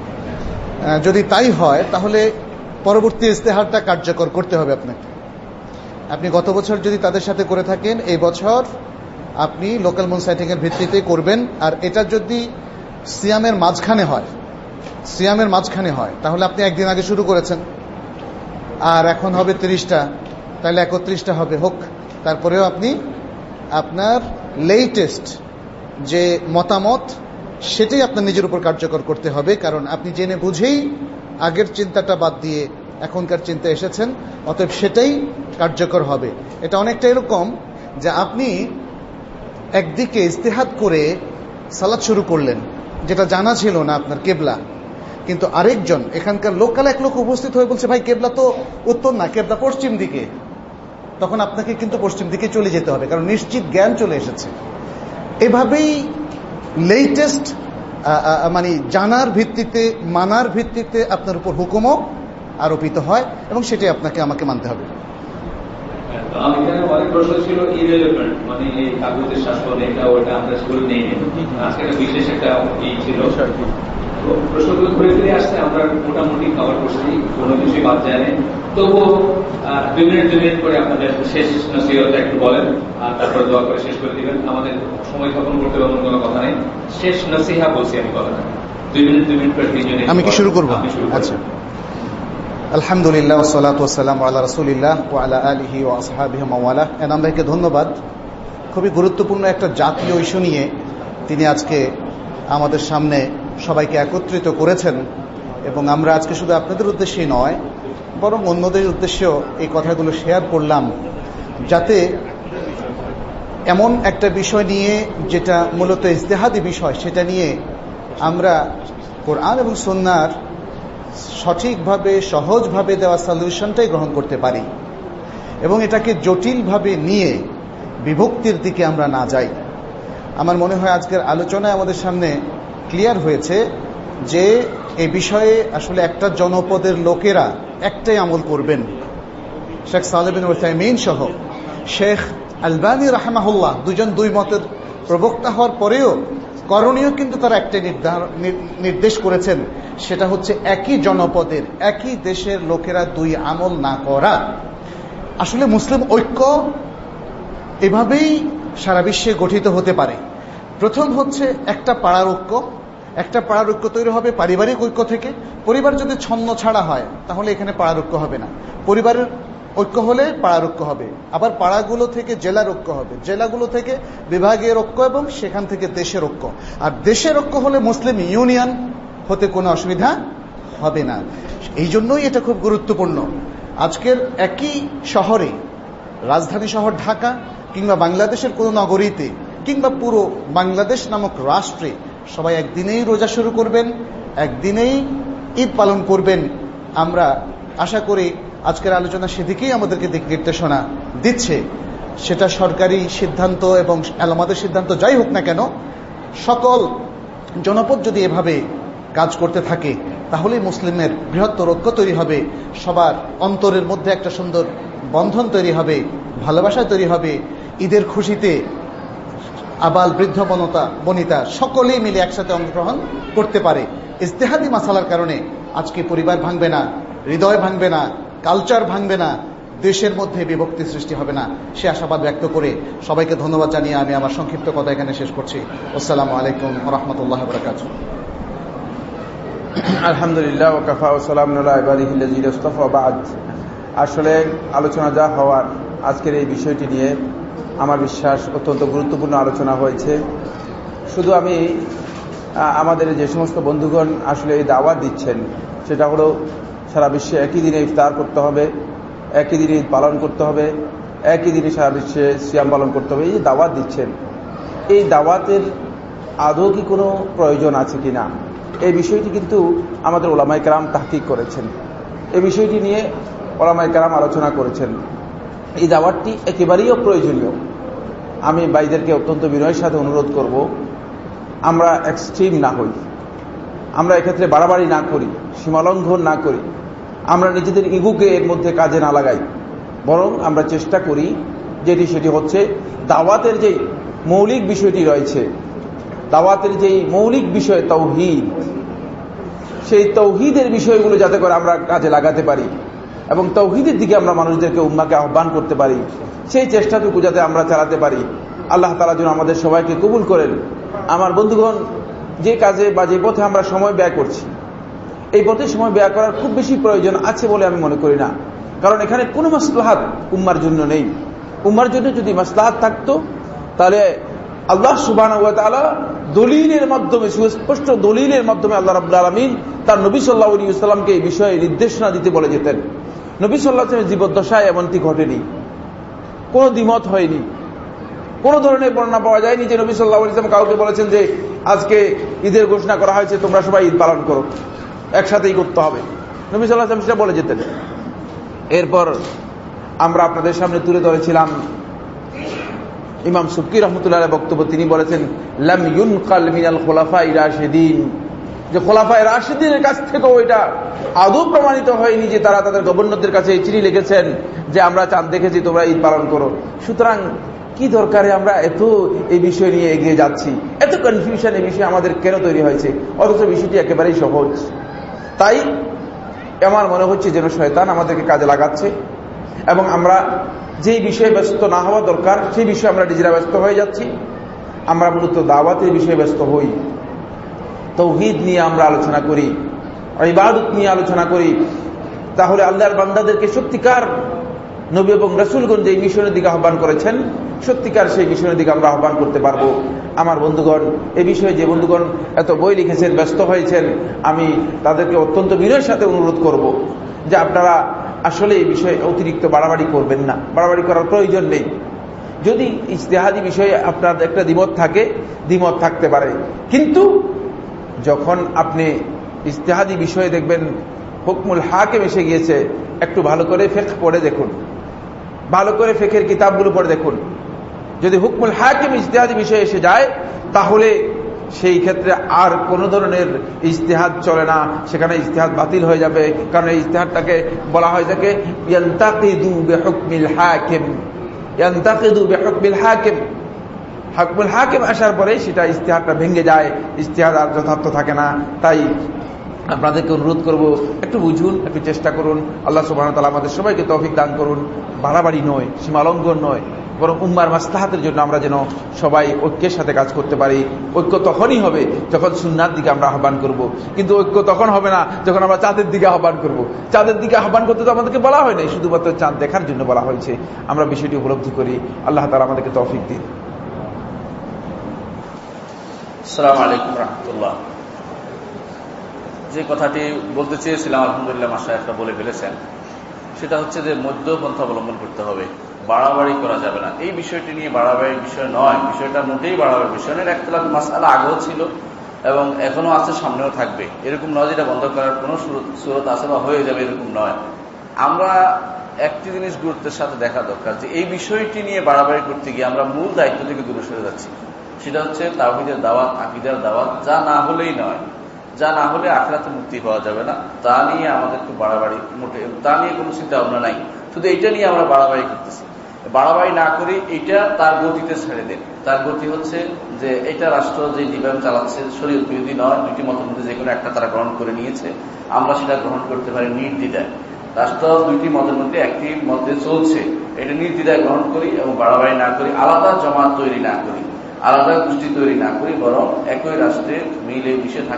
যদি তাই হয় তাহলে পরবর্তী ইস্তেহারটা কার্যকর করতে হবে আপনাকে। আপনি গত বছর যদি তাদের সাথে করে থাকেন, এই বছর আপনি লোকাল মুন সাইটিং এর ভিত্তিতে করবেন। আর এটা যদি সিয়ামের মাঝখানে হয়, সিয়ামের মাঝখানে হয় তাহলে আপনি একদিন আগে শুরু করেছেন, আর এখন হবে তিরিশটা, তাহলে একত্রিশটা হবে, হোক। তারপরেও আপনি আপনার লেটেস্ট যে মতামত সেটাই আপনার নিজের উপর কার্যকর করতে হবে, কারণ আপনি জেনে বুঝেই আগের চিন্তাটা বাদ দিয়ে এখনকার চিন্তা এসেছেন, অতএব সেটাই কার্যকর হবে। এটা অনেকটা এরকম যে আপনি একদিকে ইস্তেহাদ করে সালাত শুরু করলেন, যেটা জানা ছিল না আপনার কেবলা, কিন্তু আরেকজন এখানকার লোকাল এক লোক উপস্থিত হয়ে বলছে ভাই কেবলা তো উত্তর না, কেবলা পশ্চিম দিকে, তখন আপনাকে কিন্তু পশ্চিম দিকে চলে যেতে হবে, কারণ নিশ্চিত জ্ঞান চলে এসেছে। এভাবেই লেটেস্ট মানে জানার ভিত্তিতে, মানার ভিত্তিতে আপনার উপর হুকুমও আরোপিত হয়, এবং সেটাই আপনাকে আমাকে মানতে হবে। এখানে অনেক প্রশ্ন ছিল ইরেলেভেন্ট, মানে এই কাগজের শাসন এটা ওটা আমরা সেগুলো নেই, আজকে একটা বিশেষ একটা ই ছিল, প্রশ্নগুলো ঘুরে ফিরে আসছে, আমরা মোটামুটি কভার করছি, কোনো কিছুই বাদ যায় না। তবুও দুই মিনিট দুই মিনিট করে আপনাদের শেষ নসিহতটা একটু বলেন, আর তারপরে দোয়া করে শেষ করে দিবেন। আমাদের সময় স্থাপন করতে পারবেন কোনো কথা নেই, শেষ নসিহা বলছি আমি কথাটা, দুই মিনিট দুই মিনিট করে তিনজনে। আমি কি শুরু করবো? আচ্ছা, আলহামদুলিল্লাহ ওয়াসসালাতু ওয়াসসালামু আলা রাসূলিল্লাহ ওয়া আলা আলিহি ওয়া আসহাবিহি ওয়া ওয়ালা। এনাম ভাইকে ধন্যবাদ। খুবই গুরুত্বপূর্ণ একটা জাতীয় ইস্যু নিয়ে তিনি আজকে আমাদের সামনে সবাইকে একত্রিত করেছেন, এবং আমরা আজকে শুধু আপনাদের উদ্দেশ্যেই নয় বরং অন্যদের উদ্দেশ্যেও এই কথাগুলো শেয়ার করলাম, যাতে এমন একটা বিষয় নিয়ে যেটা মূলত ইজতিহাদি বিষয়, সেটা নিয়ে আমরা কোরআন এবং সুন্নাহর সঠিকভাবে সহজভাবে দেওয়া সলিউশনটাই গ্রহণ করতে পারি, এবং এটাকে জটিলভাবে নিয়ে বিভক্তির দিকে আমরা না যাই। আমার মনে হয় আজকের আলোচনায় আমাদের সামনে ক্লিয়ার হয়েছে যে এই বিষয়ে আসলে একটা জনপদের লোকেরা একটাই আমল করবেন। শেখ সালেহ বিন উসাইমিন সহ শেখ আলবানী রাহমাহুল্লাহ দুজন দুই মতের প্রবক্তা হওয়ার পরেও করণীয় কিন্তু তারা একটাই নির্দেশ করেছেন, সেটা হচ্ছে একই জনপদের একই দেশের লোকেরা দুই আমল না করা। আসলে মুসলিম ঐক্য এভাবেই সারা বিশ্বে গঠিত হতে পারে। প্রথম হচ্ছে একটা পাড়ার ঐক্য, একটা পাড়ার ঐক্য তৈরি হবে পারিবারিক ঐক্য থেকে। পরিবার যদি ছন্ন ছাড়া হয় তাহলে এখানে পাড়ার ঐক্য হবে না, পরিবারের ঐক্য হলে পাড়ার ঐক্য হবে, আবার পাড়াগুলো থেকে জেলার ঐক্য হবে, জেলাগুলো থেকে বিভাগীয় ঐক্য, এবং সেখান থেকে দেশের ঐক্য। আর দেশের ঐক্য হলে মুসলিম ইউনিয়ন হতে কোনো অসুবিধা হবে না। এই জন্যই এটা খুব গুরুত্বপূর্ণ। আজকের একই শহরে, রাজধানী শহর ঢাকা কিংবা বাংলাদেশের কোনো নগরীতে কিংবা পুরো বাংলাদেশ নামক রাষ্ট্রে সবাই একদিনেই রোজা শুরু করবেন, একদিনেই ঈদ পালন করবেন। আমরা আশা করি আজকের আলোচনা সেদিকেই আমাদেরকে দিক নির্দেশনা দিচ্ছে। সেটা সরকারি সিদ্ধান্ত এবং আমাদের সিদ্ধান্ত যাই হোক না কেন, সকল জনপদ যদি এভাবে কাজ করতে থাকে তাহলেই মুসলিমের বৃহত্তর ঐক্য তৈরি হবে, সবার অন্তরের মধ্যে একটা সুন্দর বন্ধন তৈরি হবে, ভালোবাসা তৈরি হবে। ঈদের খুশিতে আবাল বৃদ্ধ বনতা বনিতা সকলেই মিলে একসাথে অংশগ্রহণ করতে পারে। ইজতিহাদি মাসালার কারণে আজকে পরিবার ভাঙবে না, হৃদয় ভাঙবে না, কালচার ভাঙবে না, দেশের মধ্যে বিভক্তি সৃষ্টি হবে না, সে আশাবাদ ব্যক্ত করে সবাইকে ধন্যবাদ জানিয়ে আমি আমার সংক্ষিপ্ত কথা এখানে শেষ করছি। আসসালামু আলাইকুম ওয়া রাহমাতুল্লাহি ওয়া বারাকাতুহু। আলহামদুলিল্লাহ ওয়া কাফা ওয়া সালামুন আলা ইবাদিহিল্লাযিনা ইসতাফা বা'দ। আসলে আলোচনা যা হওয়ার আজকের এই বিষয়টি নিয়ে আমার বিশ্বাস অত্যন্ত গুরুত্বপূর্ণ আলোচনা হয়েছে। শুধু আমি আমাদের যে সমস্ত বন্ধুগণ আসলে এই দাওয়াত দিচ্ছেন, সেটা হলো সারা বিশ্বে একই দিনে ইফতার করতে হবে, একই দিনে ঈদ পালন করতে হবে, একই দিনে সারা বিশ্বে সিয়াম পালন করতে হবে। এই যে দাওয়াত দিচ্ছেন, এই দাওয়াতের আদৌ কি কোনো প্রয়োজন আছে কিনা, এই বিষয়টি কিন্তু আমাদের ওলামায়ে কেরাম তাহকিক করেছেন। এই বিষয়টি নিয়ে ওলামায়ে কেরাম আলোচনা করেছেন। এই দাওয়াতটি একেবারেই অপ্রয়োজনীয়। আমি ভাইদেরকে অত্যন্ত বিনয়ের সাথে অনুরোধ করব, আমরা এক্সট্রিম না হই, আমরা এক্ষেত্রে বাড়াবাড়ি না করি, সীমালঙ্ঘন না করি, আমরা নিজেদের ইগুকে এর মধ্যে কাজে না লাগাই, বরং আমরা চেষ্টা করি যেটি সেটি হচ্ছে দাওয়াতের যেই মৌলিক বিষয়টি রয়েছে, দাওয়াতের যেই মৌলিক বিষয় তাওহীদ, সেই তাওহীদের বিষয়গুলো যাতে করে আমরা কাজে লাগাতে পারি এবং তাওহীদের দিকে আমরা মানুষদেরকে উম্মাহকে আহ্বান করতে পারি, সেই চেষ্টাটুকু যাতে আমরা চালাতে পারি। আল্লাহ তাআলা যেন আমাদের সবাইকে কবুল করেন। আমার বন্ধুগণ, যে কাজে বা যে পথে আমরা সময় ব্যয় করছি, এই পথে সময় ব্যয় করার খুব বেশি প্রয়োজন আছে বলে আমি মনে করি না। কারণ এখানে কোনো মাসলাহাত উম্মার জন্য নেই। উম্মার জন্য যদি মাসলাহাত থাকতো, তাহলে আল্লাহ সুবহানাহু ওয়া তাআলা দলিলের মাধ্যমে, সুস্পষ্ট দলিলের মাধ্যমে আল্লাহ রাব্বুল আলামিন তার নবী সাল্লাল্লাহু আলাইহি ওয়াসাল্লামকে এই বিষয়ে নির্দেশনা দিতে বলে যেতেন। নবী সাল্লাল্লাহু আলাইহি ওয়াসাল্লামের জীবদ্দশায় এমনটি ঘটেনি, কোনো দ্বিমত হয়নি, কোন ধরনের বর্ণনা পাওয়া যায়নি যে নবী সাল্লাল্লাহু আলাইহি ওয়াসাল্লাম কাউকে বলেছেন যে আজকে ঈদের ঘোষণা করা হয়েছে, তোমরা সবাই ঈদ পালন করো, একসাথেই করতে হবে। নবী সাল্লাল্লাহু আলাইহি ওয়াসাল্লাম সেটা বলে যেতেন। এরপর আমরা আপনাদের সামনে তুলে ধরেছিলাম ইমাম সুবকি রহমতুল্লাহ বক্তব্য। তিনি বলেছেন লাম ইউনকাল মিনাল খুলাফায়ে রাশিদিন, যে খোলাফায়ে রাশিদিনের কাছ থেকেও এটা আদৌ প্রমাণিত হয়নি যে তারা তাদের গভর্নরদের কাছে এই চিঠি লিখেছেন যে আমরা চাঁদ দেখেছি, তোমরা ঈদ পালন করো। সুতরাং কি দরকারে আমরা এত এই বিষয় নিয়ে এগিয়ে যাচ্ছি, এত কনফিউশন এই বিষয়ে আমাদের কেন তৈরি হয়েছে, অথচ বিষয়টি একেবারেই সহজ। তাই আমার মনে হচ্ছে যেন শয়তান আমাদেরকে কাজে লাগাচ্ছে এবং আমরা যেই বিষয়ে ব্যস্ত না হওয়া দরকার সেই বিষয়ে আমরা নিজেরা ব্যস্ত হয়ে যাচ্ছি। আমরা মূলত দাওয়াতের বিষয়ে ব্যস্ত হই, তাওহীদ নিয়ে আমরা আলোচনা করি, ইবাদত নিয়ে আলোচনা করি। তাহলে আল্লাহর বান্দাদেরকে সত্যিকার নবী এবং রাসূলগণ যে মিশনের দিকে আহ্বান করেছেন, সত্যিকার সেই মিশনের দিকে আমরা আহ্বান করতে পারবো। আমার বন্ধুগণ, এই বিষয়ে যে বন্ধুগণ এত বই লিখেছেন, ব্যস্ত হয়েছেন, আমি তাদেরকে অত্যন্ত বিনয়ের সাথে অনুরোধ করব যে আপনারা আসলে এই বিষয়ে অতিরিক্ত বাড়াবাড়ি করবেন না, বাড়াবাড়ি করার প্রয়োজন নেই। যদি ইজতিহাদি বিষয়ে আপনার একটা দ্বিমত থাকে, দ্বিমত থাকতে পারে, কিন্তু যখন আপনি ইজতিহাদি বিষয়ে দেখবেন হুকমুল হাকিম এসে গিয়েছে, একটু ভালো করে ফিকহ পড়ে দেখুন, ভালো করে ফিকহের কিতাবগুলো পড়ে দেখুন। যদি হুকমুল হাকিম ইজতিহাদি বিষয়ে এসে যায়, তাহলে সেই ক্ষেত্রে আর কোন ধরনের ইজতিহাদ চলে না, সেখানে ইজতিহাদ বাতিল হয়ে যাবে। কারণ এই ইজতিহাদটাকে বলা হয় থাকে ইয়ান্তাকিদু বিহুকমিল হাকিম, ইয়ান্তাকিদু বিহুকমিল হাকিম। হুকমুল হাকিম আসার পরে সেটা ইজতিহাদটা ভেঙে যায়, ইজতিহাদ আর যথার্থ থাকে না। তাই আপনাদেরকে অনুরোধ করব, একটু বুঝুন, একটু চেষ্টা করুন। আল্লাহ সুবহানাহু ওয়া তাআলা আমাদের সবাইকে তৌফিক দান করুন। বাড়াবাড়ি নয়, সীমালঙ্ঘন নয়, বরং উম্মার মাসলাহাতের জন্য আমরা যেন সবাই ঐক্যের সাথে কাজ করতে পারি। ঐক্য তখনই হবে যখন সুন্নাহর দিকে আমরা আহ্বান করব, কিন্তু ঐক্য তখন হবে না যখন আমরা চাঁদের দিকে আহ্বান করব। চাঁদের দিকে আহ্বান করতে তো আমাদেরকে বলা হয় নাই, শুধুমাত্র চাঁদ দেখার জন্য বলা হয়েছে। আমরা বিষয়টি উপলব্ধি করি। আল্লাহ তাআলা আমাদেরকে তৌফিক দিন। আসসালামু আলাইকুম রাহমাতুল্লাহ। যে কথাটি বলতে চেয়েছিলাম আলহামদুলিল্লাহ মাশায়েখরা বলে ফেলেছেন, সেটা হচ্ছে যে মধ্যপন্থা অবলম্বন করতে হবে, বাড়াবাড়ি করা যাবে না। এই বিষয়টি নিয়ে বাড়াবাড়ির বিষয় নয়, বিষয়টা মোটেই বাড়াবাড়ির বিষয় নয়। একতলাফ মাসআলা আগেও ছিল এবং এখনো আছে, সামনেও থাকবে। এরকম নয় যেটা বন্ধ করার কোনো সুরত আছে বা হয়ে যাবে, এরকম নয়। আমরা একটি জিনিস গুরুত্বের সাথে দেখা দরকার যে এই বিষয়টি নিয়ে বাড়াবাড়ি করতে গিয়ে আমরা মূল দায়িত্ব থেকে দূরে সরে যাচ্ছি। সেটা হচ্ছে তাওহীদের দাওয়াত, আকীদার দাওয়াত। যা না হলেই নয়, যা না হলে আখিরাতে মুক্তি পাওয়া যাবে না, তা নিয়ে আমাদের খুব বাড়াবাড়ি, মোটে তা নিয়ে কোনো চিন্তা ভাবনা নাই। শুধু এইটা নিয়ে আমরা বাড়াবাড়ি করতেছি। বাড়াবাড়ি না করি, এইটা তার গতিতে ছেড়ে দেন। তার গতি হচ্ছে যে এটা রাষ্ট্র যে নিয়ম চালাচ্ছে শরীয়ত বিরোধী নয়, দুইটি মতের মধ্যে যে কোনো একটা তারা গ্রহণ করে নিয়েছে, আমরা সেটা গ্রহণ করতে পারি নির্দ্বিধায়। রাষ্ট্র দুইটি মতের মধ্যে একটি মধ্যে চলছে, এটা নির্দ্বিধায় গ্রহণ করি এবং বাড়াবাড়ি না করি, আলাদা জমাত তৈরি না করি, আলাদা গোষ্ঠী তৈরি না করি, বরং একই রাষ্ট্রে মিলে মিশে থাকি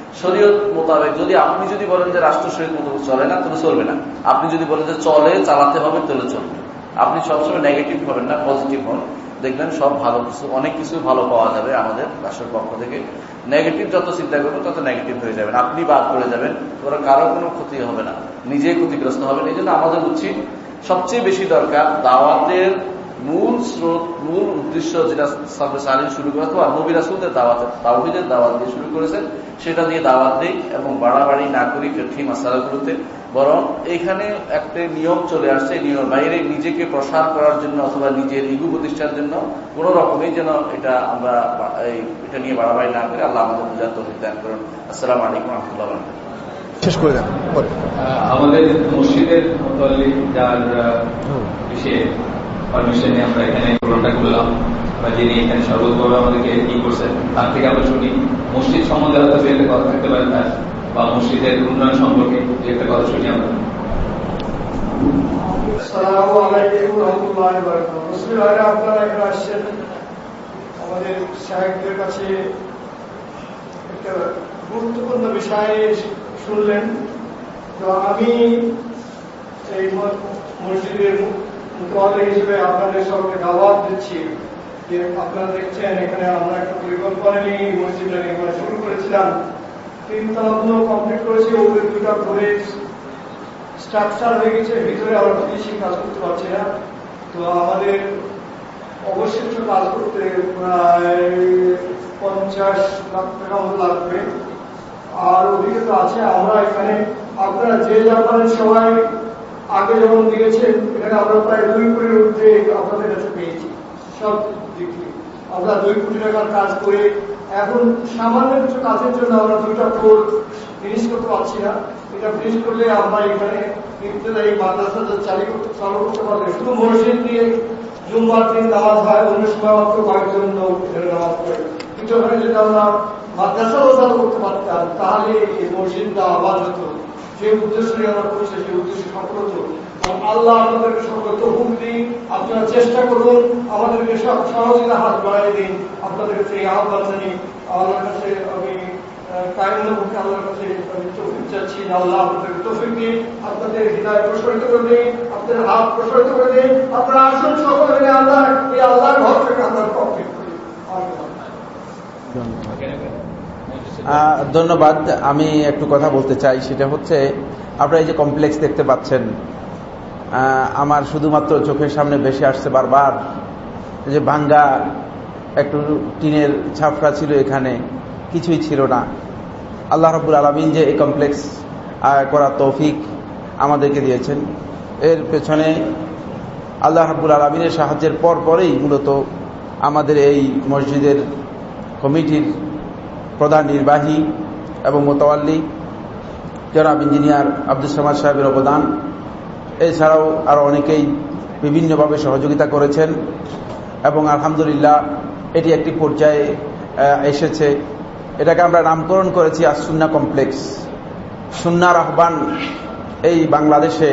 শরীয়ত মোতাবেক যদি আপনি যদি বলেন যে রাষ্ট্র শরীয়ত মোতাবেক চলে না তাহলে চলবে না, আপনি যদি বলেন যে চলে চালাতে হবে তাহলে চলবে। আপনি সবসময় নেগেটিভ হবেন না, পজিটিভ হন, দেখবেন সব ভালো কিছু, অনেক কিছু ভালো পাওয়া যাবে আমাদের রাষ্ট্রের পক্ষ থেকে। নেগেটিভ যত চিন্তা করবেন তত নেগেটিভ হয়ে যাবেন, আপনি বাদ পড়ে যাবেন, ওরা কারো কোনো ক্ষতি হবে না, নিজেই ক্ষতিগ্রস্ত হবেন। এই জন্য আমাদের উচিত সবচেয়ে বেশি দরকার দাওয়াতের মূল স্রোত, মূল উদ্দেশ্য যেটা সালিম শুরু করা, তো নবী রাসূলদের দাওয়াত, তাওহীদের দাওয়াত দিয়ে শুরু করেছেন, সেটা দিয়ে দাওয়াত দেই এবং বাড়াবাড়ি না করি ফিকহি মাসালাগুলোতে। বরং এখানে একটা নিয়ম চলে আসছে, নিয়মের বাইরে নিজেকে প্রসার করার জন্য অথবা নিজের ইগো প্রতিষ্ঠার জন্য কোন রকমই যেন এটা আমরা এটা নিয়ে বাড়াবাড়ি না করে আল্লাহ আমাদের বুঝার তৌফিক দান করুন। আসসালামু আলাইকুম ওয়া রাহমাতুল্লাহি ওয়া বারাকাতুহু। শেষ করে দেন। আমাদের মসজিদের মুতাল্লিক যার বিশেষ পারমিশনে আমরা এখানে প্রোগ্রামটা করলাম, বা যিনি এখানে সর্বোচ্চভাবে আমাদেরকে কি করছেন তার থেকে আমরা শুনি মসজিদ সম্বন্ধে হয়তো একটা কথা থাকতে পারে তার, বা মসজিদের উন্নয়ন সম্পর্কে একটা কথা শুনি আমরা। আসসালামু আলাইকুম ওয়া রাহমাতুল্লাহি ওয়া বারাকাতুহু। মুসলিম ভাইরা আপনারা এখানে আসছেন, আমাদের শায়েখদের কাছে একটা গুরুত্বপূর্ণ বিষয় শুনলেন। তো আমি এই মসজিদের মুতাওয়াল্লি হিসেবে আপনাদের সঙ্গে দাওয়াত দিচ্ছি যে আপনারা দেখছেন এখানে আমরা একটা পরিকল্পনা নিয়ে মসজিদটা নির্মাণ শুরু করেছিলাম, তিন তলা কমপ্লিট করেছি, ওপরে দুটা করে স্ট্রাকচার হয়ে গেছে, ভিতরে আমরা ফিনিশিং কাজ করতে পারছি না। তো আমাদের অবশিষ্ট কাজ করতে প্রায় পঞ্চাশ লাখ টাকা মতো লাগবে, আর ওদিকে তো আছে। আমরা এখানে আপনারা যে জাপানের সবাই আগে যেমন দিয়েছেন, এখানে আমরা প্রায় দুই কোটির ঊর্ধ্বে আপনাদের কাছে পেয়েছি সব দিক থেকে। আমরা দুই কোটি টাকার কাজ করে এখন সামান্য কিছু কাজের জন্য আমরা দুইটা ফ্লোর ফিনিশ করতে পারছি না। এটা ফিনিশ করলে আমরা এখানে ইবতেদায়ী মাদ্রাসা চালু করতে চালু করতে পারবে। শুধু মসজিদ দিয়ে জুম্মার দিন নামাজ হয়, অন্য সময় মাত্র কয়েকজন লোক এখানে নামাজ পড়ে, কিন্তু ওখানে যদি আমরা মাদ্রাসাও চালু করতে পারতাম তাহলে এই মসজিদটা আবার হতো। যে উদ্দেশ্য নিয়ে আমরা করছি সেই উদ্দেশ্য সফল হতো। আল্লাহ আপনাদেরকে সকল তৌফিক দিন, আপনারা চেষ্টা করুন, আমাদেরকে সব সহযোগিতা হাত বাড়াই দিন। আপনাদের কাছে এই আহ্বান জানি, আল্লাহর কাছে আমি কায়মুল্লাহকে আল্লাহর কাছে তৌফিক চাচ্ছি, আল্লাহ আপনাদের তৌফিক দিন, আপনাদের হৃদয় প্রসারিত করে দিন, আপনাদের হাত প্রসারিত করে দিন, আপনারা আসুন সকল মিলে আল্লাহ এই আল্লাহর ঘর থেকে আল্লাহর কমপ্লিট করি। ধন্যবাদ। আমি একটু কথা বলতে চাই, সেটা হচ্ছে আপনারা এই যে কমপ্লেক্স দেখতে পাচ্ছেন, আমার শুধুমাত্র চোখের সামনে ভেসে আসছে বারবার যে ভাঙ্গা একটু টিনের ছাপড়া ছিল, এখানে কিছুই ছিল না। আল্লাহ রাব্বুল আলামিন যে এই কমপ্লেক্স করার তৌফিক আমাদেরকে দিয়েছেন, এর পেছনে আল্লাহ রাব্বুল আলামিনের সাহায্যের পর পরেই মূলত আমাদের এই মসজিদের কমিটির প্রধান নির্বাহী এবং মোতাওয়াল্লি জনাব ইঞ্জিনিয়ার আব্দুস সামাদ সাহেবের অবদান, এছাড়াও আরো অনেকেই বিভিন্নভাবে সহযোগিতা করেছেন এবং আলহামদুলিল্লাহ এটি একটি পর্যায়ে এসেছে। এটাকে আমরা নামকরণ করেছি আস-সুন্না কমপ্লেক্স। সুন্নার আহ্বান এই বাংলাদেশে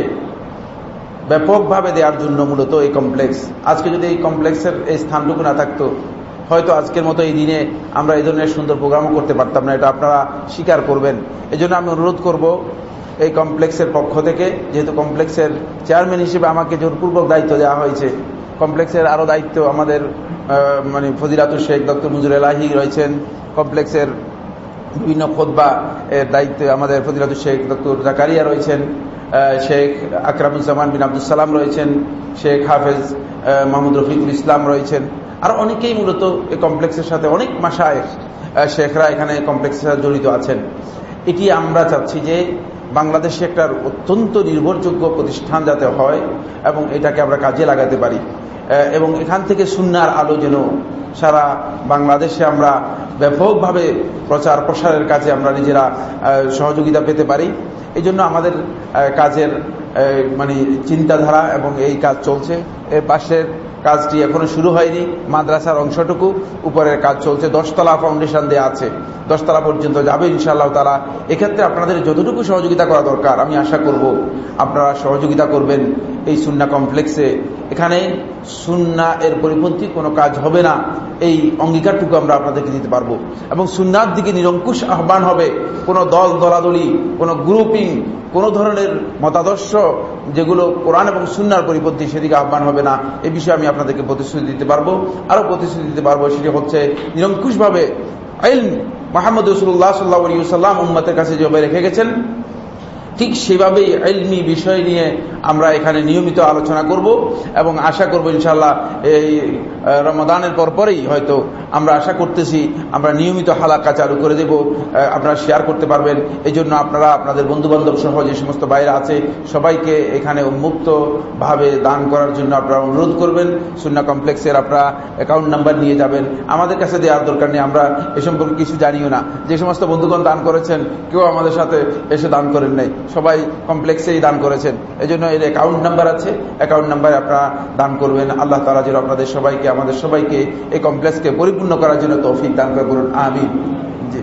ব্যাপকভাবে দেওয়ার জন্য মূলত এই কমপ্লেক্স। আজকে যদি এই কমপ্লেক্সের এই স্থানটুকু না থাকতো, হয়তো আজকের মতো এই দিনে আমরা এই ধরনের সুন্দর প্রোগ্রামও করতে পারতাম না, এটা আপনারা স্বীকার করবেন। এই জন্য আমি অনুরোধ করব এই কমপ্লেক্সের পক্ষ থেকে, যেহেতু কমপ্লেক্সের চেয়ারম্যান হিসেবে আমাকে জোরপূর্বক দায়িত্ব দেওয়া হয়েছে, কমপ্লেক্সের আরো দায়িত্ব আমাদের মানে ফজিলাতুল শেখ ডক্টর মুজুর এলাহি রয়েছেন, কমপ্লেক্সের বিভিন্ন খুতবা এর দায়িত্বে আমাদের ফজিলাতুল শেখ ডক্টর জাকারিয়া রয়েছেন, শেখ আকরামুজ্জামান বিন আব্দুল সালাম রয়েছেন, শেখ হাফেজ মাহমুদ রফিকুল ইসলাম রয়েছেন, আর অনেকেই মূলত এই কমপ্লেক্সের সাথে অনেক মাশায়েখ শেখরা এখানে কমপ্লেক্সের সাথে জড়িত আছেন। এটি আমরা চাচ্ছি যে বাংলাদেশে একটা অত্যন্ত নির্ভরযোগ্য প্রতিষ্ঠান যাতে হয় এবং এটাকে আমরা কাজে লাগাতে পারি, এবং এখান থেকে সুন্নাহর আলো যেন সারা বাংলাদেশে আমরা ব্যাপকভাবে প্রচার প্রসারের কাজে আমরা নিজেরা সহযোগিতা পেতে পারি। এই জন্য আমাদের কাজের মানে চিন্তাধারা এবং এই কাজ চলছে। এর পাশের কাজটি এখনো শুরু হয়নি, মাদ্রাসার অংশটুকু উপরের কাজ চলছে, দশতলা ফাউন্ডেশন দেওয়া আছে, দশতলা পর্যন্ত যাবে ইনশাআল্লাহ তাআলা। এক্ষেত্রে আপনাদের যতটুকু সহযোগিতা করা দরকার আমি আশা করব আপনারা সহযোগিতা করবেন এই সুন্নাহ কমপ্লেক্সে। এখানে সুন্নাহ এর পরিপন্থী কোনো কাজ হবে না, এই অঙ্গীকারটুকু আমরা আপনাদেরকে দিতে পারবো। এবং সুন্নাহর দিকে নিরঙ্কুশ আহ্বান হবে। কোনো দল দলাদলি, কোনো গ্রুপিং, কোনো ধরনের মতাদর্শ যেগুলো কোরআন এবং সুন্নাহর পরিপন্থী, সেদিকে আহ্বান হবে না। এই বিষয়ে আমি আপনাদেরকে প্রতিশ্রুতি দিতে পারবো। আরো প্রতিশ্রুতি দিতে পারবো, সেটি হচ্ছে নিরঙ্কুশভাবে ইলম মুহাম্মদ রাসূলুল্লাহ সাল্লাল্লাহু আলাইহি ওয়াসাল্লাম উম্মতের কাছে যেভাবে রেখে গেছেন, ঠিক সেভাবেই ইলমি বিষয় নিয়ে আমরা এখানে নিয়মিত আলোচনা করব। এবং আশা করব ইনশাআল্লাহ এই রমাদানের পরপরই হয়তো আমরা আশা করতেছি আমরা নিয়মিত হালাকা চালু করে দেব, আপনারা শেয়ার করতে পারবেন। এই জন্য আপনারা আপনাদের বন্ধু বান্ধব সহ যে সমস্ত বাইরে আছে সবাইকে এখানে উন্মুক্ত ভাবে দান করার জন্য আপনারা অনুরোধ করবেন। সুন্নাহ কমপ্লেক্সের আপনারা অ্যাকাউন্ট নাম্বার নিয়ে যাবেন, আমাদের কাছে দেওয়ার দরকার নেই, আমরা এ সম্পর্কে কিছু জানিও না। যে সমস্ত বন্ধুগণ দান করেছেন কেউ আমাদের সাথে এসে দান করেন নাই, সবাই কমপ্লেক্সেই দান করেছেন। এই জন্য এর অ্যাকাউন্ট নাম্বার আছে, অ্যাকাউন্ট নাম্বারে আপনারা দান করবেন। আল্লাহ তাআলা যেন আপনাদের সবাইকে, আমাদের সবাইকে এই কমপ্লেক্সকে পরিপূর্ণ করার জন্য তৌফিক দান করে বলুন আমিন। জি,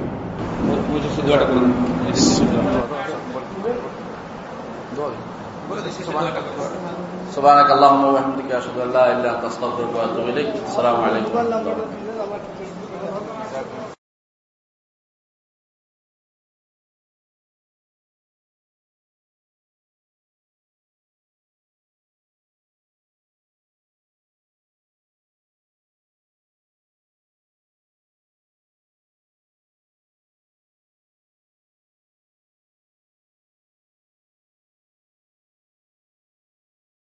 সুবহানাক আল্লাহুম্মা ওয়া বিহামদিকা আশহাদু আল্লা ইলাহা ইল্লা আনতা আস্তাগফিরুকা ওয়া আতুবু ইলাইক। আসসালামু আলাইকুম।